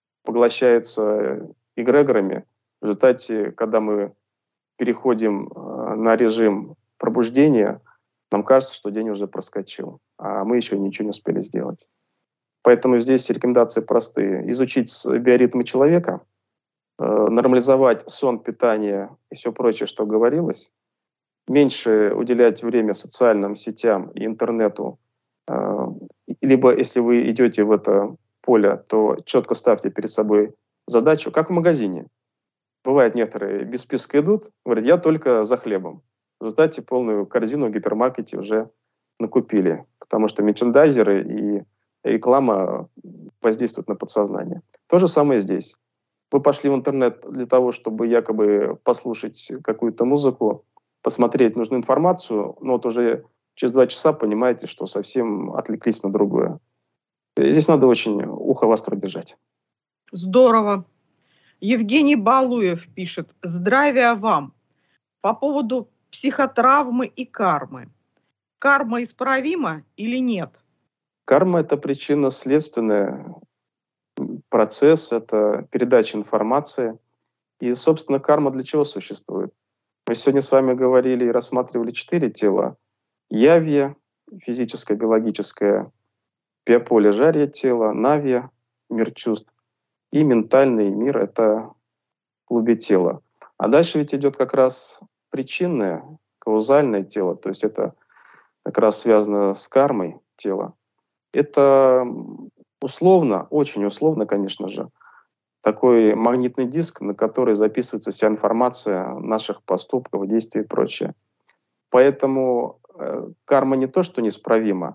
поглощается эгрегорами. В результате, когда мы переходим э, на режим пробуждения, нам кажется, что день уже проскочил, а мы еще ничего не успели сделать. Поэтому здесь рекомендации простые. Изучить биоритмы человека, э, нормализовать сон, питание и все прочее, что говорилось, меньше уделять время социальным сетям и интернету, э, либо если вы идете в это поле, то четко ставьте перед собой задачу, как в магазине. Бывает, некоторые без списка идут, говорят, я только за хлебом. В результате полную корзину в гипермаркете уже накупили, потому что мерчендайзеры и реклама воздействуют на подсознание. То же самое здесь. Вы пошли в интернет для того, чтобы якобы послушать какую-то музыку, посмотреть нужную информацию, но вот уже через два часа понимаете, что совсем отвлеклись на другое. Здесь надо очень ухо востро держать. Здорово. Евгений Балуев пишет: «Здравия вам. По поводу психотравмы и кармы. Карма исправима или нет?» Карма — это причинно-следственный процесс, это передача информации. И, собственно, карма для чего существует? Мы сегодня с вами говорили и рассматривали четыре тела. Явья, физическое, биологическое, биополе, жарье тело, навья, мир чувств, и ментальный мир — это клубе тела. А дальше ведь идет как раз причинное, каузальное тело, то есть это как раз связано с кармой тела. Это условно, очень условно, конечно же, такой магнитный диск, на который записывается вся информация наших поступков, действий и прочее. Поэтому э, карма не то, что неисправима,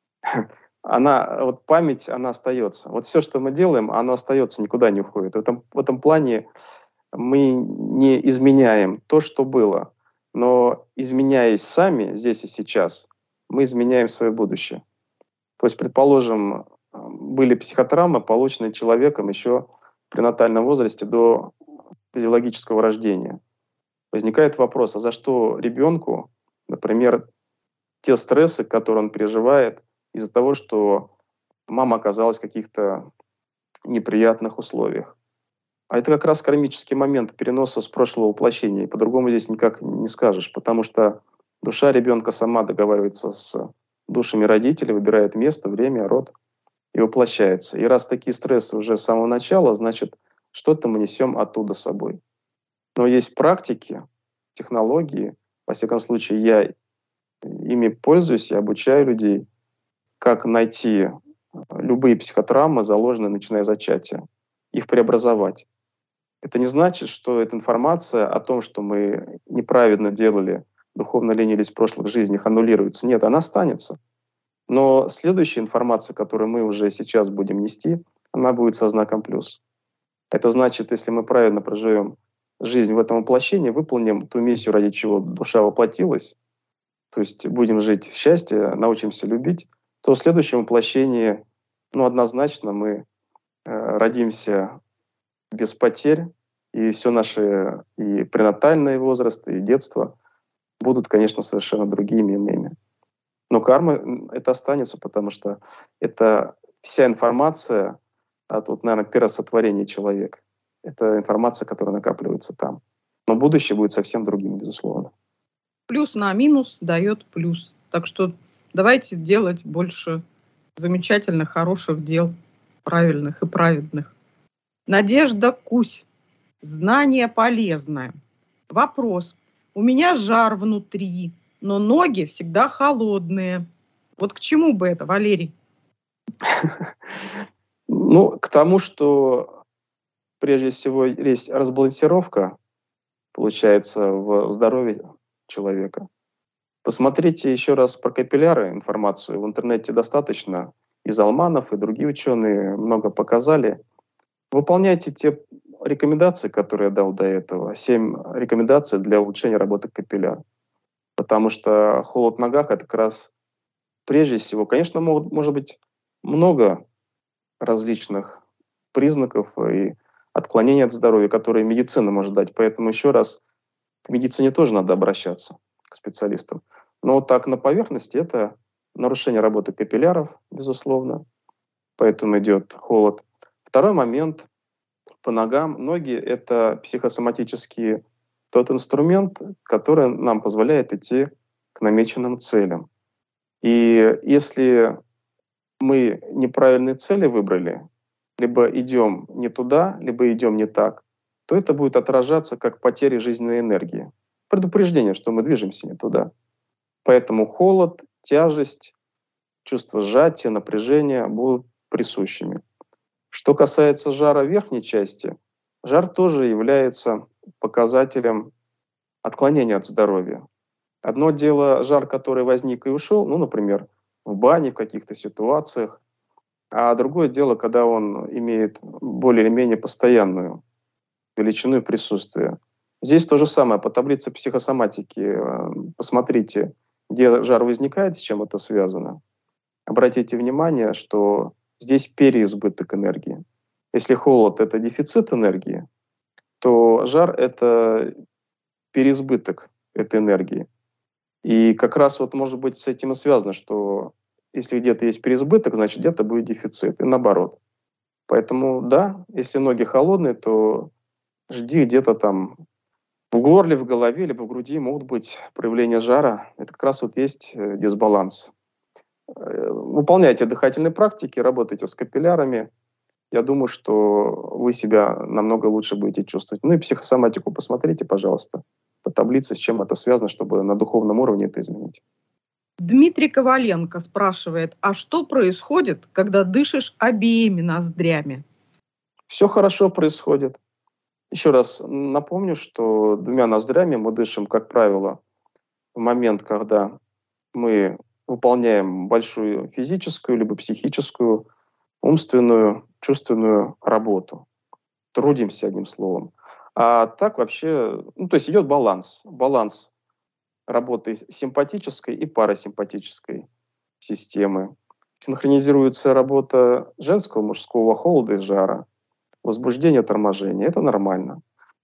она, вот память, она остается. Вот все, что мы делаем, оно остается, никуда не уходит. В этом, в этом плане мы не изменяем то, что было, но изменяясь сами здесь и сейчас, мы изменяем свое будущее. То есть, предположим, были психотравмы, полученные человеком еще в пренатальном возрасте до физиологического рождения. Возникает вопрос, а за что ребенку, например, те стрессы, которые он переживает из-за того, что мама оказалась в каких-то неприятных условиях. А это как раз кармический момент переноса с прошлого воплощения. И по-другому здесь никак не скажешь, потому что душа ребенка сама договаривается с душами родителей, выбирает место, время, род и воплощается. И раз такие стрессы уже с самого начала, значит, что-то мы несем оттуда с собой. Но есть практики, технологии, во всяком случае, я ими пользуюсь, я обучаю людей, как найти любые психотравмы, заложенные, начиная с зачатия, их преобразовать. Это не значит, что эта информация о том, что мы неправильно делали, духовно ленились в прошлых жизнях, аннулируется. Нет, она останется. Но следующая информация, которую мы уже сейчас будем нести, она будет со знаком плюс. Это значит, если мы правильно проживем жизнь в этом воплощении, выполним ту миссию, ради чего душа воплотилась, то есть будем жить в счастье, научимся любить, то в следующем воплощении ну, однозначно мы э, родимся без потерь, и все наши и пренатальный возраст, и детство будут, конечно, совершенно другими, иными. Но карма м, это останется, потому что это вся информация от, вот, наверное, первого сотворения человека. Это информация, которая накапливается там. Но будущее будет совсем другим, безусловно. Плюс на минус дает плюс. Так что давайте делать больше замечательных, хороших дел, правильных и праведных. Надежда Кусь. Знание полезное. Вопрос. У меня жар внутри, но ноги всегда холодные. Вот к чему бы это, Валерий? Ну, к тому, что прежде всего есть разбалансировка, получается, в здоровье человека. Посмотрите еще раз про капилляры информацию. В интернете достаточно. И Залманов, и другие ученые много показали. Выполняйте те рекомендации, которые я дал до этого. Семь рекомендаций для улучшения работы капилляр. Потому что холод в ногах — это как раз прежде всего, конечно, могут, может быть много различных признаков и отклонений от здоровья, которые медицина может дать. Поэтому еще раз, к медицине тоже надо обращаться, к специалистам. Но вот так на поверхности это нарушение работы капилляров, безусловно. Поэтому идет холод. Второй момент по ногам. Ноги — это психосоматический тот инструмент, который нам позволяет идти к намеченным целям. И если мы неправильные цели выбрали, либо идем не туда, либо идем не так, то это будет отражаться как потеря жизненной энергии. Предупреждение, что мы движемся не туда. Поэтому холод, тяжесть, чувство сжатия, напряжения будут присущими. Что касается жара верхней части, жар тоже является показателем отклонения от здоровья. Одно дело жар, который возник и ушел, ну, например, в бане, в каких-то ситуациях, а другое дело, когда он имеет более или менее постоянную величину и присутствие. Здесь то же самое. По таблице психосоматики посмотрите, где жар возникает, с чем это связано. Обратите внимание, что здесь переизбыток энергии. Если холод — это дефицит энергии, то жар — это переизбыток этой энергии. И как раз вот может быть с этим и связано, что если где-то есть переизбыток, значит где-то будет дефицит, и наоборот. Поэтому да, если ноги холодные, то жди где-то там в горле, в голове, либо в груди могут быть проявления жара. Это как раз вот есть дисбаланс. Выполняйте дыхательные практики, работайте с капиллярами. Я думаю, что вы себя намного лучше будете чувствовать. Ну и психосоматику посмотрите, пожалуйста, по таблице, с чем это связано, чтобы на духовном уровне это изменить. Дмитрий Коваленко спрашивает, а что происходит, когда дышишь обеими ноздрями? Все хорошо происходит. Еще раз напомню, что двумя ноздрями мы дышим, как правило, в момент, когда мы выполняем большую физическую, либо психическую, умственную, чувственную работу. Трудимся, одним словом. А так вообще, ну, то есть идет баланс. Баланс работы симпатической и парасимпатической системы. Синхронизируется работа женского, мужского, холода и жара, возбуждение, торможение. Это нормально.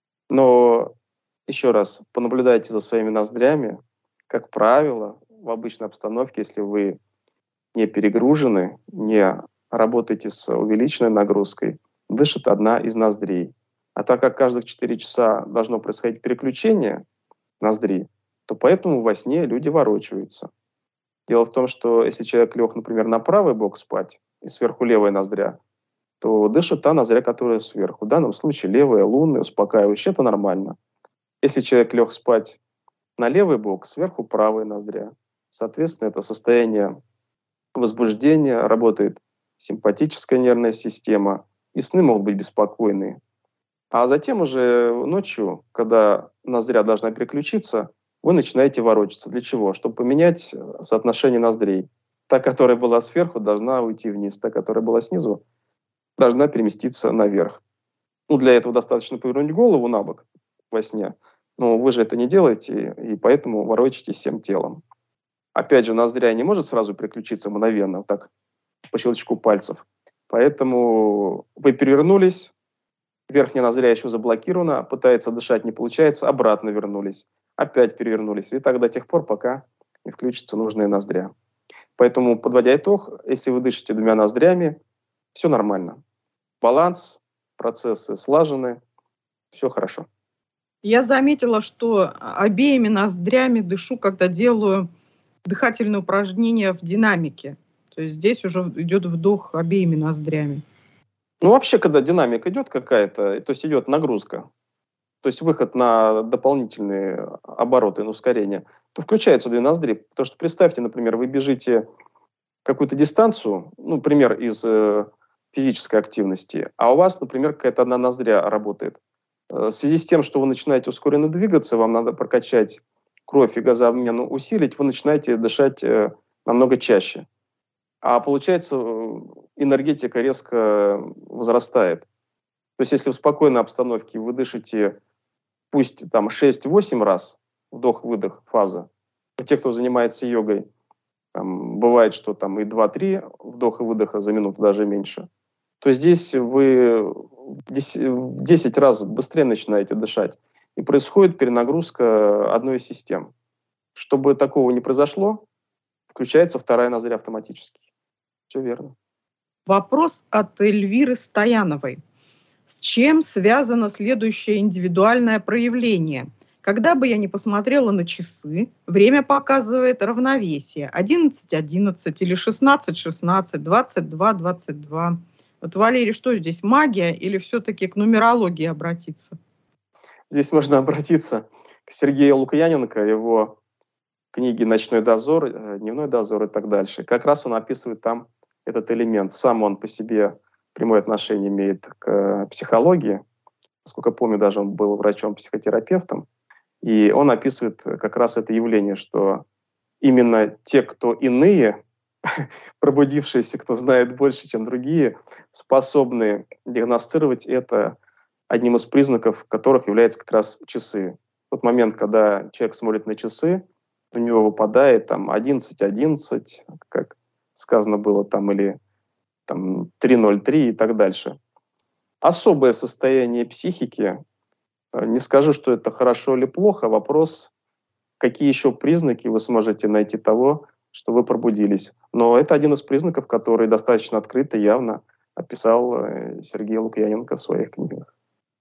Но еще раз, понаблюдайте за своими ноздрями. Как правило, в обычной обстановке, если вы не перегружены, не работаете с увеличенной нагрузкой, дышит одна из ноздрей. А так как каждых четыре часа должно происходить переключение ноздри, то поэтому во сне люди ворочаются. Дело в том, что если человек лег, например, на правый бок спать, и сверху левая ноздря, то дышит та ноздря, которая сверху. В данном случае левая, лунная, успокаивающая. Это нормально. Если человек лег спать на левый бок, сверху правая ноздря. Соответственно, это состояние возбуждения, работает симпатическая нервная система, и сны могут быть беспокойные. А затем уже ночью, когда ноздря должна переключиться, вы начинаете ворочаться. Для чего? Чтобы поменять соотношение ноздрей. Та, которая была сверху, должна уйти вниз. Та, которая была снизу, должна переместиться наверх. Ну, для этого достаточно повернуть голову на бок во сне. Но вы же это не делаете, и поэтому ворочаетесь всем телом. Опять же, ноздря не может сразу переключиться мгновенно, так, по щелчку пальцев. Поэтому вы перевернулись, верхняя ноздря еще заблокирована, пытается дышать, не получается, обратно вернулись, опять перевернулись. И так до тех пор, пока не включится нужная ноздря. Поэтому, подводя итог, если вы дышите двумя ноздрями, все нормально. Баланс, процессы слажены, все хорошо. Я заметила, что обеими ноздрями дышу, когда делаю дыхательные упражнения в динамике. То есть здесь уже идет вдох обеими ноздрями. Ну, вообще, когда динамика идет какая-то, то есть идет нагрузка, то есть выход на дополнительные обороты, на ускорение, то включаются две ноздри. Потому что представьте, например, вы бежите какую-то дистанцию, ну, например, из э, физической активности, а у вас, например, какая-то одна ноздря работает. Э, в связи с тем, что вы начинаете ускоренно двигаться, вам надо прокачать кровь и газообмен усилить, вы начинаете дышать э, намного чаще. А получается, энергетика резко возрастает. То есть если в спокойной обстановке вы дышите, пусть там шесть-восемь раз, вдох-выдох фаза, у тех, кто занимается йогой, там, бывает, что там и два-три вдоха и выдоха за минуту, даже меньше, то здесь вы в десять раз быстрее начинаете дышать. И происходит перенагрузка одной из систем. Чтобы такого не произошло, включается вторая ноздря автоматически. Все верно. Вопрос от Эльвиры Стояновой. С чем связано следующее индивидуальное проявление? Когда бы я ни посмотрела на часы, время показывает равновесие. одиннадцать одиннадцать или шестнадцать шестнадцать, двадцать два двадцать два. Вот, Валерий, что здесь, магия или все-таки к нумерологии обратиться? Здесь можно обратиться к Сергею Лукьяненко, его книги «Ночной дозор», «Дневной дозор» и так дальше. Как раз он описывает там этот элемент. Сам он по себе прямое отношение имеет к психологии. Насколько помню, даже он был врачом-психотерапевтом. И он описывает как раз это явление, что именно те, кто иные, пробудившиеся, кто знает больше, чем другие, способны диагностировать это одним из признаков, которых является как раз часы. В тот момент, когда человек смотрит на часы, у него выпадает там одиннадцать одиннадцать, как сказано было, там, или там, три ноль три и так дальше. Особое состояние психики, не скажу, что это хорошо или плохо, вопрос, какие еще признаки вы сможете найти того, что вы пробудились. Но это один из признаков, который достаточно открыто, явно описал Сергей Лукьяненко в своих книгах.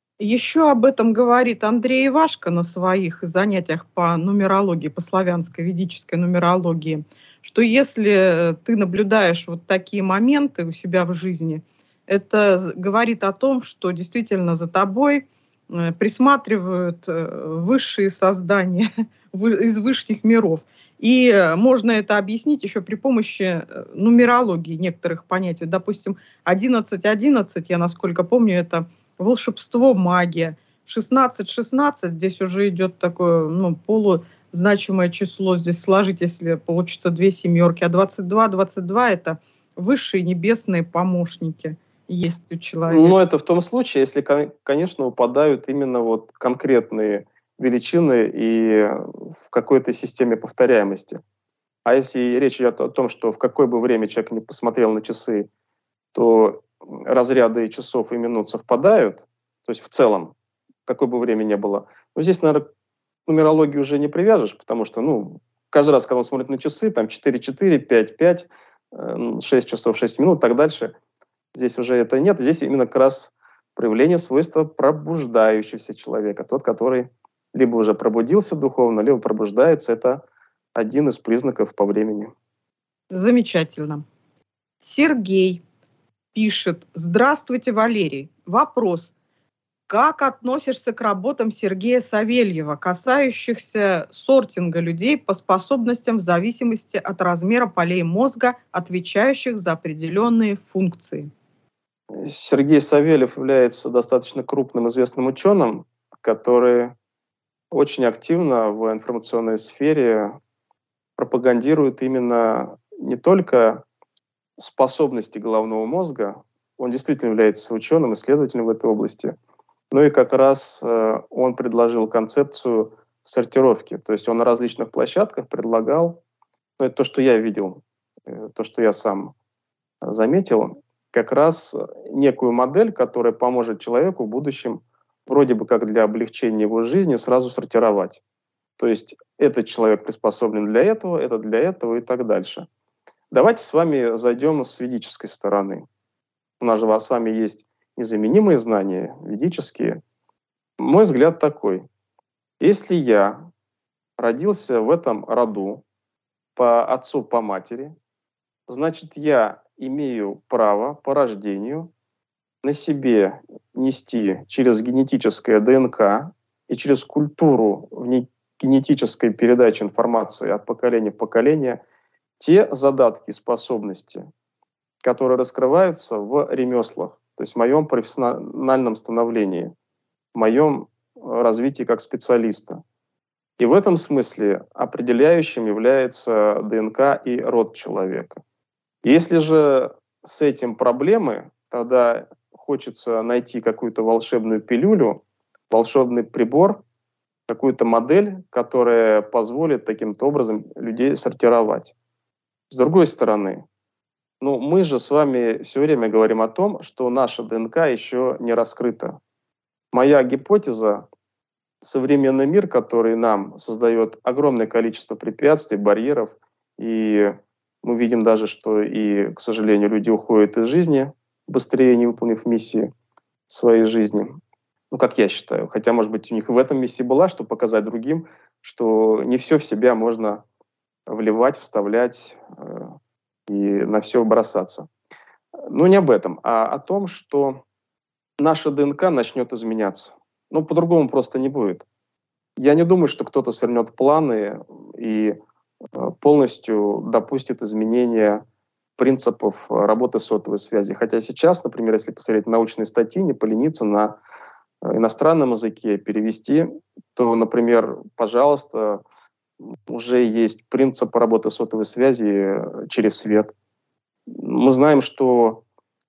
Еще об этом говорит Андрей Ивашко на своих занятиях по нумерологии, по славянской ведической нумерологии, что если ты наблюдаешь вот такие моменты у себя в жизни, это говорит о том, что действительно за тобой присматривают высшие создания из высших миров. И можно это объяснить еще при помощи нумерологии некоторых понятий. Допустим, одиннадцать одиннадцать, я насколько помню, это волшебство, магия. шестнадцать шестнадцать, здесь уже идет такое, ну, полузначимое число. Здесь сложить, если получится две семерки. А двадцать два двадцать два это высшие небесные помощники есть у человека. Но это в том случае, если, конечно, упадают именно вот конкретные величины и в какой-то системе повторяемости. А если речь идет о том, что в какое бы время человек не посмотрел на часы, то разряды часов и минут совпадают, то есть в целом, какое бы время ни было. Но здесь, наверное, к нумерологии уже не привяжешь, потому что, ну, каждый раз, когда он смотрит на часы, там четыре четыре, пять пять, шесть часов шесть минут и так дальше, здесь уже это нет. Здесь именно как раз проявление свойства пробуждающегося человека, тот, который либо уже пробудился духовно, либо пробуждается. Это один из признаков по времени. Замечательно. Сергей пишет: здравствуйте, Валерий. Вопрос. Как относишься к работам Сергея Савельева, касающихся сортинга людей по способностям в зависимости от размера полей мозга, отвечающих за определенные функции? Сергей Савельев является достаточно крупным известным ученым, который очень активно в информационной сфере пропагандирует именно не только способности головного мозга, он действительно является ученым, исследователем в этой области, но и как раз э, он предложил концепцию сортировки. То есть он на различных площадках предлагал, ну, это то, что я видел, э, то, что я сам заметил, как раз некую модель, которая поможет человеку в будущем, вроде бы как для облегчения его жизни, сразу сортировать. То есть этот человек приспособлен для этого, этот для этого и так дальше. Давайте с вами зайдем с ведической стороны. У нас же с вами есть незаменимые знания, ведические. Мой взгляд такой. Если я родился в этом роду по отцу, по матери, значит, я имею право по рождению на себе нести через генетическое ДНК и через культуру в генетической передачи информации от поколения в поколение те задатки, способности, которые раскрываются в ремеслах, то есть в моем профессиональном становлении, в моем развитии как специалиста. И в этом смысле определяющим является ДНК и род человека. Если же с этим проблемы, тогда хочется найти какую-то волшебную пилюлю, волшебный прибор, какую-то модель, которая позволит таким-то образом людей сортировать. С другой стороны, ну, мы же с вами все время говорим о том, что наша ДНК еще не раскрыта. Моя гипотеза — современный мир, который нам создает огромное количество препятствий, барьеров, и мы видим даже, что и, к сожалению, люди уходят из жизни быстрее, не выполнив миссии своей жизни. Ну, как я считаю. Хотя, может быть, у них в этом миссия была, чтобы показать другим, что не все в себя можно вливать, вставлять э, и на все бросаться. Но не об этом, а о том, что наша ДНК начнет изменяться. Ну, по-другому просто не будет. Я не думаю, что кто-то свернет планы и полностью допустит изменения принципов работы сотовой связи. Хотя сейчас, например, если посмотреть научные статьи, не полениться на иностранном языке перевести, то, например, пожалуйста, уже есть принцип работы сотовой связи через свет. Мы знаем, что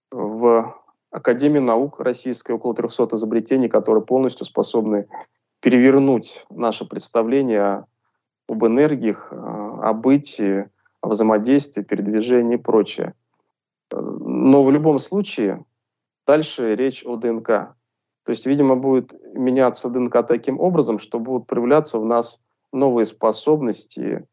в Академии наук российской около трехсот изобретений, которые полностью способны перевернуть наше представление об энергиях, о бытии, о взаимодействии, передвижении и прочее. Но в любом случае дальше речь о ДНК. То есть, видимо, будет меняться ДНК таким образом, что будут проявляться в нас новые способности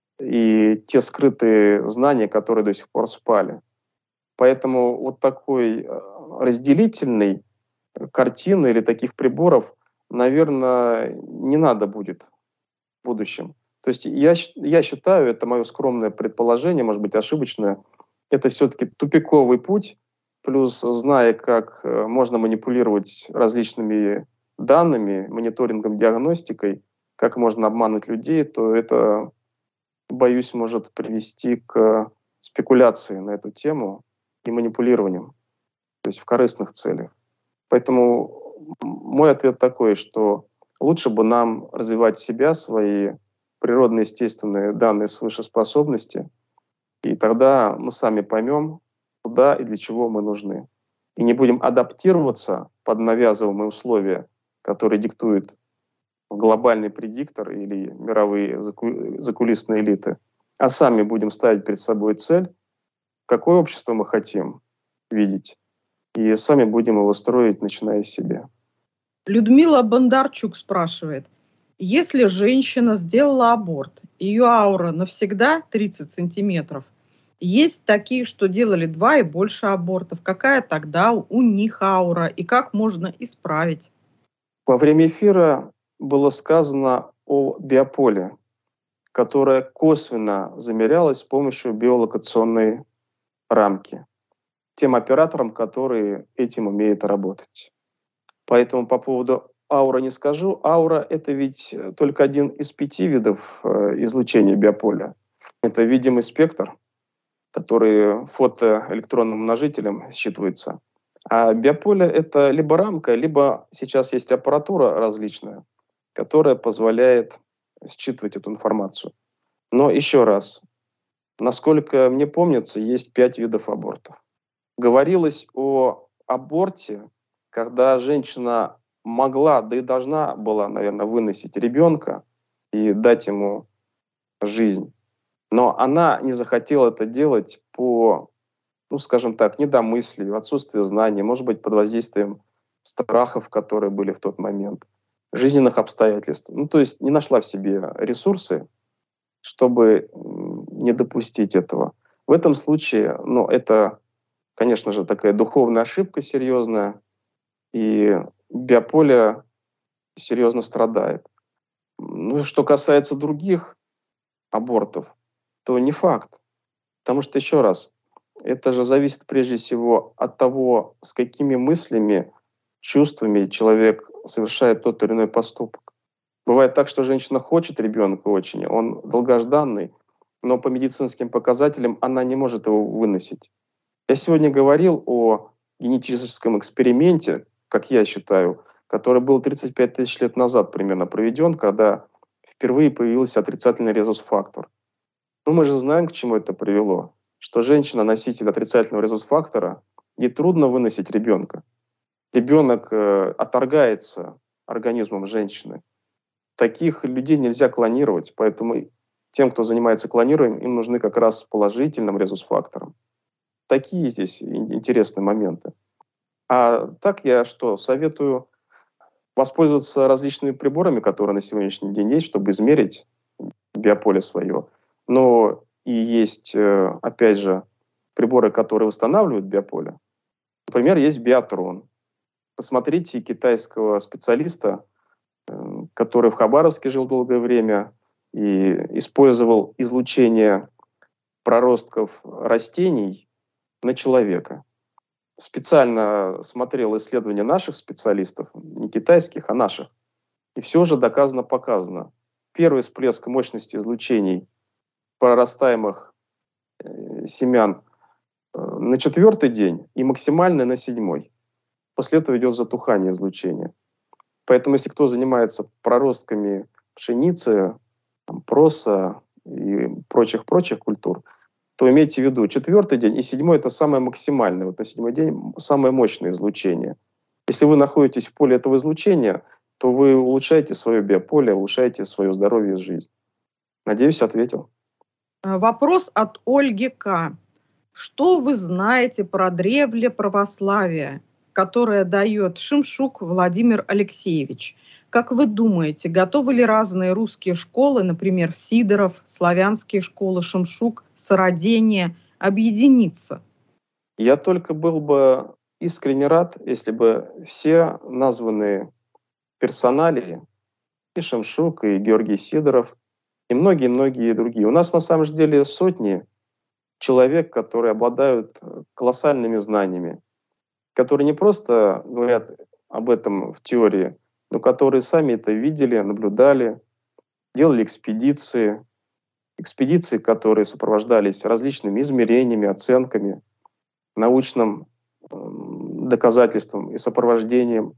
и те скрытые знания, которые до сих пор спали. Поэтому вот такой разделительной картины или таких приборов, наверное, не надо будет в будущем. То есть я, я считаю, это мое скромное предположение, может быть, ошибочное, это все-таки тупиковый путь, плюс зная, как можно манипулировать различными данными, мониторингом, диагностикой, как можно обмануть людей, то это, боюсь, может привести к спекуляции на эту тему и манипулированию, то есть в корыстных целях. Поэтому мой ответ такой, что лучше бы нам развивать себя, свои природные, естественные данные свыше способности, и тогда мы сами поймем, куда и для чего мы нужны. И не будем адаптироваться под навязываемые условия, которые диктует глобальный предиктор или мировые закулисные элиты, а сами будем ставить перед собой цель, какое общество мы хотим видеть, и сами будем его строить, начиная с себя. Людмила Бондарчук спрашивает. Если женщина сделала аборт, ее аура навсегда тридцать сантиметров, есть такие, что делали два и больше абортов. Какая тогда у них аура и как можно исправить? Во время эфира было сказано о биополе, которое косвенно замерялось с помощью биолокационной рамки. Тем операторам, которые этим умеют работать. Поэтому по поводу ауры не скажу. Аура — это ведь только один из пяти видов э, излучения биополя. Это видимый спектр, который фотоэлектронным множителем считывается. А биополе — это либо рамка, либо сейчас есть аппаратура различная, которая позволяет считывать эту информацию. Но еще раз, насколько мне помнится, есть пять видов абортов. Говорилось о аборте, когда женщина могла, да и должна была, наверное, выносить ребенка и дать ему жизнь. Но она не захотела это делать по ну, скажем так, недомыслию, отсутствию знаний, может быть, под воздействием страхов, которые были в тот момент, жизненных обстоятельств. Ну, то есть не нашла в себе ресурсы, чтобы не допустить этого. В этом случае, ну, это, конечно же, такая духовная ошибка серьезная, и биополе серьезно страдает. Ну, что касается других абортов, то не факт. Потому что, еще раз, это же зависит прежде всего от того, с какими мыслями, чувствами человек совершает тот или иной поступок. Бывает так, что женщина хочет ребенка очень, он долгожданный, но по медицинским показателям она не может его выносить. Я сегодня говорил о генетическом эксперименте, как я считаю, который был тридцать пять тысяч лет назад примерно проведен, когда впервые появился отрицательный резус-фактор. Но мы же знаем, к чему это привело. Что женщина, носитель отрицательного резус-фактора, ей трудно выносить ребенка. Ребенок э, отторгается организмом женщины. Таких людей нельзя клонировать, поэтому тем, кто занимается клонированием, им нужны как раз с положительным резус-фактором. Такие здесь интересные моменты. А так я что, советую воспользоваться различными приборами, которые на сегодняшний день есть, чтобы измерить биополе свое. Но и есть, опять же, приборы, которые восстанавливают биополе. Например, есть биатрон. Посмотрите китайского специалиста, который в Хабаровске жил долгое время и использовал излучение проростков растений на человека. Специально смотрел исследования наших специалистов, не китайских, а наших. И все же доказано, показано. Первый всплеск мощности излучений прорастаемых э, семян э, на четвертый день и максимальный на седьмой. После этого идет затухание излучения. Поэтому если кто занимается проростками пшеницы, там, проса и прочих-прочих культур, то имейте в виду, четвертый день и седьмой – это самое максимальное. Вот на седьмой день самое мощное излучение. Если вы находитесь в поле этого излучения, то вы улучшаете свое биополе, улучшаете свое здоровье и жизнь. Надеюсь, ответил. Вопрос от Ольги К. Что вы знаете про древле православия, которое дает Шимшук Владимир Алексеевич? Как вы думаете, готовы ли разные русские школы, например, Сидоров, славянские школы, Шимшук, Сородение, объединиться? Я только был бы искренне рад, если бы все названные персоналии, и Шимшук, и Георгий Сидоров, и многие-многие другие. У нас на самом деле сотни человек, которые обладают колоссальными знаниями, которые не просто говорят об этом в теории, но которые сами это видели, наблюдали, делали экспедиции, экспедиции, которые сопровождались различными измерениями, оценками, научным э, доказательством и сопровождением.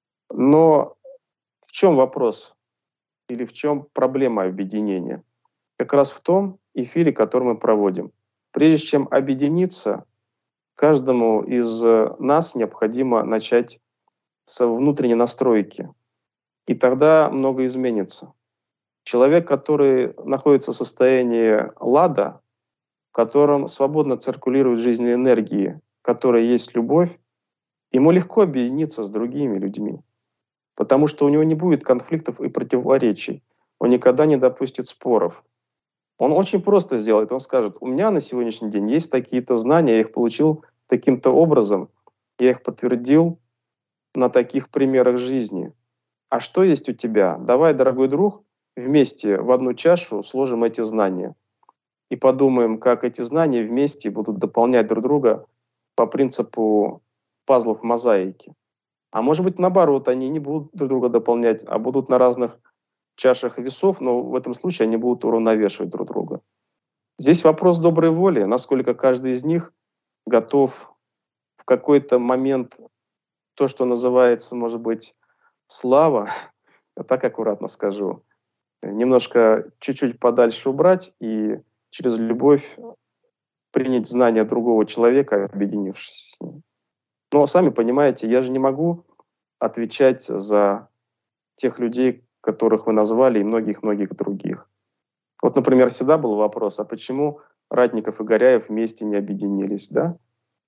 Но в чем вопрос или в чем проблема объединения? Как раз в том эфире, который мы проводим. Прежде чем объединиться, каждому из нас необходимо начать с внутренней настройки. И тогда многое изменится. Человек, который находится в состоянии лада, в котором свободно циркулирует жизненные энергии, в которой есть любовь, ему легко объединиться с другими людьми, потому что у него не будет конфликтов и противоречий, он никогда не допустит споров. Он очень просто сделает, он скажет: у меня на сегодняшний день есть такие-то знания, я их получил таким-то образом, я их подтвердил на таких примерах жизни. А что есть у тебя? Давай, дорогой друг, вместе в одну чашу сложим эти знания и подумаем, как эти знания вместе будут дополнять друг друга по принципу пазлов мозаики. А может быть, наоборот, они не будут друг друга дополнять, а будут на разных чашах весов, но в этом случае они будут уравновешивать друг друга. Здесь вопрос доброй воли, насколько каждый из них готов в какой-то момент то, что называется, может быть, слава, я так аккуратно скажу, немножко чуть-чуть подальше убрать и через любовь принять знания другого человека, объединившись с ним. Но сами понимаете, я же не могу отвечать за тех людей, которых вы назвали, и многих-многих других. Вот, например, всегда был вопрос, а почему Ратников и Горяев вместе не объединились, да?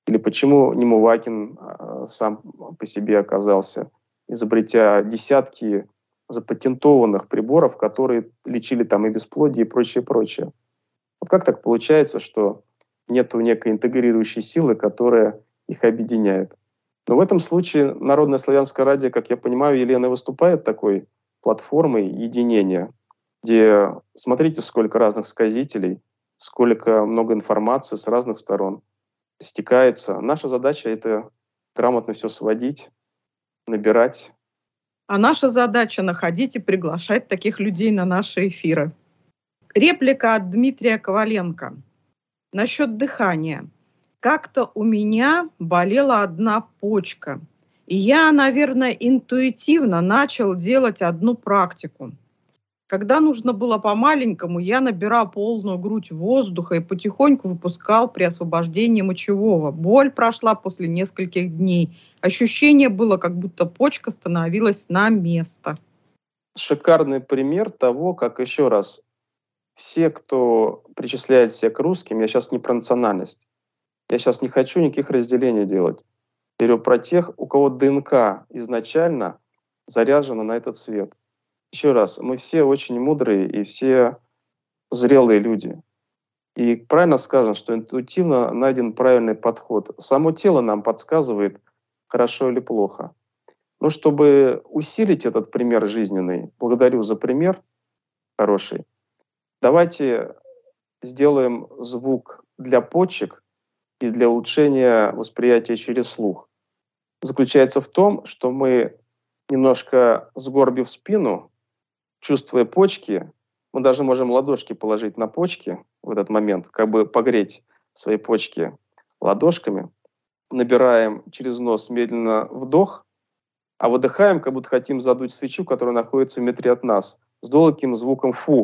Или почему Немувакин э, сам по себе оказался, изобретя десятки запатентованных приборов, которые лечили там и бесплодие, и прочее, прочее. Вот как так получается, что нету некой интегрирующей силы, которая их объединяет? Но в этом случае Народное славянское радио, как я понимаю, Елена выступает такой платформой единения, где смотрите, сколько разных сказителей, сколько много информации с разных сторон стекается. Наша задача — это грамотно все сводить, набирать. А наша задача — находить и приглашать таких людей на наши эфиры. Реплика от Дмитрия Коваленко. Насчет дыхания. Как-то у меня болела одна почка. И я, наверное, интуитивно начал делать одну практику. Когда нужно было по-маленькому, я набирал полную грудь воздуха и потихоньку выпускал при освобождении мочевого. Боль прошла после нескольких дней. Ощущение было, как будто почка становилась на место. Шикарный пример того, как, еще раз, все, кто причисляет себя к русским, я сейчас не про национальность, я сейчас не хочу никаких разделений делать. Я говорю про тех, у кого ДНК изначально заряжена на этот свет. Еще раз, мы все очень мудрые и все зрелые люди. И правильно сказано, что интуитивно найден правильный подход. Само тело нам подсказывает, хорошо или плохо. Но чтобы усилить этот пример жизненный, благодарю за пример хороший, давайте сделаем звук для почек и для улучшения восприятия через слух. Заключается в том, что мы, немножко сгорбив спину, чувствуя почки, мы даже можем ладошки положить на почки в этот момент, как бы погреть свои почки ладошками, набираем через нос медленно вдох, а выдыхаем, как будто хотим задуть свечу, которая находится в метре от нас, с долгим звуком «фу».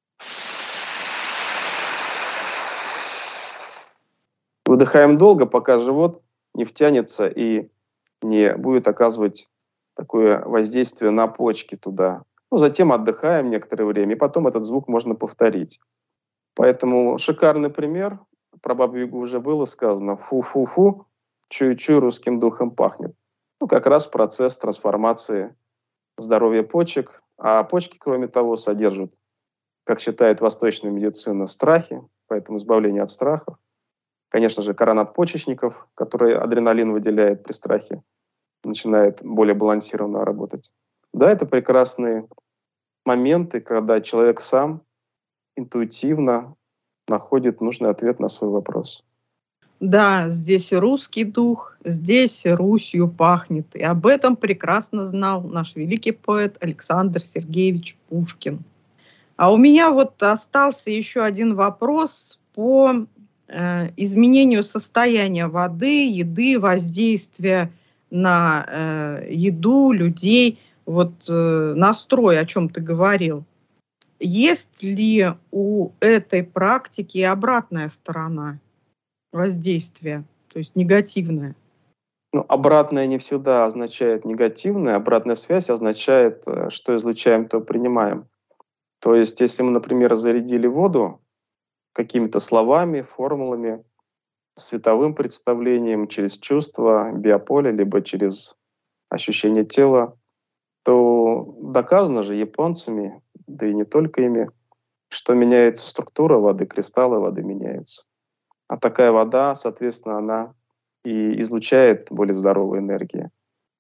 Выдыхаем долго, пока живот не втянется и не будет оказывать такое воздействие на почки туда. Ну, затем отдыхаем некоторое время, и потом этот звук можно повторить. Поэтому шикарный пример. Про Бабу-Ягу уже было сказано. Фу-фу-фу, чую-чую, русским духом пахнет. Ну, как раз процесс трансформации здоровья почек. А почки, кроме того, содержат, как считает восточная медицина, страхи, поэтому избавление от страхов. Конечно же, кора надпочечников, который адреналин выделяет при страхе, начинает более балансированно работать. Да, это прекрасные моменты, когда человек сам интуитивно находит нужный ответ на свой вопрос. Да, здесь русский дух, здесь Русью пахнет. И об этом прекрасно знал наш великий поэт Александр Сергеевич Пушкин. А у меня вот остался еще один вопрос по э, изменению состояния воды, еды, воздействия на э, еду, людей. Вот э, настрой, о чем ты говорил. Есть ли у этой практики обратная сторона воздействия, то есть негативная? Ну, обратное не всегда означает негативное. Обратная связь означает, что излучаем, то принимаем. То есть, если мы, например, зарядили воду какими-то словами, формулами, световым представлением, через чувство, биополе, либо через ощущение тела, то доказано же японцами, да и не только ими, что меняется структура воды, кристаллы воды меняются. А такая вода, соответственно, она и излучает более здоровую энергию.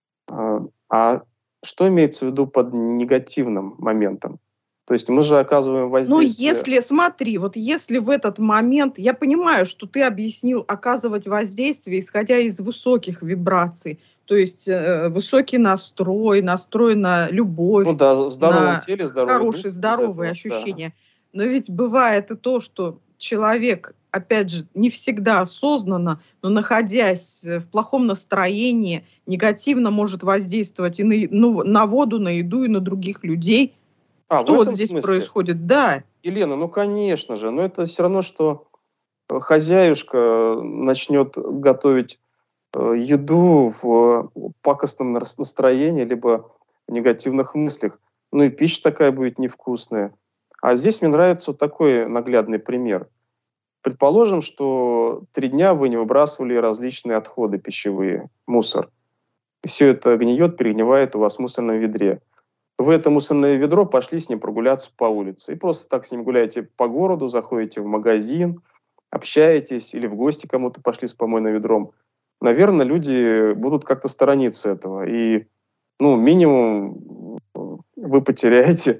А что имеется в виду под негативным моментом? То есть мы же оказываем воздействие... Ну, если, смотри, вот если в этот момент, я понимаю, что ты объяснил оказывать воздействие, исходя из высоких вибраций, то есть э, высокий настрой, настрой на любовь, ну да, в здоровом на теле, здоровый хорошие, дух, здоровые этого, ощущения. Да. Но ведь бывает и то, что человек, опять же, не всегда осознанно, но находясь в плохом настроении, негативно может воздействовать и на, ну, на воду, на еду, и на других людей. А, что вот здесь смысле? Происходит? Да. Елена, ну конечно же, но это все равно, что хозяюшка начнет готовить еду в пакостном настроении, либо в негативных мыслях. Ну и пища такая будет невкусная. А здесь мне нравится вот такой наглядный пример. Предположим, что три дня вы не выбрасывали различные отходы пищевые, мусор. И все это гниет, перегнивает у вас в мусорном ведре. Вы это мусорное ведро пошли с ним прогуляться по улице. И просто так с ним гуляете по городу, заходите в магазин, общаетесь или в гости кому-то пошли с помойным ведром. Наверное, люди будут как-то сторониться этого. И, ну, минимум вы потеряете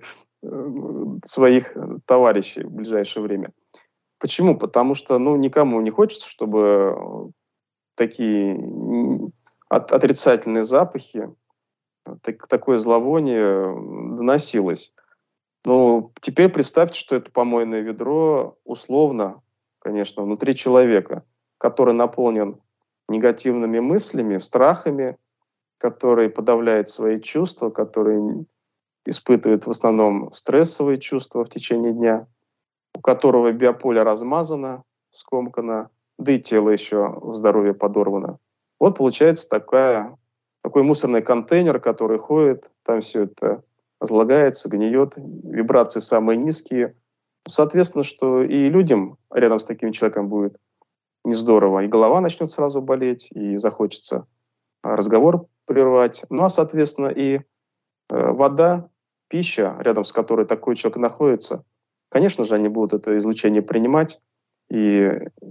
своих товарищей в ближайшее время. Почему? Потому что, ну, никому не хочется, чтобы такие от, отрицательные запахи, так, такое зловоние доносилось. Но теперь представьте, что это помойное ведро условно, конечно, внутри человека, который наполнен негативными мыслями, страхами, который подавляет свои чувства, который испытывает в основном стрессовые чувства в течение дня, у которого биополе размазано, скомкано, да и тело еще в здоровье подорвано. Вот получается такая, такой мусорный контейнер, который ходит, там все это разлагается, гниет, вибрации самые низкие. Соответственно, что и людям рядом с таким человеком будет не здорово, и голова начнет сразу болеть, и захочется разговор прервать. Ну а, соответственно, и э, вода, пища, рядом с которой такой человек находится, конечно же, они будут это излучение принимать и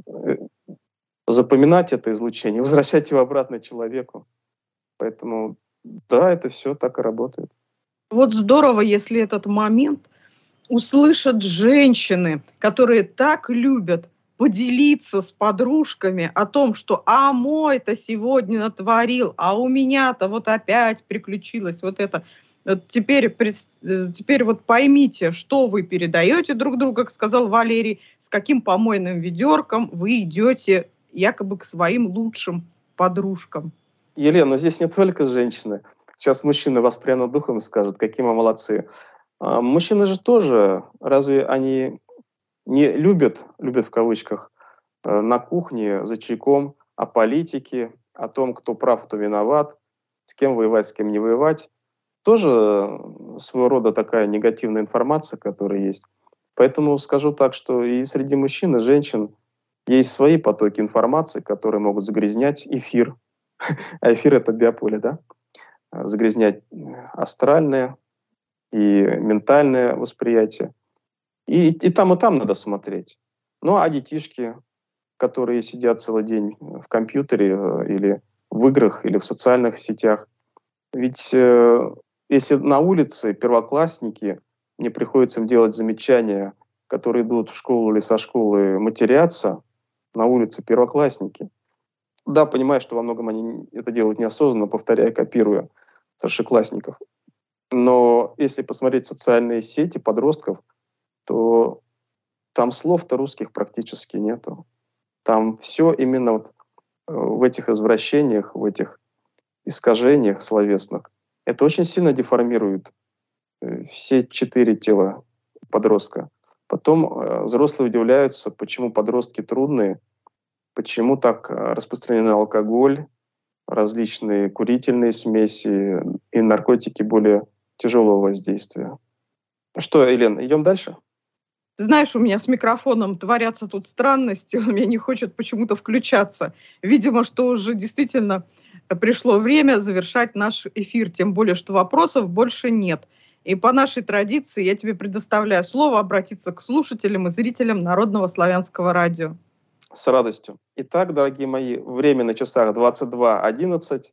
запоминать это излучение, возвращать его обратно человеку. Поэтому, да, это все так и работает. Вот здорово, если этот момент услышат женщины, которые так любят поделиться с подружками о том, что «а мой-то сегодня натворил, а у меня-то вот опять приключилось вот это». Вот теперь, теперь вот поймите, что вы передаете друг другу, как сказал Валерий, с каким помойным ведерком вы идете якобы к своим лучшим подружкам. Елена, здесь не только женщины. Сейчас мужчины воспрянут духом и скажут, какие мы молодцы. А мужчины же тоже, разве они не любят, любят в кавычках, на кухне за чайком о политике, о том, кто прав, кто виноват, с кем воевать, с кем не воевать? Тоже своего рода такая негативная информация, которая есть. Поэтому скажу так, что и среди мужчин и женщин есть свои потоки информации, которые могут загрязнять эфир. А эфир — это биополе, да? Загрязнять астральное и ментальное восприятие. И, и там, и там надо смотреть. Ну, а детишки, которые сидят целый день в компьютере или в играх, или в социальных сетях, ведь э, если на улице первоклассники, мне приходится им делать замечания, которые идут в школу или со школы матерятся, на улице первоклассники. Да, понимаю, что во многом они это делают неосознанно, повторяя, копируя старшеклассников. Но если посмотреть социальные сети подростков, то там слов-то русских практически нету. Там все именно вот в этих извращениях, в этих искажениях словесных. Это очень сильно деформирует все четыре тела подростка. Потом взрослые удивляются, почему подростки трудные, почему так распространен алкоголь, различные курительные смеси и наркотики более тяжелого воздействия. Что, Елена, идем дальше? Ты знаешь, у меня с микрофоном творятся тут странности, он меня не хочет почему-то включаться. Видимо, что уже действительно пришло время завершать наш эфир, тем более, что вопросов больше нет. И по нашей традиции я тебе предоставляю слово обратиться к слушателям и зрителям Народного славянского радио. С радостью. Итак, дорогие мои, время на часах двадцать два одиннадцать.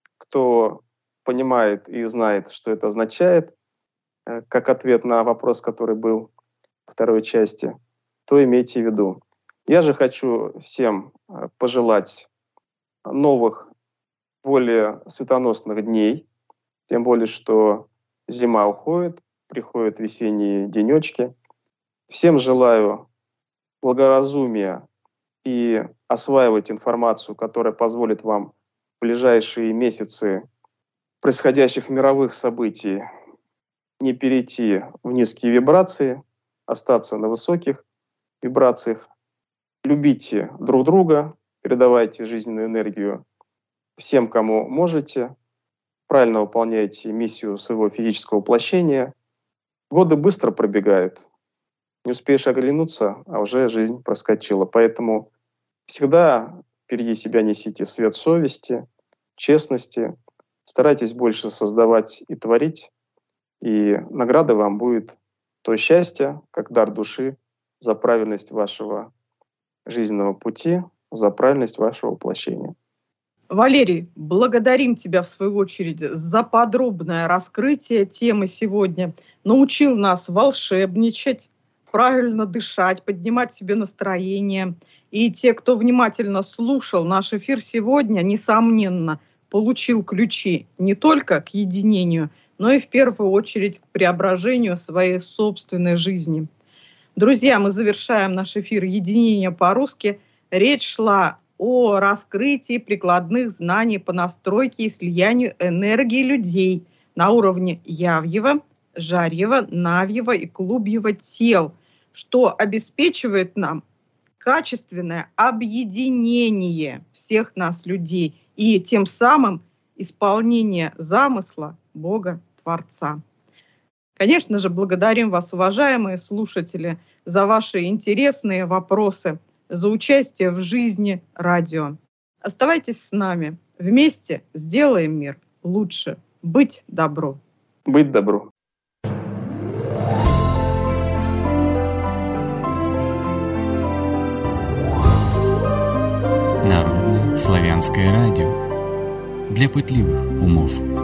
Кто понимает и знает, что это означает, как ответ на вопрос, который был во второй части, то имейте в виду. Я же хочу всем пожелать новых, более светоносных дней, тем более, что зима уходит, приходят весенние денечки. Всем желаю благоразумия и осваивать информацию, которая позволит вам в ближайшие месяцы происходящих мировых событий не перейти в низкие вибрации, остаться на высоких вибрациях. Любите друг друга, передавайте жизненную энергию всем, кому можете, правильно выполняйте миссию своего физического воплощения. Годы быстро пробегают. Не успеешь оглянуться, а уже жизнь проскочила. Поэтому всегда впереди себя несите свет совести, честности. Старайтесь больше создавать и творить, и наградой вам будет то счастье, как дар души за правильность вашего жизненного пути, за правильность вашего воплощения. Валерий, благодарим тебя в свою очередь за подробное раскрытие темы сегодня. Научил нас волшебничать, правильно дышать, поднимать себе настроение. И те, кто внимательно слушал наш эфир сегодня, несомненно, получил ключи не только к единению, но и в первую очередь к преображению своей собственной жизни. Друзья, мы завершаем наш эфир «Единение по-русски». Речь шла о раскрытии прикладных знаний по настройке и слиянию энергии людей на уровне Явьева, Жарьева, Навьева и Клубьева тел, что обеспечивает нам качественное объединение всех нас, людей, и тем самым исполнение замысла Бога-Творца. Конечно же, благодарим вас, уважаемые слушатели, за ваши интересные вопросы, за участие в жизни радио. Оставайтесь с нами. Вместе сделаем мир лучше. Быть добру. Быть добру. Народное славянское радио для пытливых умов.